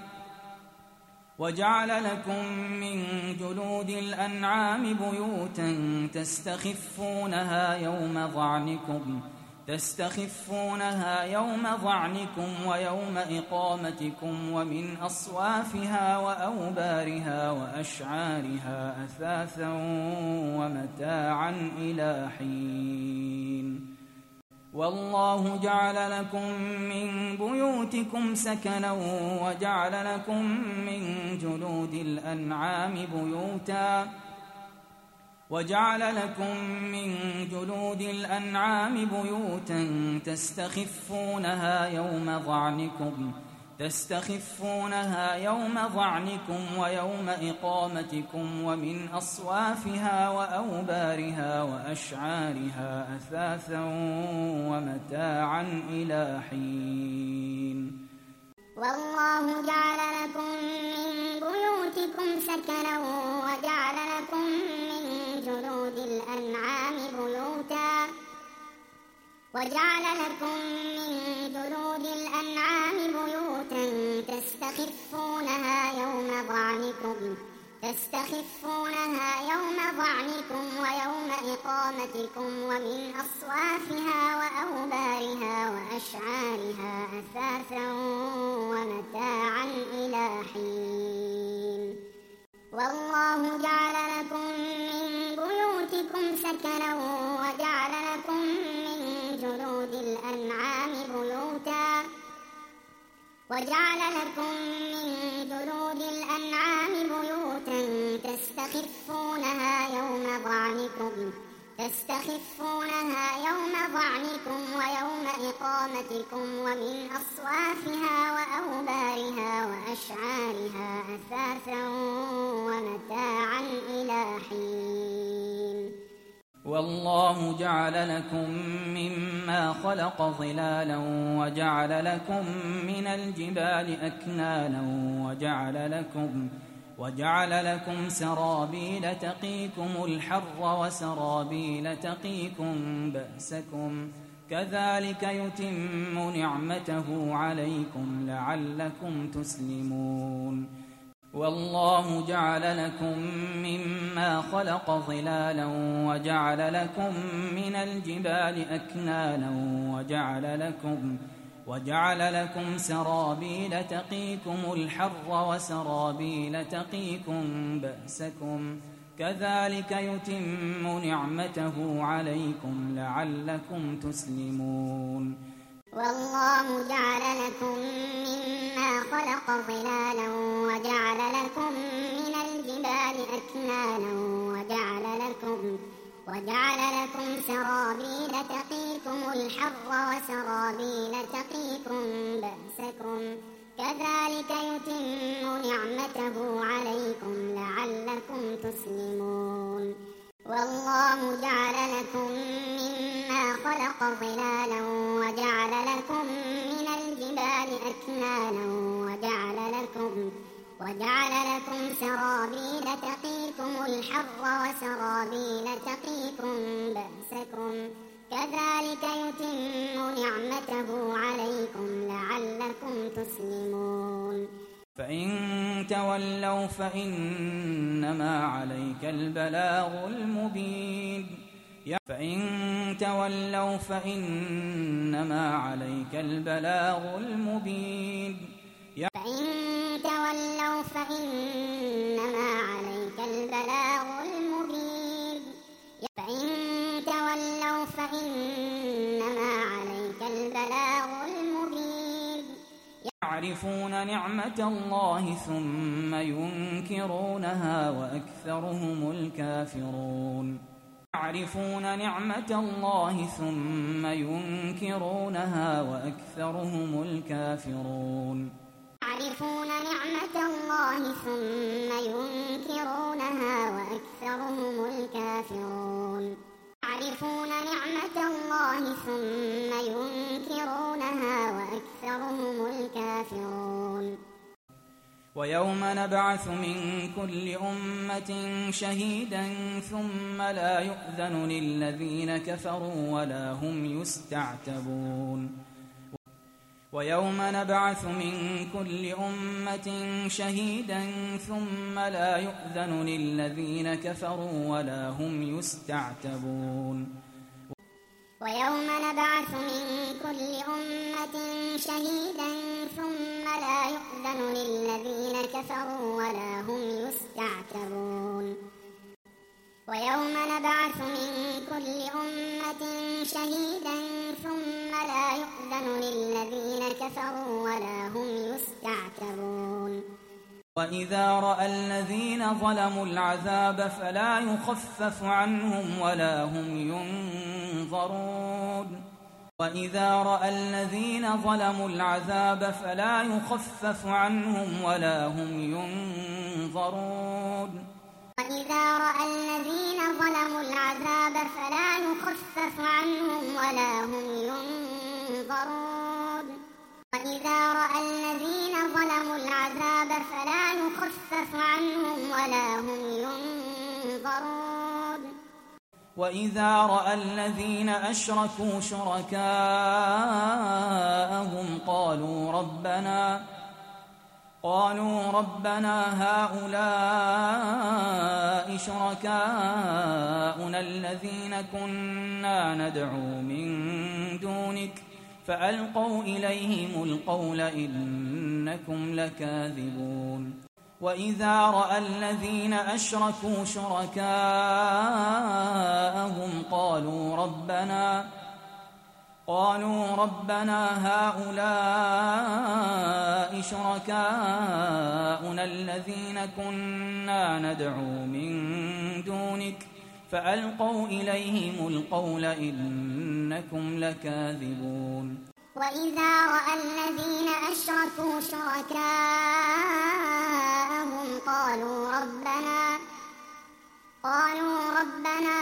تستخفونها يوم ظعنكم ويوم إقامتكم ومن أصوافها وأوبارها وأشعارها أثاثا ومتاعا إلى حين والله جعل لكم من بيوتكم سكنا وجعل لكم من جلود الأنعام بيوتا تستخفونها يوم ظعنكم ويوم إقامتكم ومن أصوافها وأوبارها وأشعارها أثاثا ومتاعا إلى حين والله جعل لكم من بيوتكم سكنا وجعل لكم من جلود الأنعام بيوتا تستخفونها يوم ظعنكم ويوم إقامتكم ومن أصوافها وأوبارها وأشعارها أثاثا ومتاعا إلى حين والله جعل لكم من بيوتكم سكنا وجعل لكم من جلود الأنعام بيوتا تستخفونها يوم ظعنكم ويوم إقامتكم ومن أصوافها وأوبارها وأشعارها أثاثا ومتاعا إلى حين والله جعل لكم مما خلق ظلالا وجعل لكم من الجبال أكنانا وجعل لكم سرابيل تقيكم الحر وسرابيل تقيكم بأسكم كذلك يتم نعمته عليكم لعلكم تسلمون والله جعل لكم مما خلق ظلالا وجعل لكم من الجبال أكنانا وجعل لكم سرابيل تقيكم الحر وسرابيل تقيكم بأسكم كذلك يتم نعمته عليكم لعلكم تسلمون والله جعل لكم مما خلق ظلالا وجعل لكم من الجبال أكنانا وجعل لكم سرابيل تقيكم الحر وسرابيل تقيكم بأسكم كذلك يتم نعمته عليكم لعلكم تسلمون والله جعل لكم مما خلق ظلالا وجعل لكم من الجبال أكنانا وجعل لكم سرابيل تقيكم الحر وسرابيل تقيكم بأسكم كذلك يتم نعمته عليكم لعلكم تسلمون فإن تولوا فإنما عليك البلاغ المبين يعرفون نعمة الله ثم ينكرونها وأكثرهم الكافرون ويوم نبعث من كل أمة شهيدا ثم لا يؤذن للذين كفروا ولا هم يستعتبون ويوم نبعث من كل أمة شهيدا ثم لا يؤذن للذين كفروا ولا هم يستعتبون ويوم نبعث من كل أمة شهيدا ثم لا يؤذن للذين كفروا ولا هم يستعتبون ويوم نبعث من كل أمة شهيدا ثم لا يؤذن للذين كفروا ولا هم يستعتبون وإذا رأى الذين ظلموا العذاب فلا يخفف عنهم ولا هم ينظرون وإذا رأى الذين ظلموا العذاب فلا يخفف عنهم ولا هم ينظرون وإذا رأى الذين ظلموا العذاب فلا يخفف عنهم ولا هم ينظرون وإذا رأى الذين ظلموا العذاب فلا يخفف عنهم ولا هم ينظرون وإذا رأى الذين أشركوا شركاءهم قالوا ربنا هؤلاء شركاؤنا الذين كنا ندعو من دونك فألقوا إليهم القول إنكم لكاذبون وإذا رأى الذين أشركوا شركاءهم قالوا ربنا هؤلاء شركاؤنا الذين كنا ندعو من دونك فألقوا إليهم القول إنكم لكاذبون وإذا رأى الذين أشركوا شركاءهم قالوا ربنا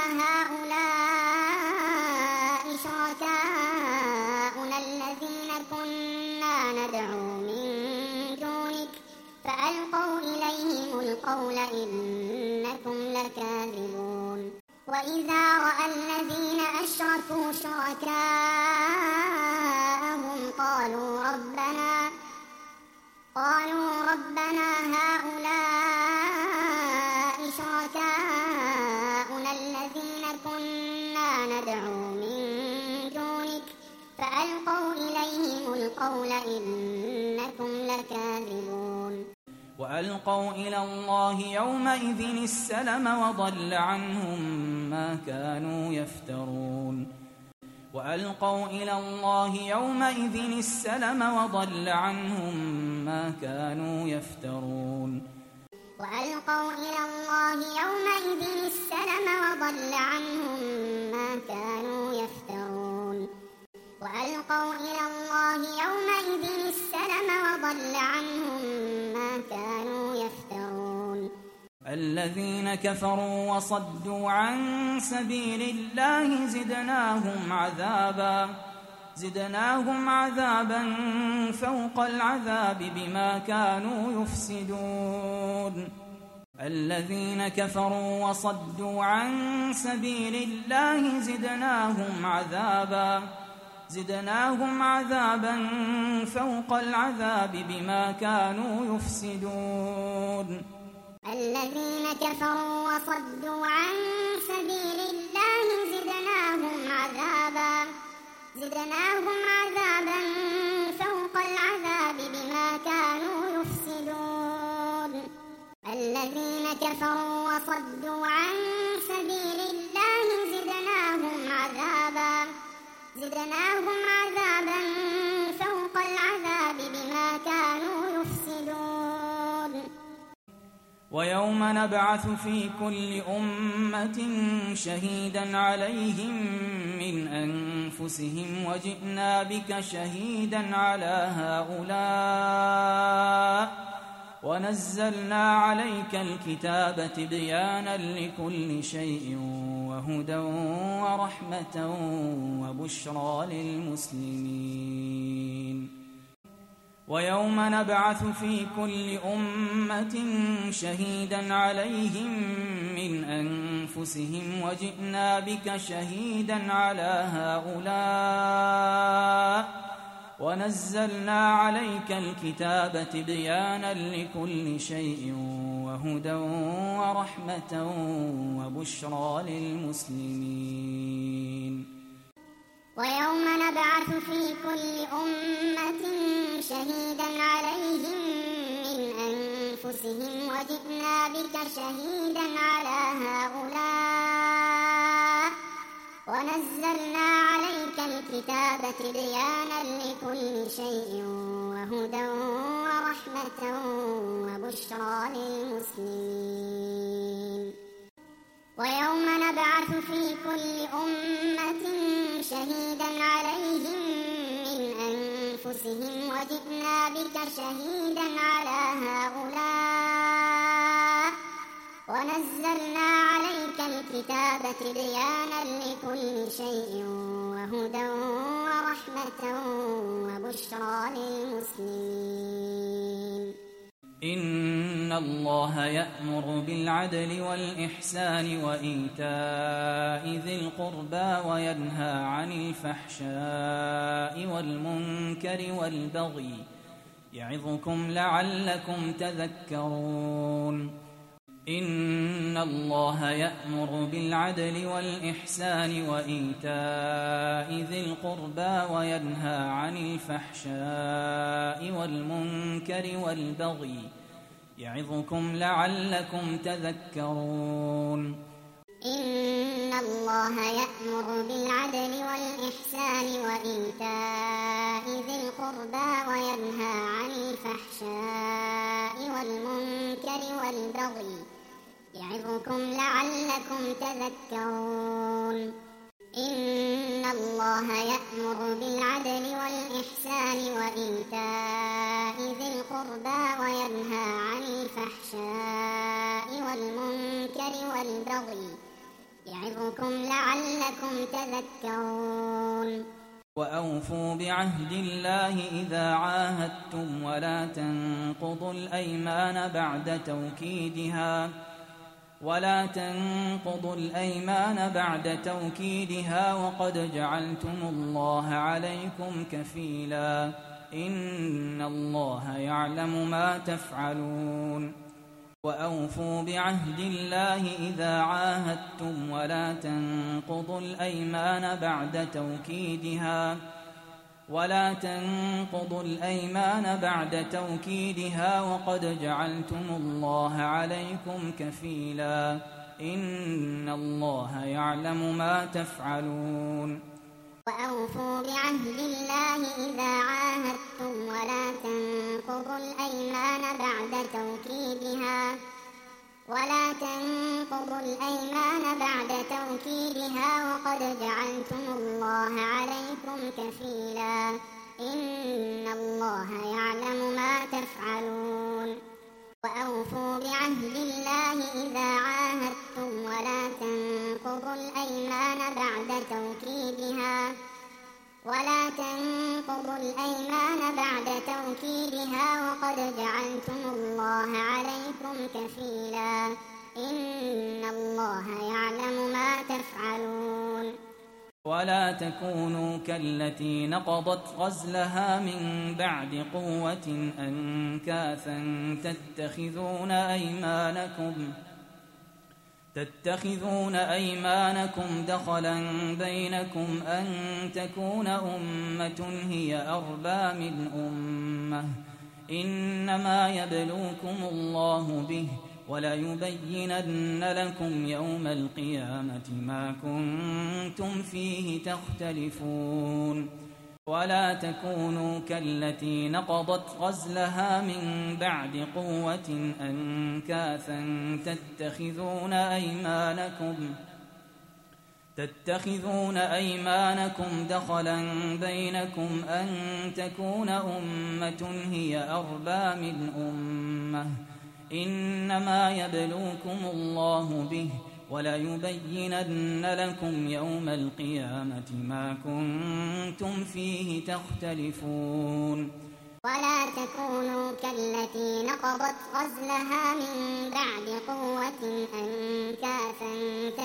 هؤلاء شركاؤنا الذين كنا ندعو من دونك فألقوا إليهم القول إنكم لكاذبون وإذا رأى الذين أشركوا شركاءهم قالوا ربنا هؤلاء شركاؤنا الذين كنا ندعو من دونك فألقوا إليهم القول إنكم لكاذبون وألقوا إلى الله يومئذ السلم وضل عنهم ما كانوا يفترون وألقوا إلى الله يومئذ السلم وضل عنهم ما كانوا يفترون وألقوا إلى الله يومئذ السلم وضل عنهم ما كانوا يفترون وألقوا إلى الله يومئذ السلم وضل عنهم ما كانوا يفترون الذين كفروا وصدوا عن سبيل الله زدناهم عذابا فوق العذاب بما كانوا يفسدون الذين كفروا وصدوا عن سبيل الله زدناهم عذابا فوق العذاب بما كانوا يفسدون الذين كفروا وصدوا عن سبيل الله زدناهم عذابا فوق العذاب بما كانوا يفسدون الذين كفروا وصدوا عن سبيل الله زدناهم عذابا فوق العذاب بما كانوا يفسدون ويوم نبعث في كل أمة شهيدا عليهم من أنفسهم وجئنا بك شهيدا على هؤلاء ونزلنا عليك الكتاب تبيانا لكل شيء وهدى ورحمة وبشرى للمسلمين ويوم نبعث في كل أمة شهيدا عليهم من أنفسهم وجئنا بك شهيدا على هؤلاء ونزلنا عليك الكتاب تبيانا لكل شيء وهدى ورحمة وبشرى للمسلمين ويوم نبعث في كل أمة شهيدا عليهم من أنفسهم وجئنا بك شهيدا على هؤلاء ونزلنا عليك الكتاب تبيانا لكل شيء وهدى ورحمة وبشرى للمسلمين ويوم نبعث في كل أمة شهيدا عليهم من أنفسهم وجئنا بك شهيدا على هؤلاء ونزلنا عليك الكتاب تبيانا لكل شيء وهدى ورحمة وبشرى للمسلمين إن الله يأمر بالعدل والإحسان وإيتاء ذي القربى وينهى عن الفحشاء والمنكر والبغي يعظكم لعلكم تذكرون إن الله يأمر بالعدل والإحسان وإيتاء ذي القربى وينهى عن الفحشاء والمنكر والبغي يعظكم لعلكم تذكرون إن الله يأمر بالعدل والإحسان وإيتاء ذي القربى وينهى عن الفحشاء والمنكر والبغي يعظكم لعلكم تذكرون إن الله يأمر بالعدل والإحسان وإيتاء ذي القربى وينهى عن الفحشاء والمنكر والبغي يعظكم لعلكم تذكرون وأوفوا بعهد الله إذا عاهدتم ولا تنقضوا الأيمان بعد توكيدها وقد جعلتم الله عليكم كفيلا إن الله يعلم ما تفعلون وأوفوا بعهد الله إذا عاهدتم ولا تنقضوا الأيمان بعد توكيدها وقد جعلتم الله عليكم كفيلا إن الله يعلم ما تفعلون وأوفوا بعهد الله إذا عاهدتم ولا تنقضوا الأيمان بعد توكيدها وقد جعلتم الله عليكم كفيلا إن الله يعلم ما تفعلون وأوفوا بعهد الله إذا عاهدتم ولا تنقضوا الأيمان بعد توكيدها وقد جعلتم الله عليكم كفيلا إن الله يعلم ما تفعلون ولا تكونوا كالتي نقضت غزلها من بعد قوة أنكاثا تتخذون أيمانكم دخلا بينكم أن تكون أمة هي أربى من أمة إنما يبلوكم الله به وليبينن لكم يوم القيامة ما كنتم فيه تختلفون ولا تكونوا كالتي نقضت غزلها من بعد قوة أنكاثا تتخذون أيمانكم دخلا بينكم أن تكون أمة هي أربى من أمة إنما يبلوكم الله به وليبينن لكم يوم القيامة ما كنتم فيه تختلفون ولا تكونوا كالتي نقضت غزلها من بعد قوة أنكاثا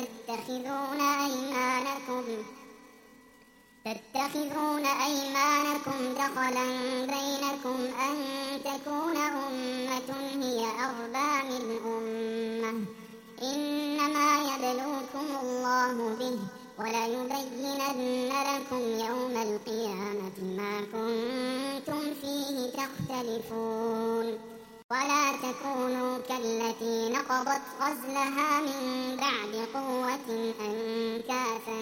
تتخذون أيمانكم دخلا بينكم أن تكون أمة هي أربى من أمة إنما يبلوكم الله به وليبينن لكم يوم القيامة ما كنتم فيه تختلفون ولا تكونوا كالتي نقضت غزلها من بعد قوة أنكاثا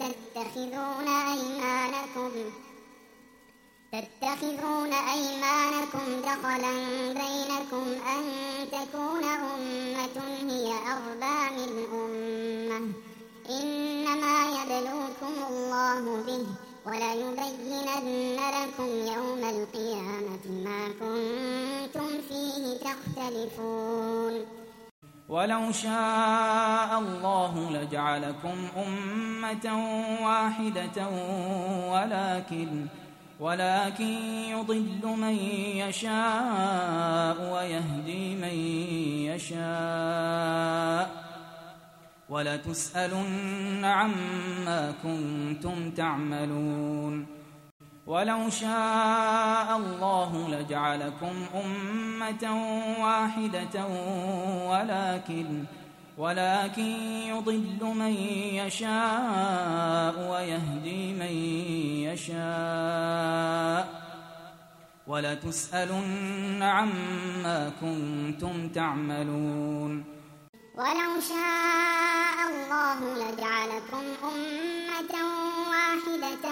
تتخذون أيمانكم دخلا بينكم أن تكون أمة هي أربى من أمة إنما يبلوكم الله به وليبينن لكم يوم القيامة ما كنتم فيه تختلفون ولو شاء الله لجعلكم أمة واحدة ولكن يضل من يشاء ويهدي من يشاء ولتسألن عما كنتم تعملون ولو شاء الله لجعلكم أمة واحدة ولكن يضل من يشاء ويهدي من يشاء ولتسألن عما كنتم تعملون. ولو شاء الله لجعلكم أمة واحدة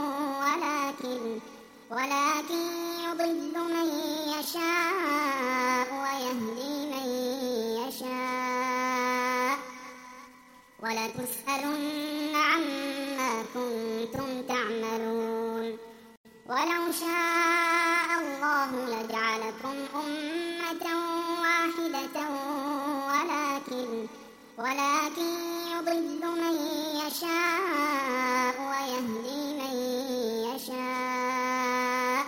ولكن يضل من يشاء ويهدي من يشاء ولتسألن عما كنتم تعملون. ولو شاء الله لجعلكم أمة واحدة ولكن يضل من يشاء ويهدي من يشاء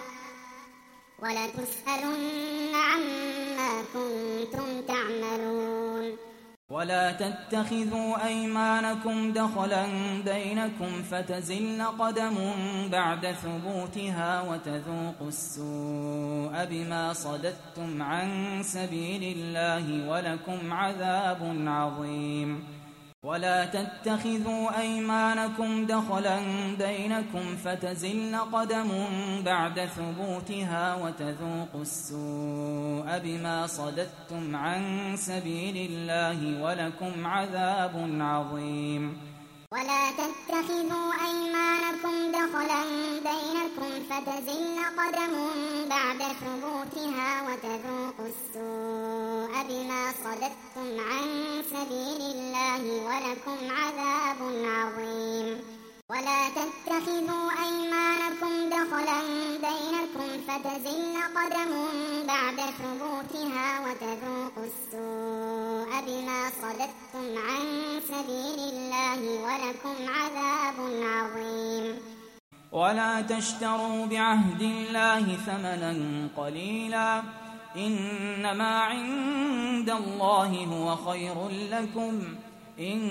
ولتسألن عما كنتم تعملون. ولا تتخذوا أيمانكم دخلا بينكم فتزل قدم بعد ثبوتها وتذوقوا السوء بما صددتم عن سبيل الله ولكم عذاب عظيم. ولا تتخذوا أيمانكم دخلا بينكم فتزل قدم بعد ثبوتها وتذوقوا السوء بما صددتم عن سبيل الله ولكم عذاب عظيم. ولا تتخذوا أيمانكم دخلا بينكم فتزل قدم بعد ثبوتها وتذوقوا السوء بما صددتم عن سبيل الله ولكم عذاب عظيم. ولا تتخذوا أيمانكم دخلا بينكم فتزل قدم بعد ثبوتها وتذوقوا السوء بما صددتم عن سبيل الله ولكم عذاب عظيم. ولا تشتروا بعهد الله ثمنا قليلا إنما عند الله هو خير لكم إن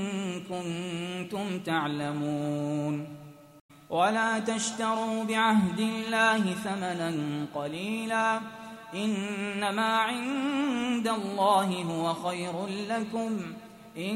كنتم تعلمون. ولا تشتروا بعهد الله ثمنا قليلا إنما عند الله هو خير لكم إن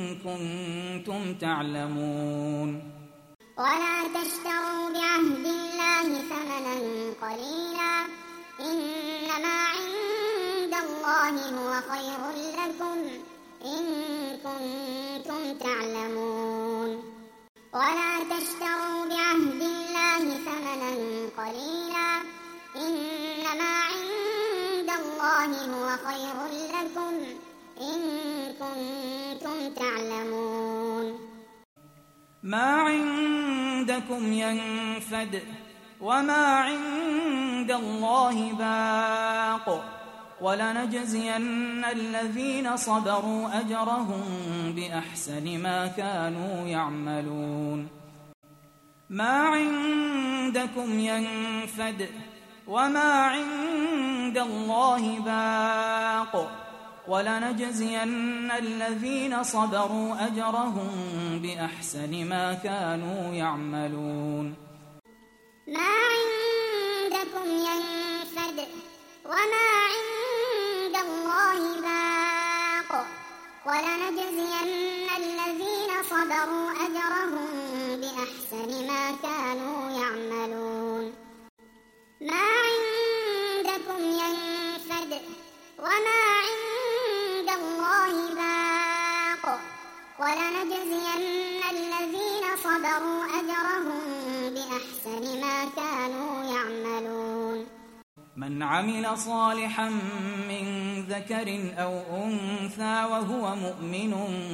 كنتم تعلمون. ولا تشتروا بعهد الله ثمنا قليلا إنما عند الله هو خير لكم إن كنتم تعلمون. ولا تشتروا بعهد الله ثمنا قليلا إنما عند الله هو خير لكم إن كنتم تعلمون. ما عندكم ينفد وما عند الله باق ولنجزين الذين صبروا أجرهم بأحسن ما كانوا يعملون. ما عندكم ينفد وما عند الله باق ولنجزين الذين صبروا أجرهم بأحسن ما كانوا يعملون. ما عندكم ينفد وما عند الله باق ولنجزين الذين صبروا أجرهم بأحسن ما كانوا يعملون. ما عندكم ينفد وما عند الله باق ولنجزين الذين صبروا أجرهم بأحسن ما كانوا يعملون. من عمل صالحا من ذكر أو أنثى وهو مؤمن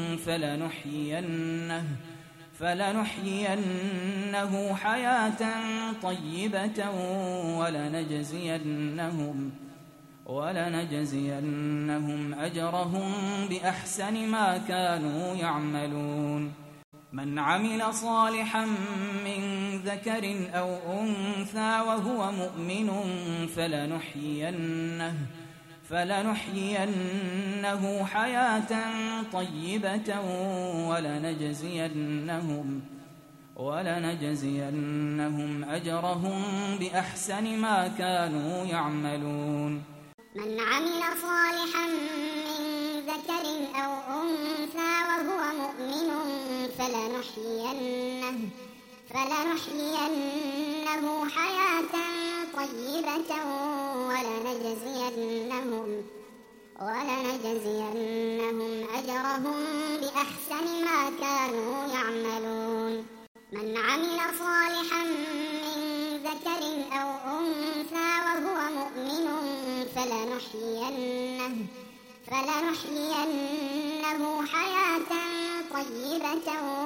فلنحيينه حياة طيبة ولنجزينهم أجرهم بأحسن ما كانوا يعملون. من عمل صالحا من ذكر أو أنثى وهو مؤمن فلنحيينه حياة طيبة ولنجزينهم أجرهم بأحسن ما كانوا يعملون من عمل صالحا من ذكر أو أنثى وهو مؤمن فلنحيينه حياة طيبة ولنجزينهم أجرهم بأحسن ما كانوا يعملون من عمل صالحا من ذكر أو أنثى وهو مؤمن فلنحيينه حياة طيبة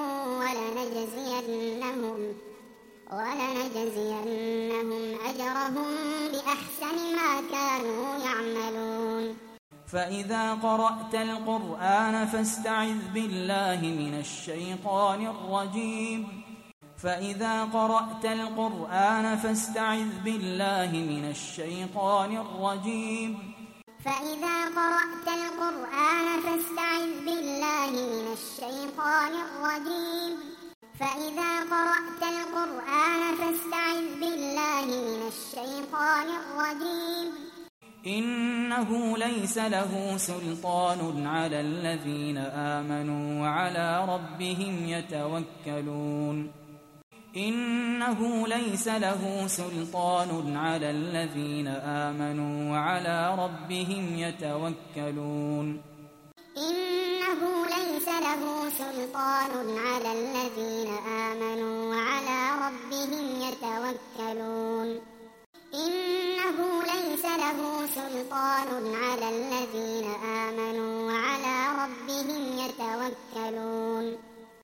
ولنجزينهم أجرهم بأحسن ما كانوا يعملون فإذا قرأت القرآن فاستعذ بالله من الشيطان الرجيم فإذا قرأت القرآن فاستعذ بالله من الشيطان الرجيم فإذا قرأت القرآن فاستعذ بالله من الشيطان الرجيم فإذا قرأت القرآن فاستعذ بالله من الشيطان الرجيم إنه ليس له سلطان على الذين آمنوا وعلى ربهم يتوكلون إنه ليس له سلطان على الذين آمنوا وعلى ربهم يتوكلون إنه ليس له سلطان على الذين آمنوا وعلى ربهم يتوكلون إنه ليس له سلطان على الذين آمنوا وعلى ربهم يتوكلون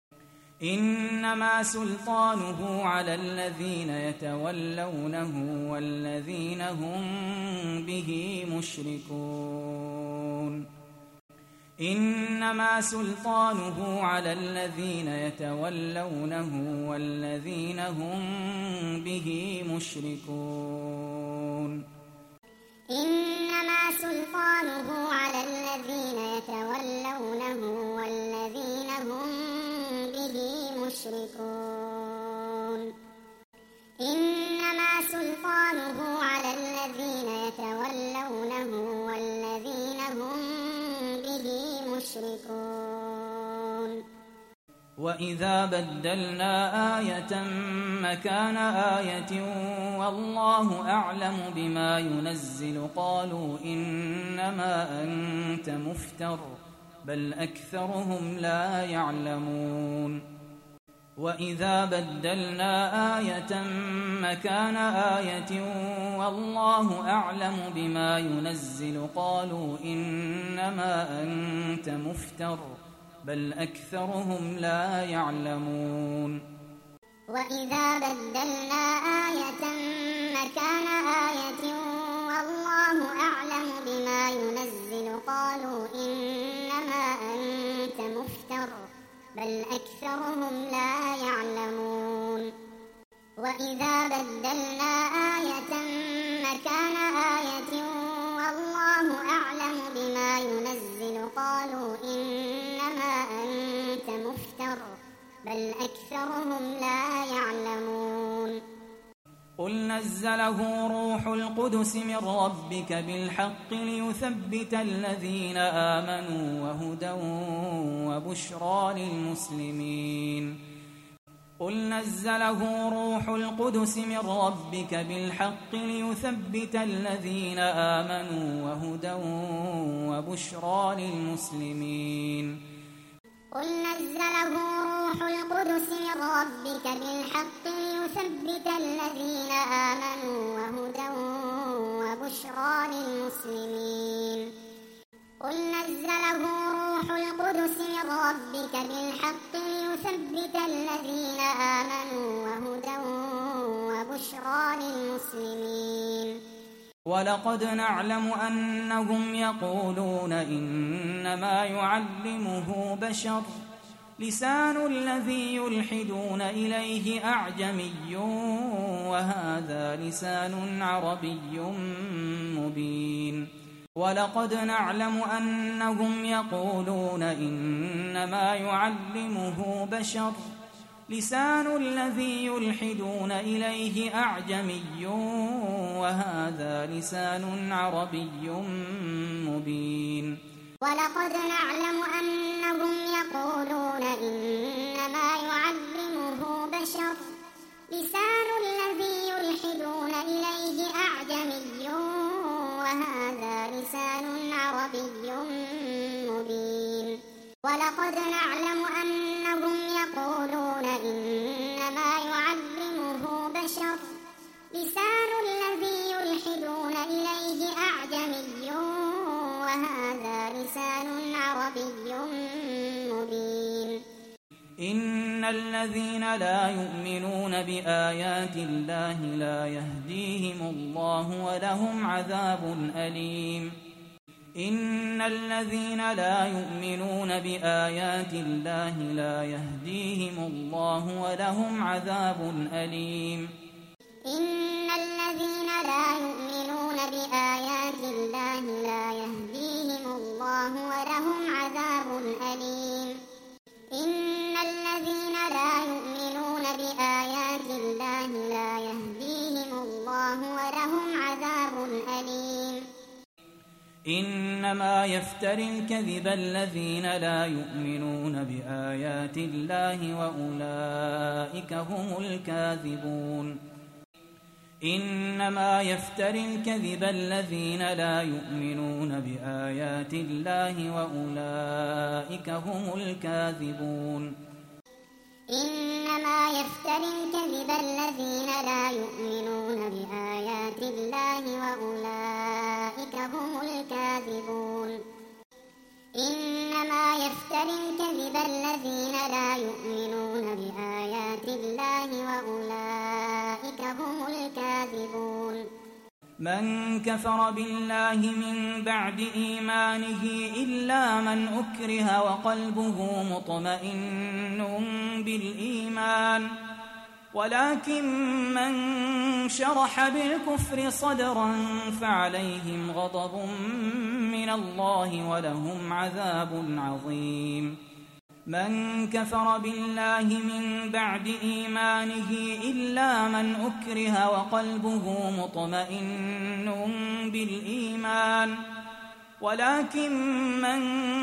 إنما سلطانه على الذين يتولونه والذين هم به مشركون إنما سلطانه على الذين يتولونه والذين هم به مشركون إنما سلطانه على الذين يتولونه والذين هم به مشركون إنما سلطانه على الذين يتولونه والذين هم به مشركون وإذا بدلنا آية مكان آية والله أعلم بما ينزل قالوا إنما أنت مفتر بل أكثرهم لا يعلمون وإذا بدلنا آية مكان آية والله أعلم بما ينزل قالوا إنما أنت مفتر بل أكثرهم لا يعلمون وإذا بدلنا آية مكان آية والله أعلم بما ينزل قالوا إنما أنت مفتر بل أكثرهم لا يعلمون وإذا بدلنا آية مكان آية والله أعلم بما ينزل قالوا إنما أنت مفتر بل أكثرهم لا يعلمون قل نزله روح القدس من ربك بالحق ليثبت الذين آمنوا وهدى وبشرى للمسلمين قل نزله روح القدس من ربك بالحق ليثبت الذين آمنوا وهدى وبشرى للمسلمين قل نزله روح القدس من ربك بالحق ليثبت الذين آمنوا وهدى وبشرى للمسلمين قل نزله روح القدس من ربك بالحق ليثبت الذين آمنوا وهدى وبشرى للمسلمين ولقد نعلم أنهم يقولون إنما يعلمه بشر لسان الذي يلحدون إليه أعجمي وهذا لسان عربي مبين ولقد نعلم أنهم يقولون إنما يعلمه بشر لسان الذي يلحدون إليه أعجمي وهذا لسان عربي مبين. ولقد نعلم أنهم يقولون إنما يعلمه بشر لسان الذي يلحدون إليه أعجمي وهذا لسان عربي مبين. ولقد نعلم أنهم يقولون إنما يعلمه بشر لسان الذي يلحدون إليه أعجمي وهذا لسان عربي مبين. إن الذين لا يؤمنون بآيات الله لا يهديهم الله ولهم عذاب أليم. إن الذين لا يؤمنون بآيات الله لا يهديهم الله ولهم عذاب أليم. إن الذين لا يؤمنون بآيات الله لا يهديهم الله ولهم عذاب أليم. إن الذين لا يؤمنون بآيات الله لا يهديهم الله ولهم عذاب أليم. إنما يفتري الكذب الذين لا يؤمنون بآيات الله وأولئك هم الكاذبون. إنما يفتري الكذب الذين لا يؤمنون بآيات الله وأولئك هم الكاذبون. إنما يفتري الكذب الذين لا يؤمنون بآيات الله وأولئك هم الكاذبون. إنما يفتري الكذب الذين لا يؤمنون بآيات الله وأولئك هم الكاذبون. من كفر بالله من بعد إيمانه إلا من أكره وقلبه مطمئن بالإيمان ولكن من شرح بالكفر صدرا فعليهم غضب من الله ولهم عذاب عظيم. من كفر بالله من بعد إيمانه إلا من أكره وقلبه مطمئن بالإيمان ولكن من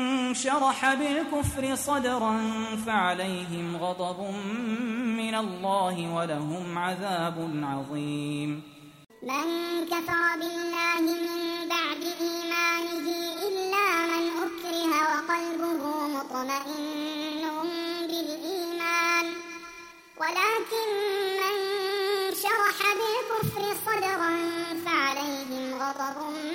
شرح بالكفر صدرا فعليهم غضب من الله ولهم عذاب عظيم. من كفر بالله من بعد إيمانه إلا من أكره وقلبه مطمئن بالإيمان ولكن من شرح بالكفر صدرا فعليهم غضب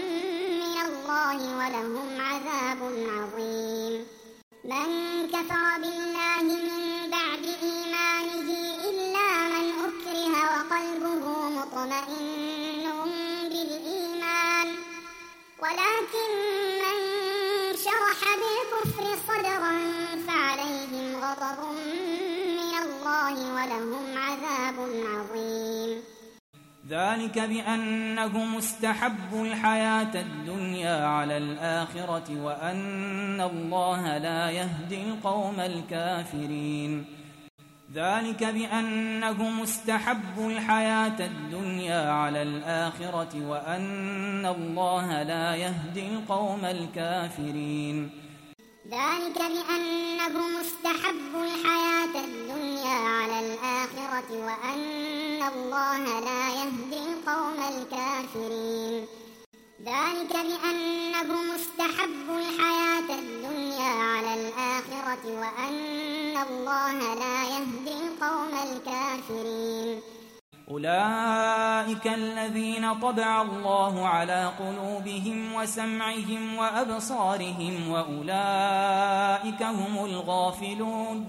من الله ولهم عذاب عظيم. من كفر بالله من بعد إيمانه إلا من أكره وقلبه مطمئن بالإيمان ولكن من شرح بالكفر صدرا فعليهم غضب من الله ولهم عذاب عظيم. ذلك بأنهم استحبوا الحياة الدنيا على الآخرة وأن الله لا يهدي القوم الكافرين. ذلك بأنهم استحبوا الحياة الدنيا على الآخرة وأن الله لا يهدي القوم الكافرين. ذلك بأنهم استحبوا الحياة الدنيا على الآخرة وأن الله لا يهدي القوم الكافرين. ذلك بأنهم استحبوا الحياة الدنيا على الآخرة وأن الله لا يهدي القوم الكافرين. أولئك الذين طبع الله على قلوبهم وسمعهم وأبصارهم وأولئك هم الغافلون.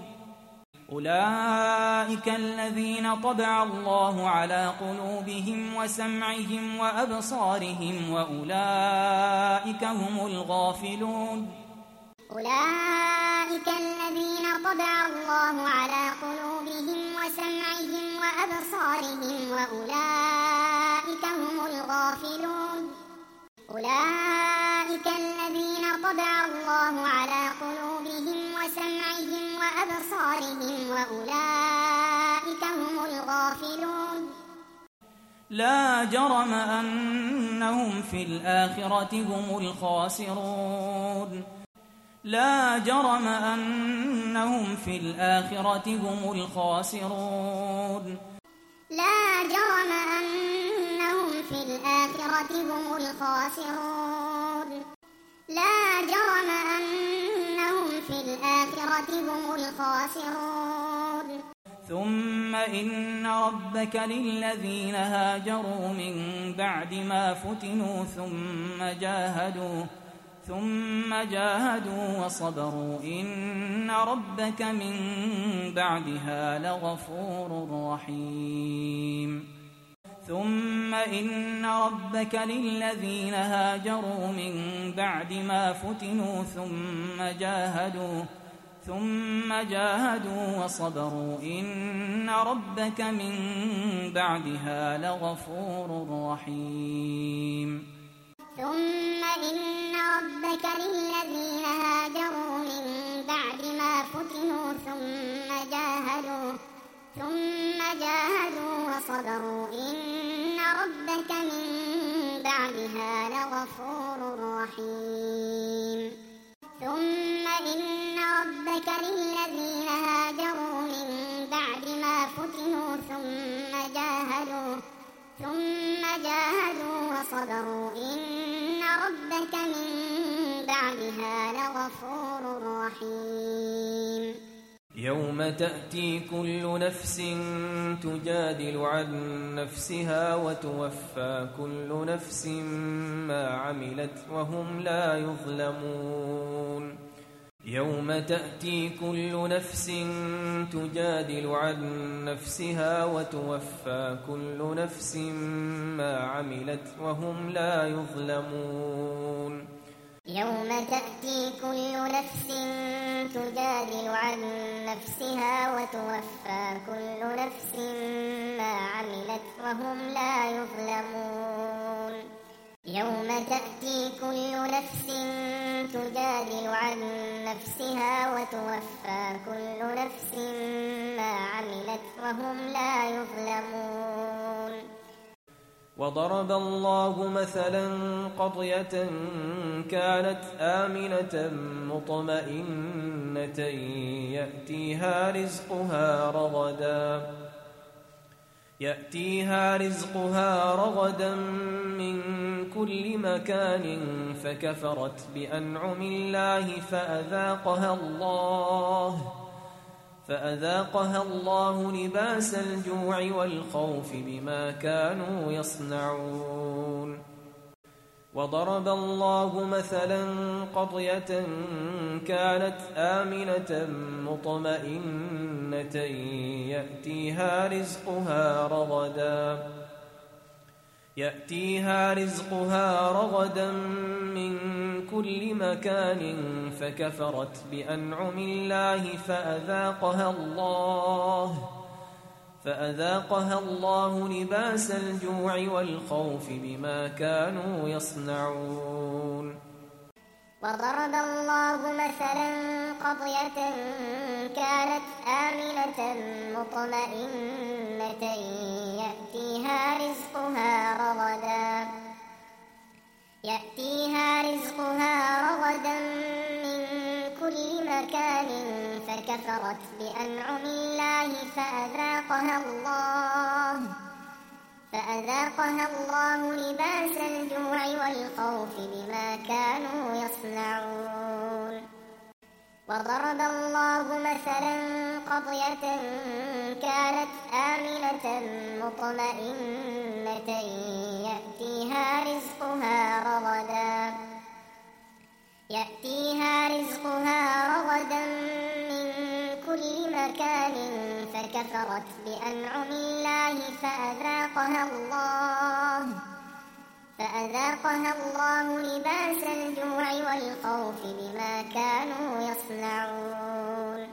أولئك الذين طبع الله على قلوبهم وسمعهم وأبصارهم وأولئك هم الغافلون. أولئك الذين طبع الله على قلوبهم وسمعهم وأبصارهم وأولئك هم الغافلون. أولئك الذين طبع الله على قلوبهم وسمعهم وأبصارهم وأولئك لا جرم أنهم في الآخرة هم الخاسرون لا جرم أنهم في الآخرة هم الخاسرون لا جرم أنهم في الآخرة هم الخاسرون لا جرم أنهم في الآخرة هم الخاسرون ثم إن ربك للذين هاجروا من بعد ما فتنوا ثم جاهدوا وصبروا إن ربك من بعدها لغفور رحيم ثم إن ربك للذين هاجروا من بعد ما فتنوا ثم جاهدوا وصبروا إن ربك من بعدها لغفور رحيم ثم إن ربك للذين هاجروا من بعد ما فتنوا ثم جاهدوا وصبروا إن ربك من بعدها لغفور رحيم ثم إن ربك للذين هاجروا من بعد ما فتنوا ثم جاهدوا وصبروا إن ربك من بعدها لغفور رحيم يوم تأتي كل نفس تجادل عن نفسها وتوفى كل نفس ما عملت وهم لا يظلمون يوم تأتي كل نفس تجادل عن نفسها وتوفى كل نفس ما عملت وهم لا يظلمون يوم تأتي كل نفس تجادل عن نفسها وتوفى كل نفس ما عملت وهم لا يظلمون يوم تأتي كل نفس تجادل عن نفسها وتوفى كل نفس ما عملت وهم لا يظلمون وضرب الله مثلا قرية كانت آمنة مطمئنة يأتيها رزقها رغدا من كل مكان فكفرت بأنعم الله فأذاقها الله لباس الجوع والخوف بما كانوا يصنعون وضرب الله مثلا قرية كانت آمنة مطمئنة يأتيها رزقها رغدا من كل مكان فكفرت بأنعم الله فأذاقها الله لباس الجوع والخوف بما كانوا يصنعون وضرب الله مثلا قرية كانت آمنة مطمئنة يأتيها رزقها رغدا من كل مكان فكفرت بأنعم الله فأذاقها الله لباس الجوع والخوف بما كانوا يصنعون وضرب الله مثلا قرية كانت آمنة مطمئنة يأتيها رزقها رغدا من كل مكان فكفرت بأنعم الله فأذاقها الله لباس الجوع والخوف بما كانوا يصنعون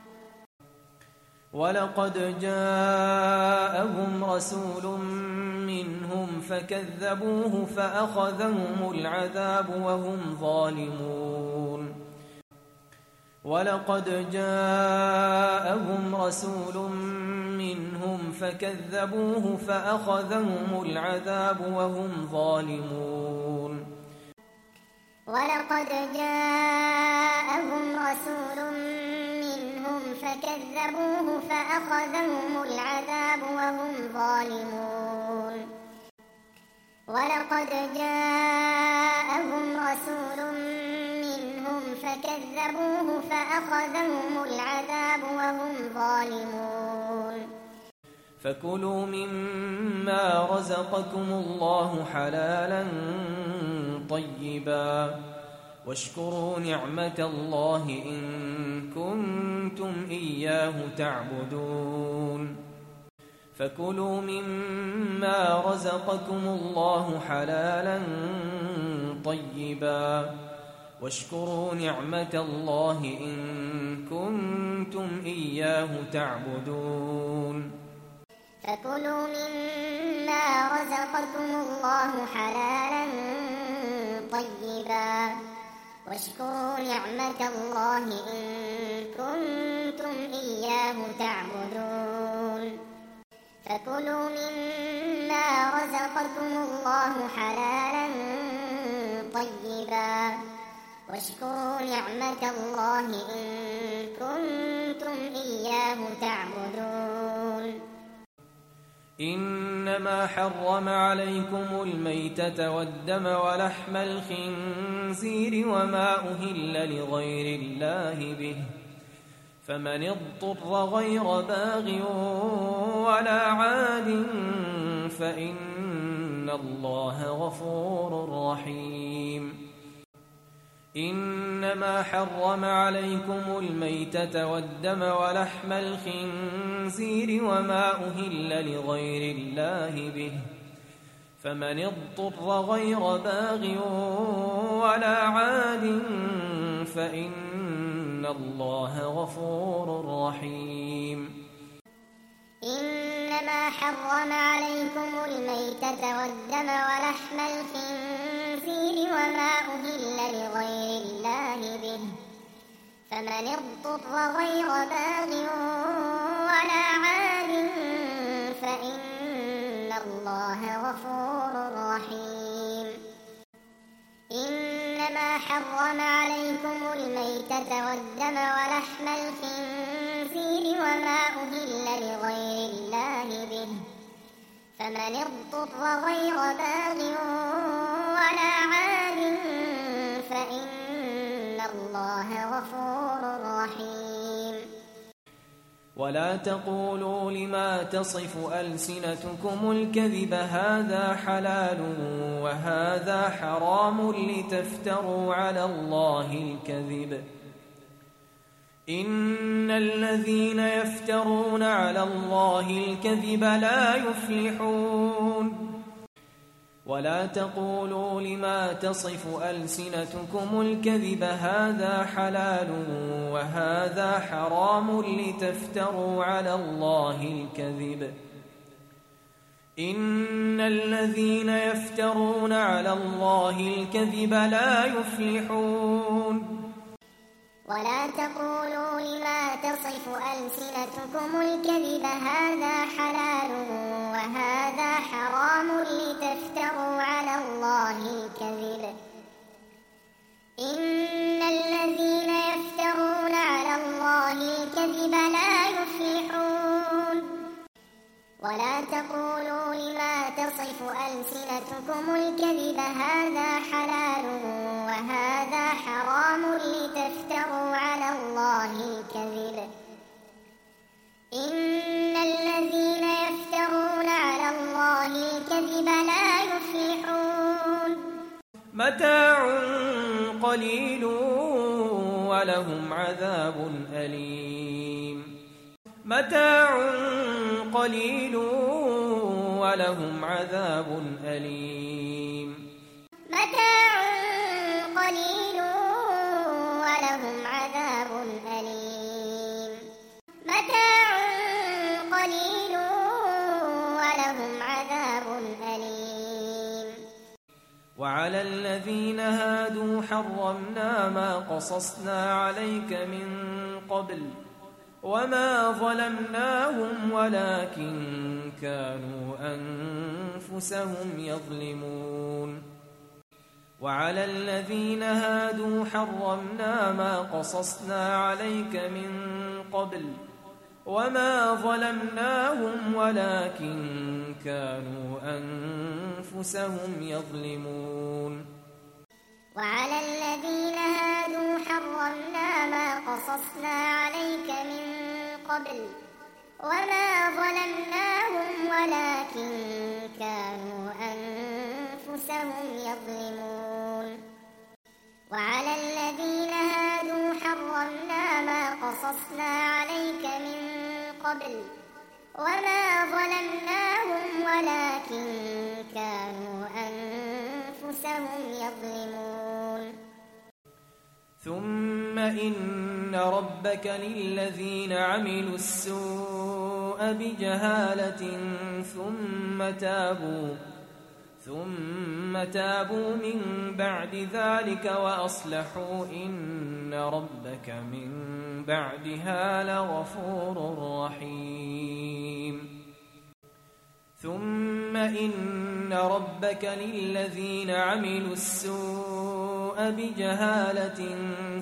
ولقد جاءهم رسول منهم فكذبوه فأخذهم العذاب وهم ظالمون ولقد جاءهم رسول منهم فكذبوه فأخذهم العذاب وهم ظالمون ولقد جاءهم رسول منهم فكذبوه فأخذهم العذاب وهم ظالمون ولقد جاءهم رسول منهم فكذبوه فأخذهم العذاب وهم ظالمون فكلوا مما رزقكم الله حلالا طيبا واشكروا نعمة الله إن كنتم إياه تعبدون فكلوا مما رزقكم الله حلالا طيبا واشكروا نعمة الله إن كنتم إياه تعبدون فكلوا مما رزقكم الله حلالا طيبا واشكروا نعمة الله إن كنتم إياه تعبدون فكلوا مما رزقكم الله حلالا طيبا واشكروا نعمة الله إن كنتم إياه تعبدون إنما حرم عليكم الميتة والدم ولحم الخنزير وما أهل لغير الله به فمن اضطر غير باغ ولا عاد فإن الله غفور رحيم إنما حرم عليكم الميتة والدم ولحم الخنزير وما أهل لغير الله به فمن اضطر غير باغ ولا عاد فإن الله غفور رحيم إنما حرم عليكم الميتة والدم ولحم الخنزير وما أهل لغير الله به فمن اضطر غير باغ ولا عاد فإن الله غفور رحيم إنما حرم عليكم الميتة والدم ولحم الخنزير وما أهل لغير الله به فمن اضطر غير باغ ولا عاد فإن الله غفور رحيم ولا تقولوا لما تصف ألسنتكم الكذب هذا حلال وهذا حرام لتفتروا على الله الكذب إن الذين يفترون على الله الكذب لا يفلحون ولا تقولوا لما تصف ألسنتكم الكذب هذا حلال وهذا حرام لتفتروا على الله الكذب إن الذين يفترون على الله الكذب لا يفلحون ولا تقولوا لما تصف ألسنتكم الكذب هذا حلال وهذا حرام لتفتروا على الله الكذب إن الذين يفترون على الله الكذب لا يفلحون ولا تقولوا لما تصف ألسنتكم الكذب هذا حلال وهذا حرام لتفتروا على الله الكذب إن الذين يفترون على الله الكذب لا يفلحون متاع قليل ولهم عذاب أليم متاع قليل ولهم عذاب أليم متاع قليل ولهم عذاب أليم متاع قليل ولهم عذاب أليم وعلى الذين هادوا حرمنا ما قصصنا عليك من قبل وما ظلمناهم ولكن كانوا أنفسهم يظلمون وعلى الذين هادوا حرمنا ما قصصنا عليك من قبل وما ظلمناهم ولكن كانوا أنفسهم يظلمون وعلى الذين هادوا حرمنا ما قصصنا عليك من قبل وما ظلمناهم ولكن كانوا أنفسهم يظلمون وعلى الذين هادوا حرمنا ما قصصنا عليك من قبل وما ظلمناهم ولكن كانوا أنفسهم يظلمون ثم إن ربك للذين عملوا السوء بجهالة ثم تابوا من بعد ذلك وأصلحوا إن ربك من بعدها لغفور رحيم ثم إن ربك للذين عملوا السوء بجهالة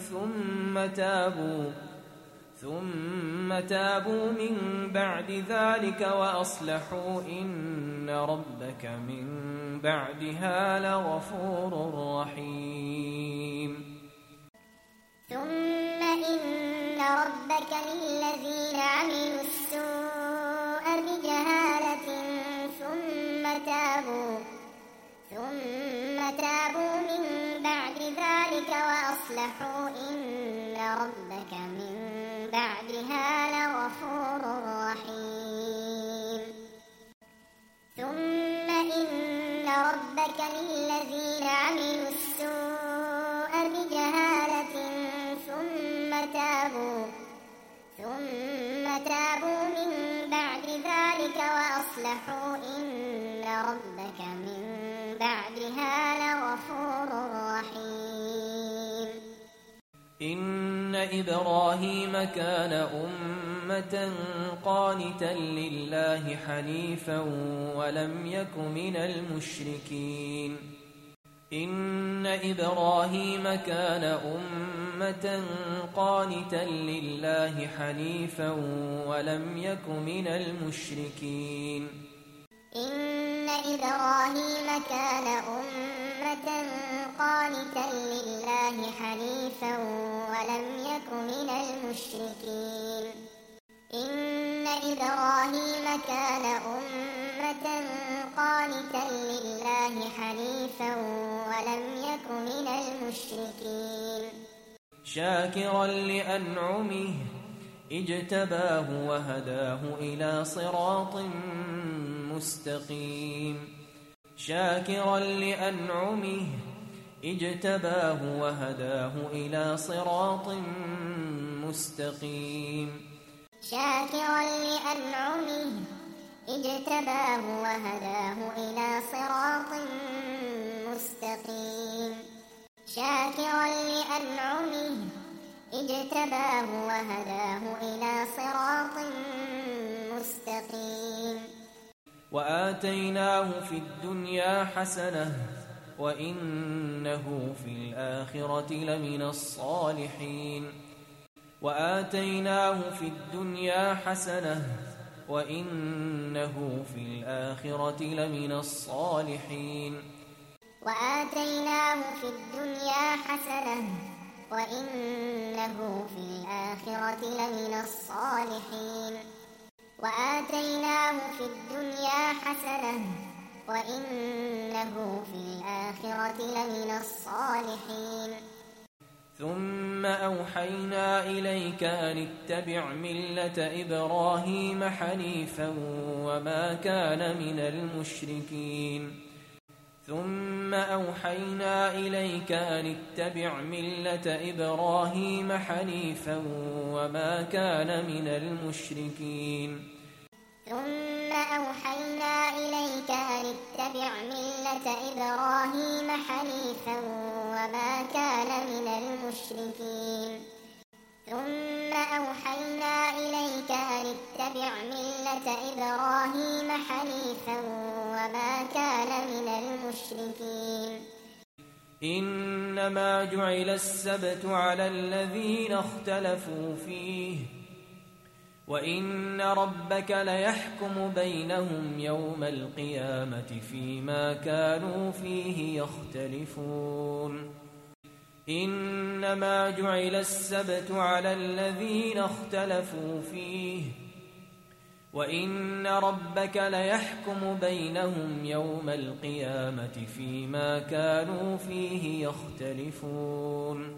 ثم تابوا من بعد ذلك وأصلحوا إن ربك من بعدها لغفور رحيم ثم إن ربك للذين عملوا السوء بجهالة ثم تابوا من بعد ذلك وأصلحوا إن ربك من بعدها لغفور رحيم ثم إن ربك للذين عملوا السوء بجهالة ثم تابوا من بعد ذلك وأصلحوا إن ربك من بعدها لغفور رحيم إن إبراهيم كان أمة قانتا لله حنيفا ولم يك من المشركين إن إبراهيم كان أمة قانتا لله حنيفا ولم يك من المشركين إن إبراهيم كان أمة قانتا لله حنيفا ولم يك من المشركين إن إبراهيم كان أمة قانتا لله حنيفا ولم يك من المشركين شاكرا لأنعمه اجتباه وهداه إلى صراط مستقيم شاكرا لأنعمه اجتباه وهداه إلى صراط مستقيم شاكرا لأنعمه اجتباه وهداه إلى صراط مستقيم شاكرا لأنعمه اجتباه وهداه إلى صراط مستقيم وآتيناه في الدنيا حسنة وإنه في الآخرة لمن الصالحين وآتيناه في الدنيا حسنة وإنه في الآخرة لمن الصالحين وآتيناه في الدنيا حسنة وإنه في الآخرة لمن الصالحين وآتيناه في الدنيا حسنة وإنه في الآخرة لمن الصالحين ثم أوحينا إليك أن اتبع ملة إبراهيم حنيفا وما كان من المشركين ثم أوحينا إليك أن اتبع ملة إبراهيم حنيفا وما كان من المشركين ثم أوحينا إليك أن اتبع ملة إبراهيم حنيفا وما كان من المشركين ثم أوحينا إليك أن اتبع ملة إبراهيم حنيفا وما كان من المشركين إنما جعل السبت على الذين اختلفوا فيه وإن ربك ليحكم بينهم يوم القيامة فيما كانوا فيه يختلفون إنما جعل السبت على الذين اختلفوا فيه وإن ربك ليحكم بينهم يوم القيامة فيما كانوا فيه يختلفون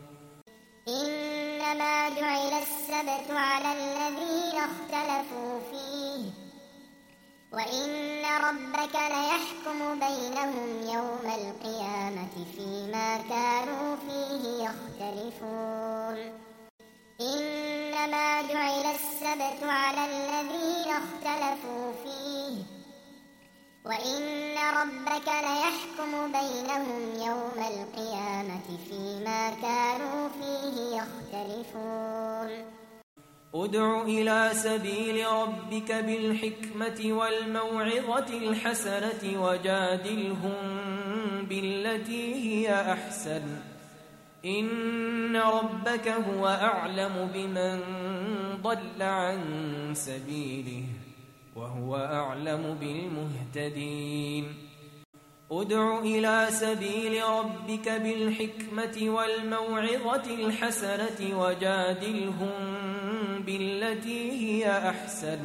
إنما جعل السبت على الذين اختلفوا فيه وإن ربك ليحكم بينهم يوم القيامة فيما كانوا فيه يختلفون إنما جعل السبت على الذين اختلفوا فيه وإن ربك ليحكم بينهم يوم القيامة فيما كانوا فيه يختلفون ادع إلى سبيل ربك بالحكمة والموعظة الحسنة وجادلهم بالتي هي أحسن إن ربك هو أعلم بمن ضل عن سبيله وهو أعلم بالمهتدين ادع إلى سبيل ربك بالحكمة والموعظة الحسنة وجادلهم بالتي هي أحسن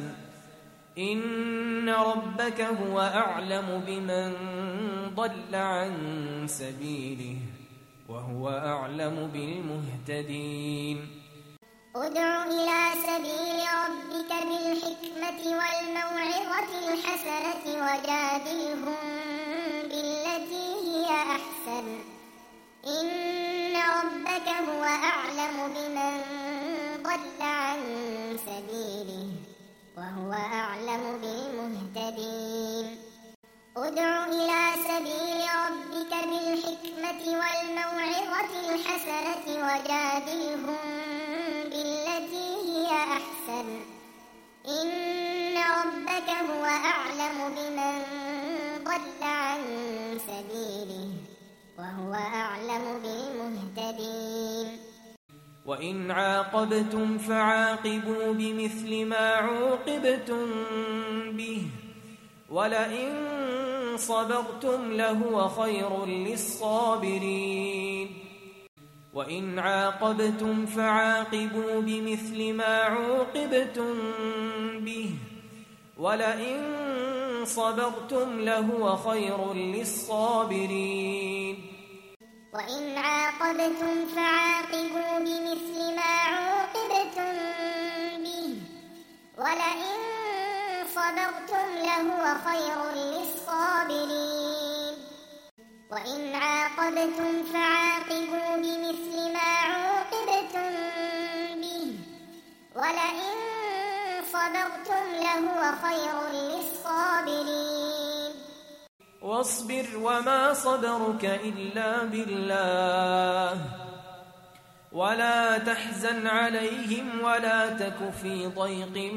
إن ربك هو أعلم بمن ضل عن سبيله وهو أعلم بالمهتدين ادع إلى سبيل ربك بالحكمة والموعظة الحسنة وجادلهم بالتي هي أحسن إن ربك هو أعلم بمن ضل عن سبيله وهو أعلم بالمهتدين ادع إلى سبيل ربك بالحكمة والموعظة الحسنة وجادلهم بالتي هي أحسن إن ربك هو أعلم بمن ضل عن سبيله وهو أعلم بالمهتدين وإن عاقبتم فعاقبوا بمثل ما عوقبتم به ولئن صبرتم لهو خير للصابرين وإن عاقبتم فعاقبوا بمثل ما عوقبتم به ولئن صبرتم لهو خير للصابرين وإن عاقبتم فعاقبوا بمثل ما عوقبتم به ولئن صبرتم لهو خير للصابرين وإن عاقبتم فعاقبوا بمثل ما عوقبتم به ولئن صبرتم لهو خير للصابرين واصبر وما صبرك إلا بالله ولا تحزن عليهم ولا تك في ضيق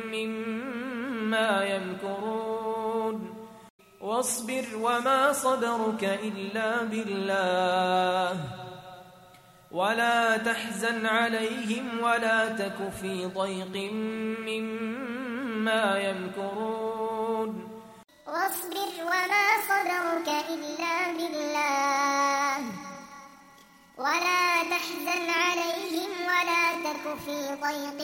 مما يمكرون واصبر وما صبرك إلا بالله ولا تحزن عليهم ولا تك في ضيق مما يمكرون واصبر وما صبرك إلا بالله ولا تحزن عليهم ولا تك في ضيق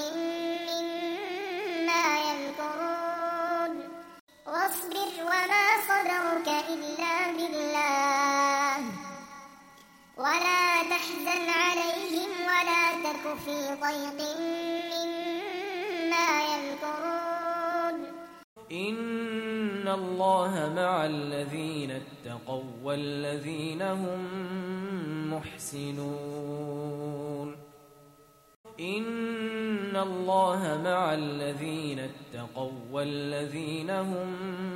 مما يمكرون واصبر وما صبرك إلا بالله ولا تحزن عليهم ولا تك في ضيق مما يمكرون إن الله مع الذين اتقوا والذين هم محسنون إن الله مع الذين اتقوا والذين هم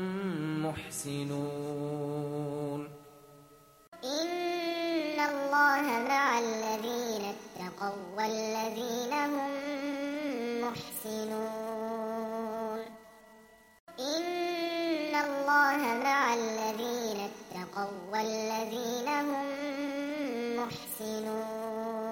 محسنون إن الله مع الذين اتقوا والذين هم محسنون إن الله مع الذين اتقوا والذين هم محسنون